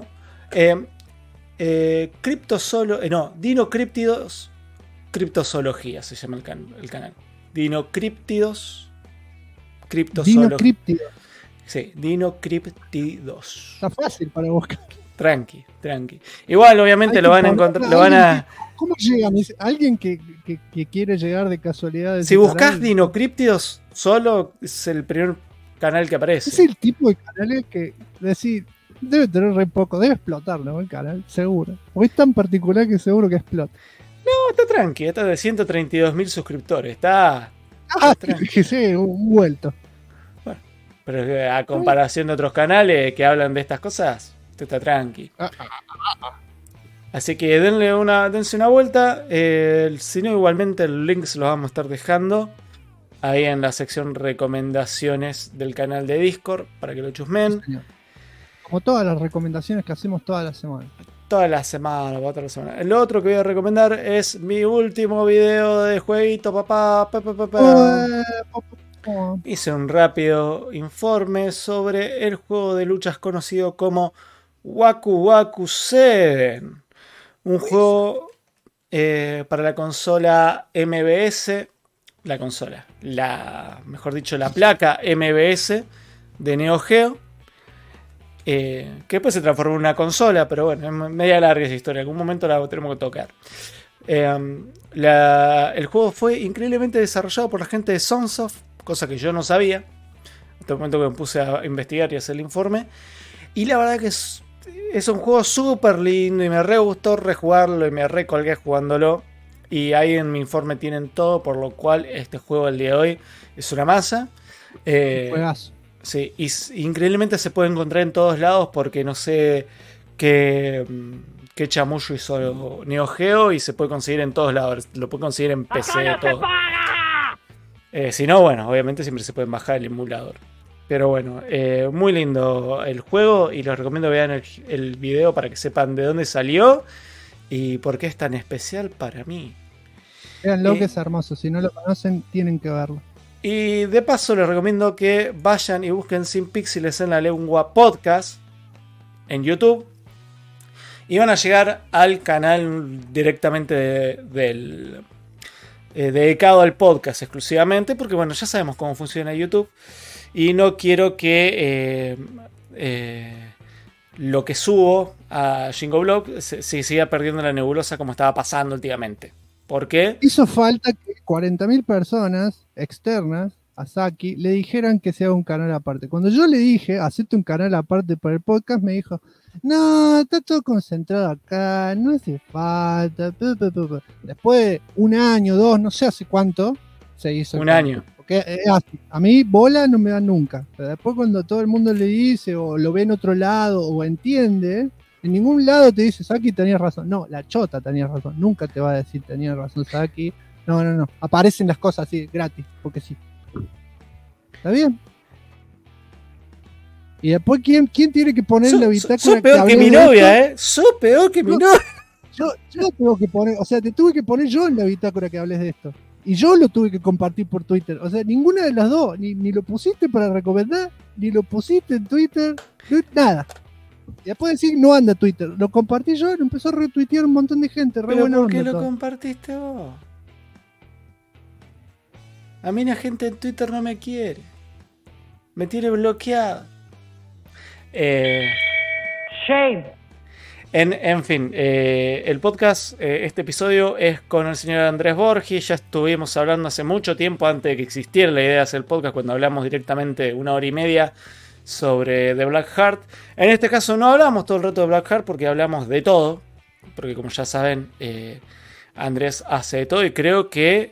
Dinocríptidos Criptozoología se llama el canal. Dinocríptidos Criptozoología. Sí, Dinocríptidos. Está fácil para buscar. Tranqui. Igual, obviamente lo van a encontrar. ¿Cómo llegan? Alguien que quiere llegar de casualidad. Si buscas Dinocríptidos, solo es el primer canal que aparece. Es el tipo de canales que decir, debe tener re poco, debe explotar, ¿no? El canal, seguro. O es tan particular que seguro que explota. No, está tranqui, está de 132.000 suscriptores. Está que sí, un vuelto. Bueno, pero a comparación de otros canales que hablan de estas cosas, esto está tranqui. Así que dense una vuelta. Si no, igualmente el link se lo vamos a estar dejando ahí en la sección recomendaciones del canal de Discord para que lo chusmen. Sí, como todas las recomendaciones que hacemos toda la semana. Toda la semana. El otro que voy a recomendar es mi último video de jueguito, papá. Hice un rápido informe sobre el juego de luchas conocido como Waku Waku 7. Un juego para la consola MVS. Mejor dicho, la placa MVS de Neo Geo. Que después se transformó en una consola, pero bueno, es media larga esa historia. En algún momento la tenemos que tocar. El juego fue increíblemente desarrollado por la gente de Sunsoft, cosa que yo no sabía. Hasta el momento que me puse a investigar y hacer el informe. Y la verdad que es un juego súper lindo y me re gustó rejugarlo y me recolgué jugándolo. Y ahí en mi informe tienen todo, por lo cual este juego el día de hoy es una masa. Juegazo. Sí, y increíblemente se puede encontrar en todos lados porque no sé qué chamullo hizo Neo Geo y se puede conseguir en todos lados. Lo puede conseguir en PC, todo. Si no, bueno, obviamente siempre se pueden bajar el emulador. Pero bueno, muy lindo el juego y les recomiendo que vean el video para que sepan de dónde salió y por qué es tan especial para mí. Véanlo, que es hermoso. Si no lo conocen, tienen que verlo. Y de paso les recomiendo que vayan y busquen Sin Píxeles en la Lengua Podcast en YouTube. Y van a llegar al canal directamente dedicado al podcast exclusivamente. Porque bueno, ya sabemos cómo funciona YouTube. Y no quiero que lo que subo a Jingo Blog se siga perdiendo la nebulosa como estaba pasando últimamente. ¿Por qué? Hizo falta que 40.000 personas externas a Saki le dijeran que se haga un canal aparte. Cuando yo le dije, hacete un canal aparte para el podcast, me dijo, no, está todo concentrado acá, no hace falta. Después de un año, 2, no sé hace cuánto, se hizo. Un año. Porque es así. A mí bola no me dan nunca. Pero después cuando todo el mundo le dice o lo ve en otro lado o entiende, en ningún lado te dice, Saki, tenías razón. No, la chota tenía razón. Nunca te va a decir, tenías razón, Saki. No. Aparecen las cosas así, gratis, porque sí. ¿Está bien? Y después, ¿quién tiene que poner la bitácora? Sos peor que mi novia, Sos peor que mi novia. Yo tengo que poner, o sea, te tuve que poner yo en la bitácora que hables de esto. Y yo lo tuve que compartir por Twitter. O sea, ninguna de las dos. Ni lo pusiste para recomendar, ni lo pusiste en Twitter, nada. Y después decir, no anda Twitter. Lo compartí yo y lo empezó a retuitear un montón de gente. ¿Pero por qué lo compartiste vos? A mí la gente en Twitter no me quiere. Me tiene bloqueado. Shame. En fin, el podcast, este episodio es con el señor Andrés Borges. Ya estuvimos hablando hace mucho tiempo antes de que existiera la idea de hacer el podcast, cuando hablamos directamente 1 hora y media sobre The Black Heart. En este caso no hablamos todo el rato de Black Heart porque hablamos de todo, porque como ya saben, Andrés hace de todo y creo que,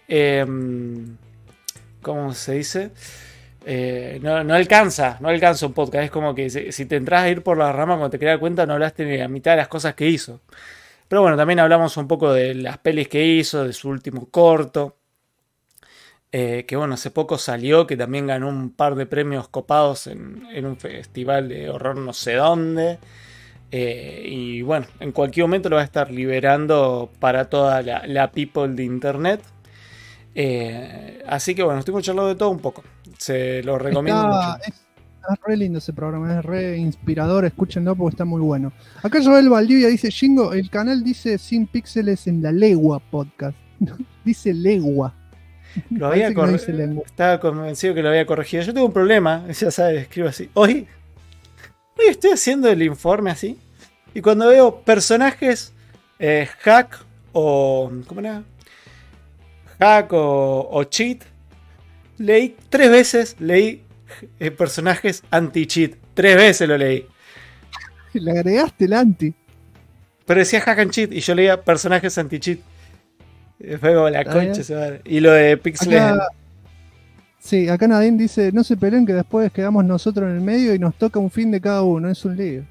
¿cómo se dice? No alcanza un podcast. Es como que si te entras a ir por la rama, cuando te quedas cuenta no hablaste ni la mitad de las cosas que hizo. Pero bueno, también hablamos un poco de las pelis que hizo, de su último corto, que bueno, hace poco salió, que también ganó un par de premios copados en un festival de horror no sé dónde. Y bueno, en cualquier momento lo va a estar liberando para toda la people de internet. Así que bueno, estuvimos charlando de todo un poco. Se lo recomiendo mucho. Es re lindo ese programa, es re inspirador, escúchenlo porque está muy bueno. Acá Joel Valdivia dice, Jingo, el canal dice Sin Píxeles en la Legua Podcast. Dice Legua. Lo había estaba convencido que lo había corregido. Yo tengo un problema, ya sabes, escribo así. Hoy estoy haciendo el informe así. Y cuando veo personajes hack o... ¿Cómo era? Hack o cheat, leí 3 veces, personajes anti-cheat. 3 veces lo leí. Le agregaste el anti. Pero decía hack and cheat y yo leía personajes anti-cheat. Fue como la concha. Y lo de Pixel. Sí, acá Nadine dice, no se peleen que después quedamos nosotros en el medio y nos toca un fin de cada uno. Es un lío.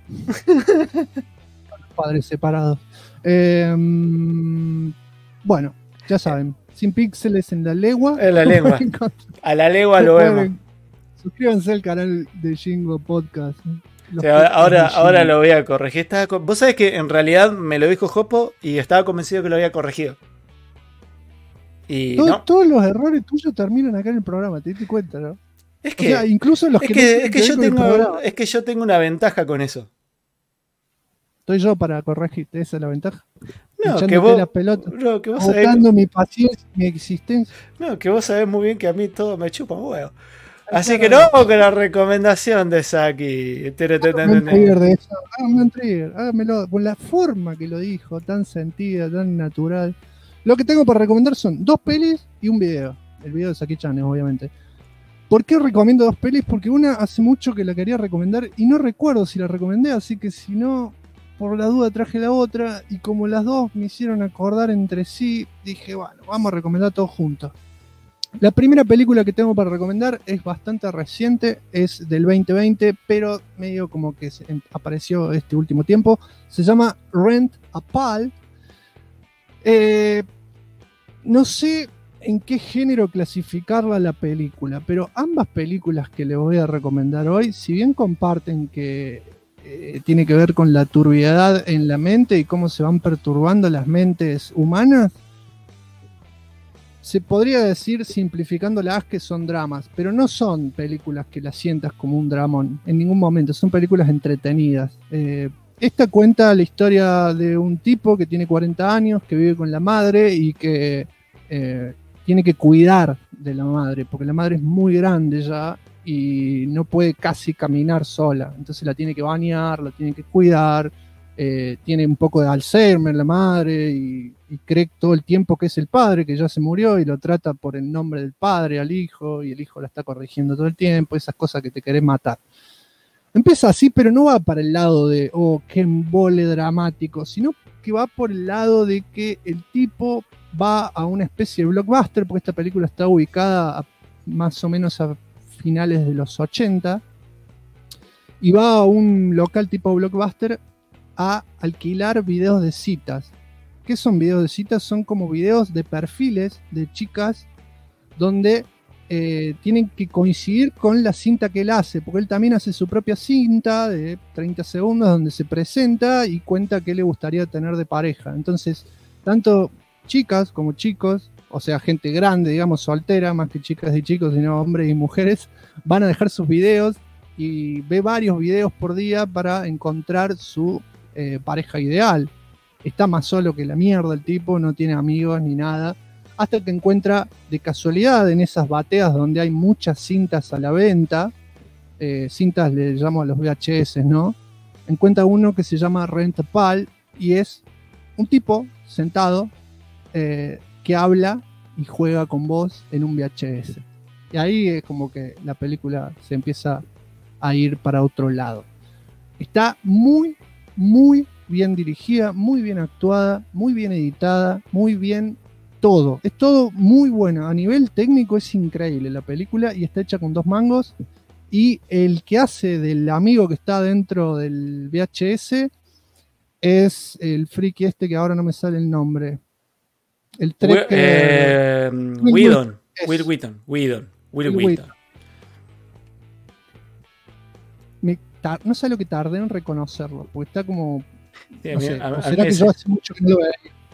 Padres separados. Bueno, ya saben. Sin Píxeles en la Legua. En la lengua. A la legua lo vemos. Suscríbanse al canal de Jingo Podcast. Sí, ahora lo voy a corregir. Vos sabés que en realidad me lo dijo Jopo y estaba convencido que lo había corregido. Y todos los errores tuyos terminan acá en el programa, te diste cuenta, ¿no? Es que, o sea, incluso los es que yo tengo una ventaja con eso. Estoy yo para corregirte, esa es la ventaja. No, que vos, la pelota, no, que vos agotando mi paciencia, mi existencia. No, que vos sabés muy bien que a mí todo me chupa un huevo. Así que no vamos con la recomendación de Saki. Hágamelo con la forma que lo dijo, tan sentida, tan natural. Lo que tengo para recomendar son 2 pelis y un video. El video de Saki-chan, obviamente. ¿Por qué recomiendo 2 pelis? Porque una hace mucho que la quería recomendar y no recuerdo si la recomendé, así que si no, por la duda traje la otra. Y como las dos me hicieron acordar entre sí, dije, bueno, vamos a recomendar todos juntos. La primera película que tengo para recomendar es bastante reciente, es del 2020, pero medio como que apareció este último tiempo. Se llama Rent a Pal. No sé en qué género clasificarla la película, pero ambas películas que les voy a recomendar hoy, si bien comparten que tiene que ver con la turbiedad en la mente y cómo se van perturbando las mentes humanas, se podría decir, simplificándolas, que son dramas, pero no son películas que las sientas como un dramón en ningún momento, son películas entretenidas. Esta cuenta la historia de un tipo que tiene 40 años, que vive con la madre y que tiene que cuidar de la madre, porque la madre es muy grande ya y no puede casi caminar sola, entonces la tiene que bañar, la tiene que cuidar, tiene un poco de Alzheimer la madre y cree todo el tiempo que es el padre, que ya se murió, y lo trata por el nombre del padre al hijo, y el hijo la está corrigiendo todo el tiempo, esas cosas que te querés matar. Empieza así, pero no va para el lado de, oh, qué embole dramático, sino que va por el lado de que el tipo va a una especie de blockbuster, porque esta película está ubicada más o menos a finales de los 80, y va a un local tipo blockbuster a alquilar videos de citas. ¿Qué son videos de citas? Son como videos de perfiles de chicas donde tienen que coincidir con la cinta que él hace, porque él también hace su propia cinta de 30 segundos donde se presenta y cuenta qué le gustaría tener de pareja. Entonces, tanto chicas como chicos, o sea, gente grande, digamos, soltera, más que chicas y chicos, sino hombres y mujeres, van a dejar sus videos y ve varios videos por día para encontrar su pareja ideal. Está más solo que la mierda el tipo, no tiene amigos ni nada, hasta que encuentra de casualidad en esas bateas donde hay muchas cintas a la venta, cintas le llamo a los VHS, ¿no? Encuentra uno que se llama Rent a Pal y es un tipo sentado que habla y juega con vos en un VHS. Y ahí es como que la película se empieza a ir para otro lado. Está muy, muy bien dirigida, muy bien actuada, muy bien editada, muy bien todo. Es todo muy bueno. A nivel técnico es increíble la película y está hecha con 2 mangos. Y el que hace del amigo que está dentro del VHS es el friki este que ahora no me sale el nombre. El Will Wheaton. No sé lo que tardé en reconocerlo, porque está como... Sí, no sé, será que yo hace mucho que no lo veo.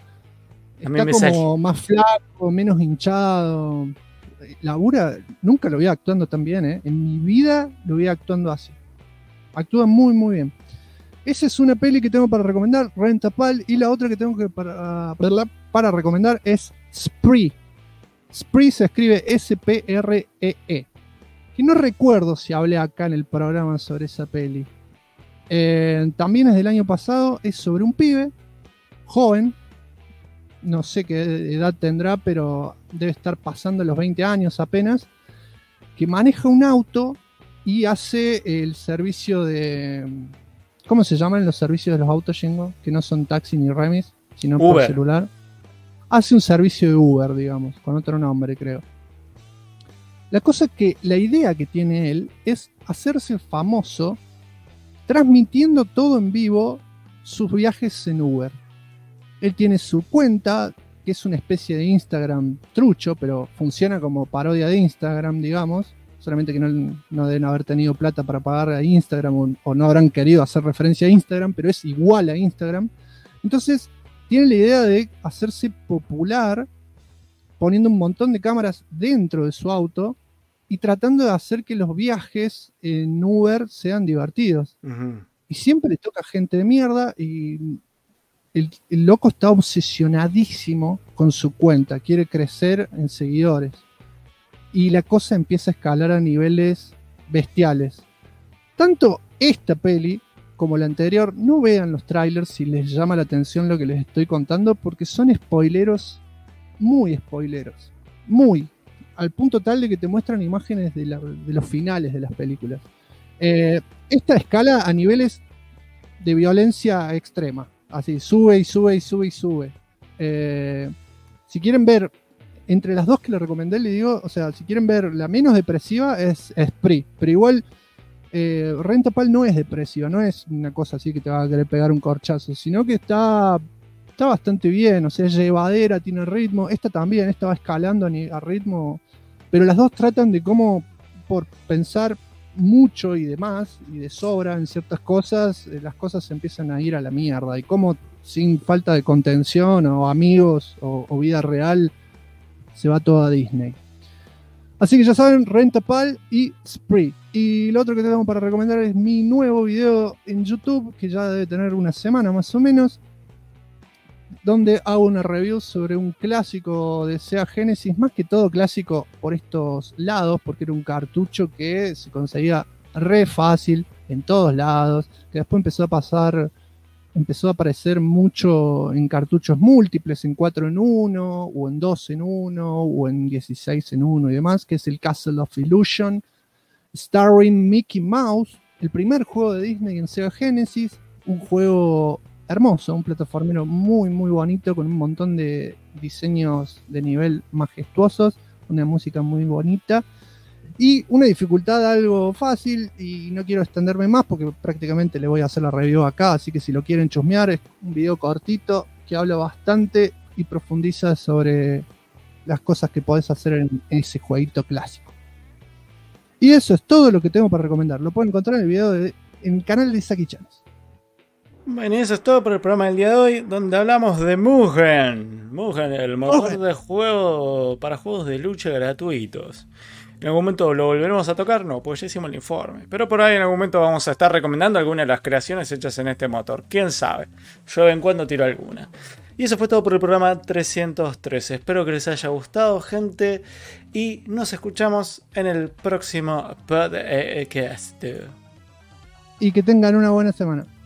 Está como más flaco, menos hinchado. Labura, nunca lo vi actuando tan bien, ¿eh? En mi vida lo vi actuando así. Actúa muy, muy bien. Esa es una peli que tengo para recomendar, Rent a Pal, y la otra que tengo para recomendar es Spree. Spree se escribe S-P-R-E-E. Que no recuerdo si hablé acá en el programa sobre esa peli. También es del año pasado, es sobre un pibe joven, no sé qué edad tendrá, pero debe estar pasando los 20 años apenas, que maneja un auto y hace el servicio de... ¿Cómo se llaman los servicios de los autos, Jingo? Que no son taxi ni remis, sino Uber. Por celular. Hace un servicio de Uber, digamos, con otro nombre, creo. La cosa es que la idea que tiene él es hacerse famoso transmitiendo todo en vivo sus viajes en Uber. Él tiene su cuenta, que es una especie de Instagram trucho, pero funciona como parodia de Instagram, digamos. Solamente que no deben haber tenido plata para pagar a Instagram o no habrán querido hacer referencia a Instagram, pero es igual a Instagram. Entonces, tiene la idea de hacerse popular poniendo un montón de cámaras dentro de su auto y tratando de hacer que los viajes en Uber sean divertidos. Uh-huh. Y siempre le toca gente de mierda y el loco está obsesionadísimo con su cuenta, quiere crecer en seguidores. Y la cosa empieza a escalar a niveles bestiales. Tanto esta peli como la anterior, no vean los trailers si les llama la atención lo que les estoy contando, porque son spoileros, muy spoileros. Muy. Al punto tal de que te muestran imágenes de los finales de las películas. Esta escala a niveles de violencia extrema. Así, sube y sube y sube y sube. Si quieren ver, entre las dos que le recomendé, le digo, o sea, si quieren ver la menos depresiva es Spree, pero igual Rent a Pal no es depresiva, no es una cosa así que te va a querer pegar un corchazo, sino que está está bastante bien, o sea, es llevadera, tiene ritmo. Esta también, esta va escalando a ritmo, pero las dos tratan de cómo, por pensar mucho y demás, y de sobra en ciertas cosas, las cosas se empiezan a ir a la mierda, y cómo sin falta de contención o amigos o vida real se va todo a Disney. Así que ya saben, Rent-a-Pal y Spree. Y lo otro que tengo para recomendar es mi nuevo video en YouTube, que ya debe tener una semana más o menos, donde hago una review sobre un clásico de Sega Genesis, más que todo clásico por estos lados, porque era un cartucho que se conseguía re fácil en todos lados, que después empezó a aparecer mucho en cartuchos múltiples, en 4 en 1, o en 2 en 1, o en 16 en 1 y demás, que es el Castle of Illusion, starring Mickey Mouse, el primer juego de Disney en Sega Genesis, un juego hermoso, un plataformero muy muy bonito, con un montón de diseños de nivel majestuosos, una música muy bonita, y una dificultad algo fácil, y no quiero extenderme más porque prácticamente le voy a hacer la review acá, así que si lo quieren chusmear, es un video cortito que habla bastante y profundiza sobre las cosas que podés hacer en ese jueguito clásico. Y eso es todo lo que tengo para recomendar. Lo pueden encontrar en el video en el canal de Saki Channels. Bueno, y eso es todo por el programa del día de hoy, donde hablamos de Mugen. Mugen, el motor de juego para juegos de lucha gratuitos. ¿En algún momento lo volveremos a tocar? No, pues ya hicimos el informe. Pero por ahí en algún momento vamos a estar recomendando algunas de las creaciones hechas en este motor. ¿Quién sabe? Yo de vez en cuando tiro alguna. Y eso fue todo por el programa 313. Espero que les haya gustado, gente. Y nos escuchamos en el próximo podcast. Y que tengan una buena semana.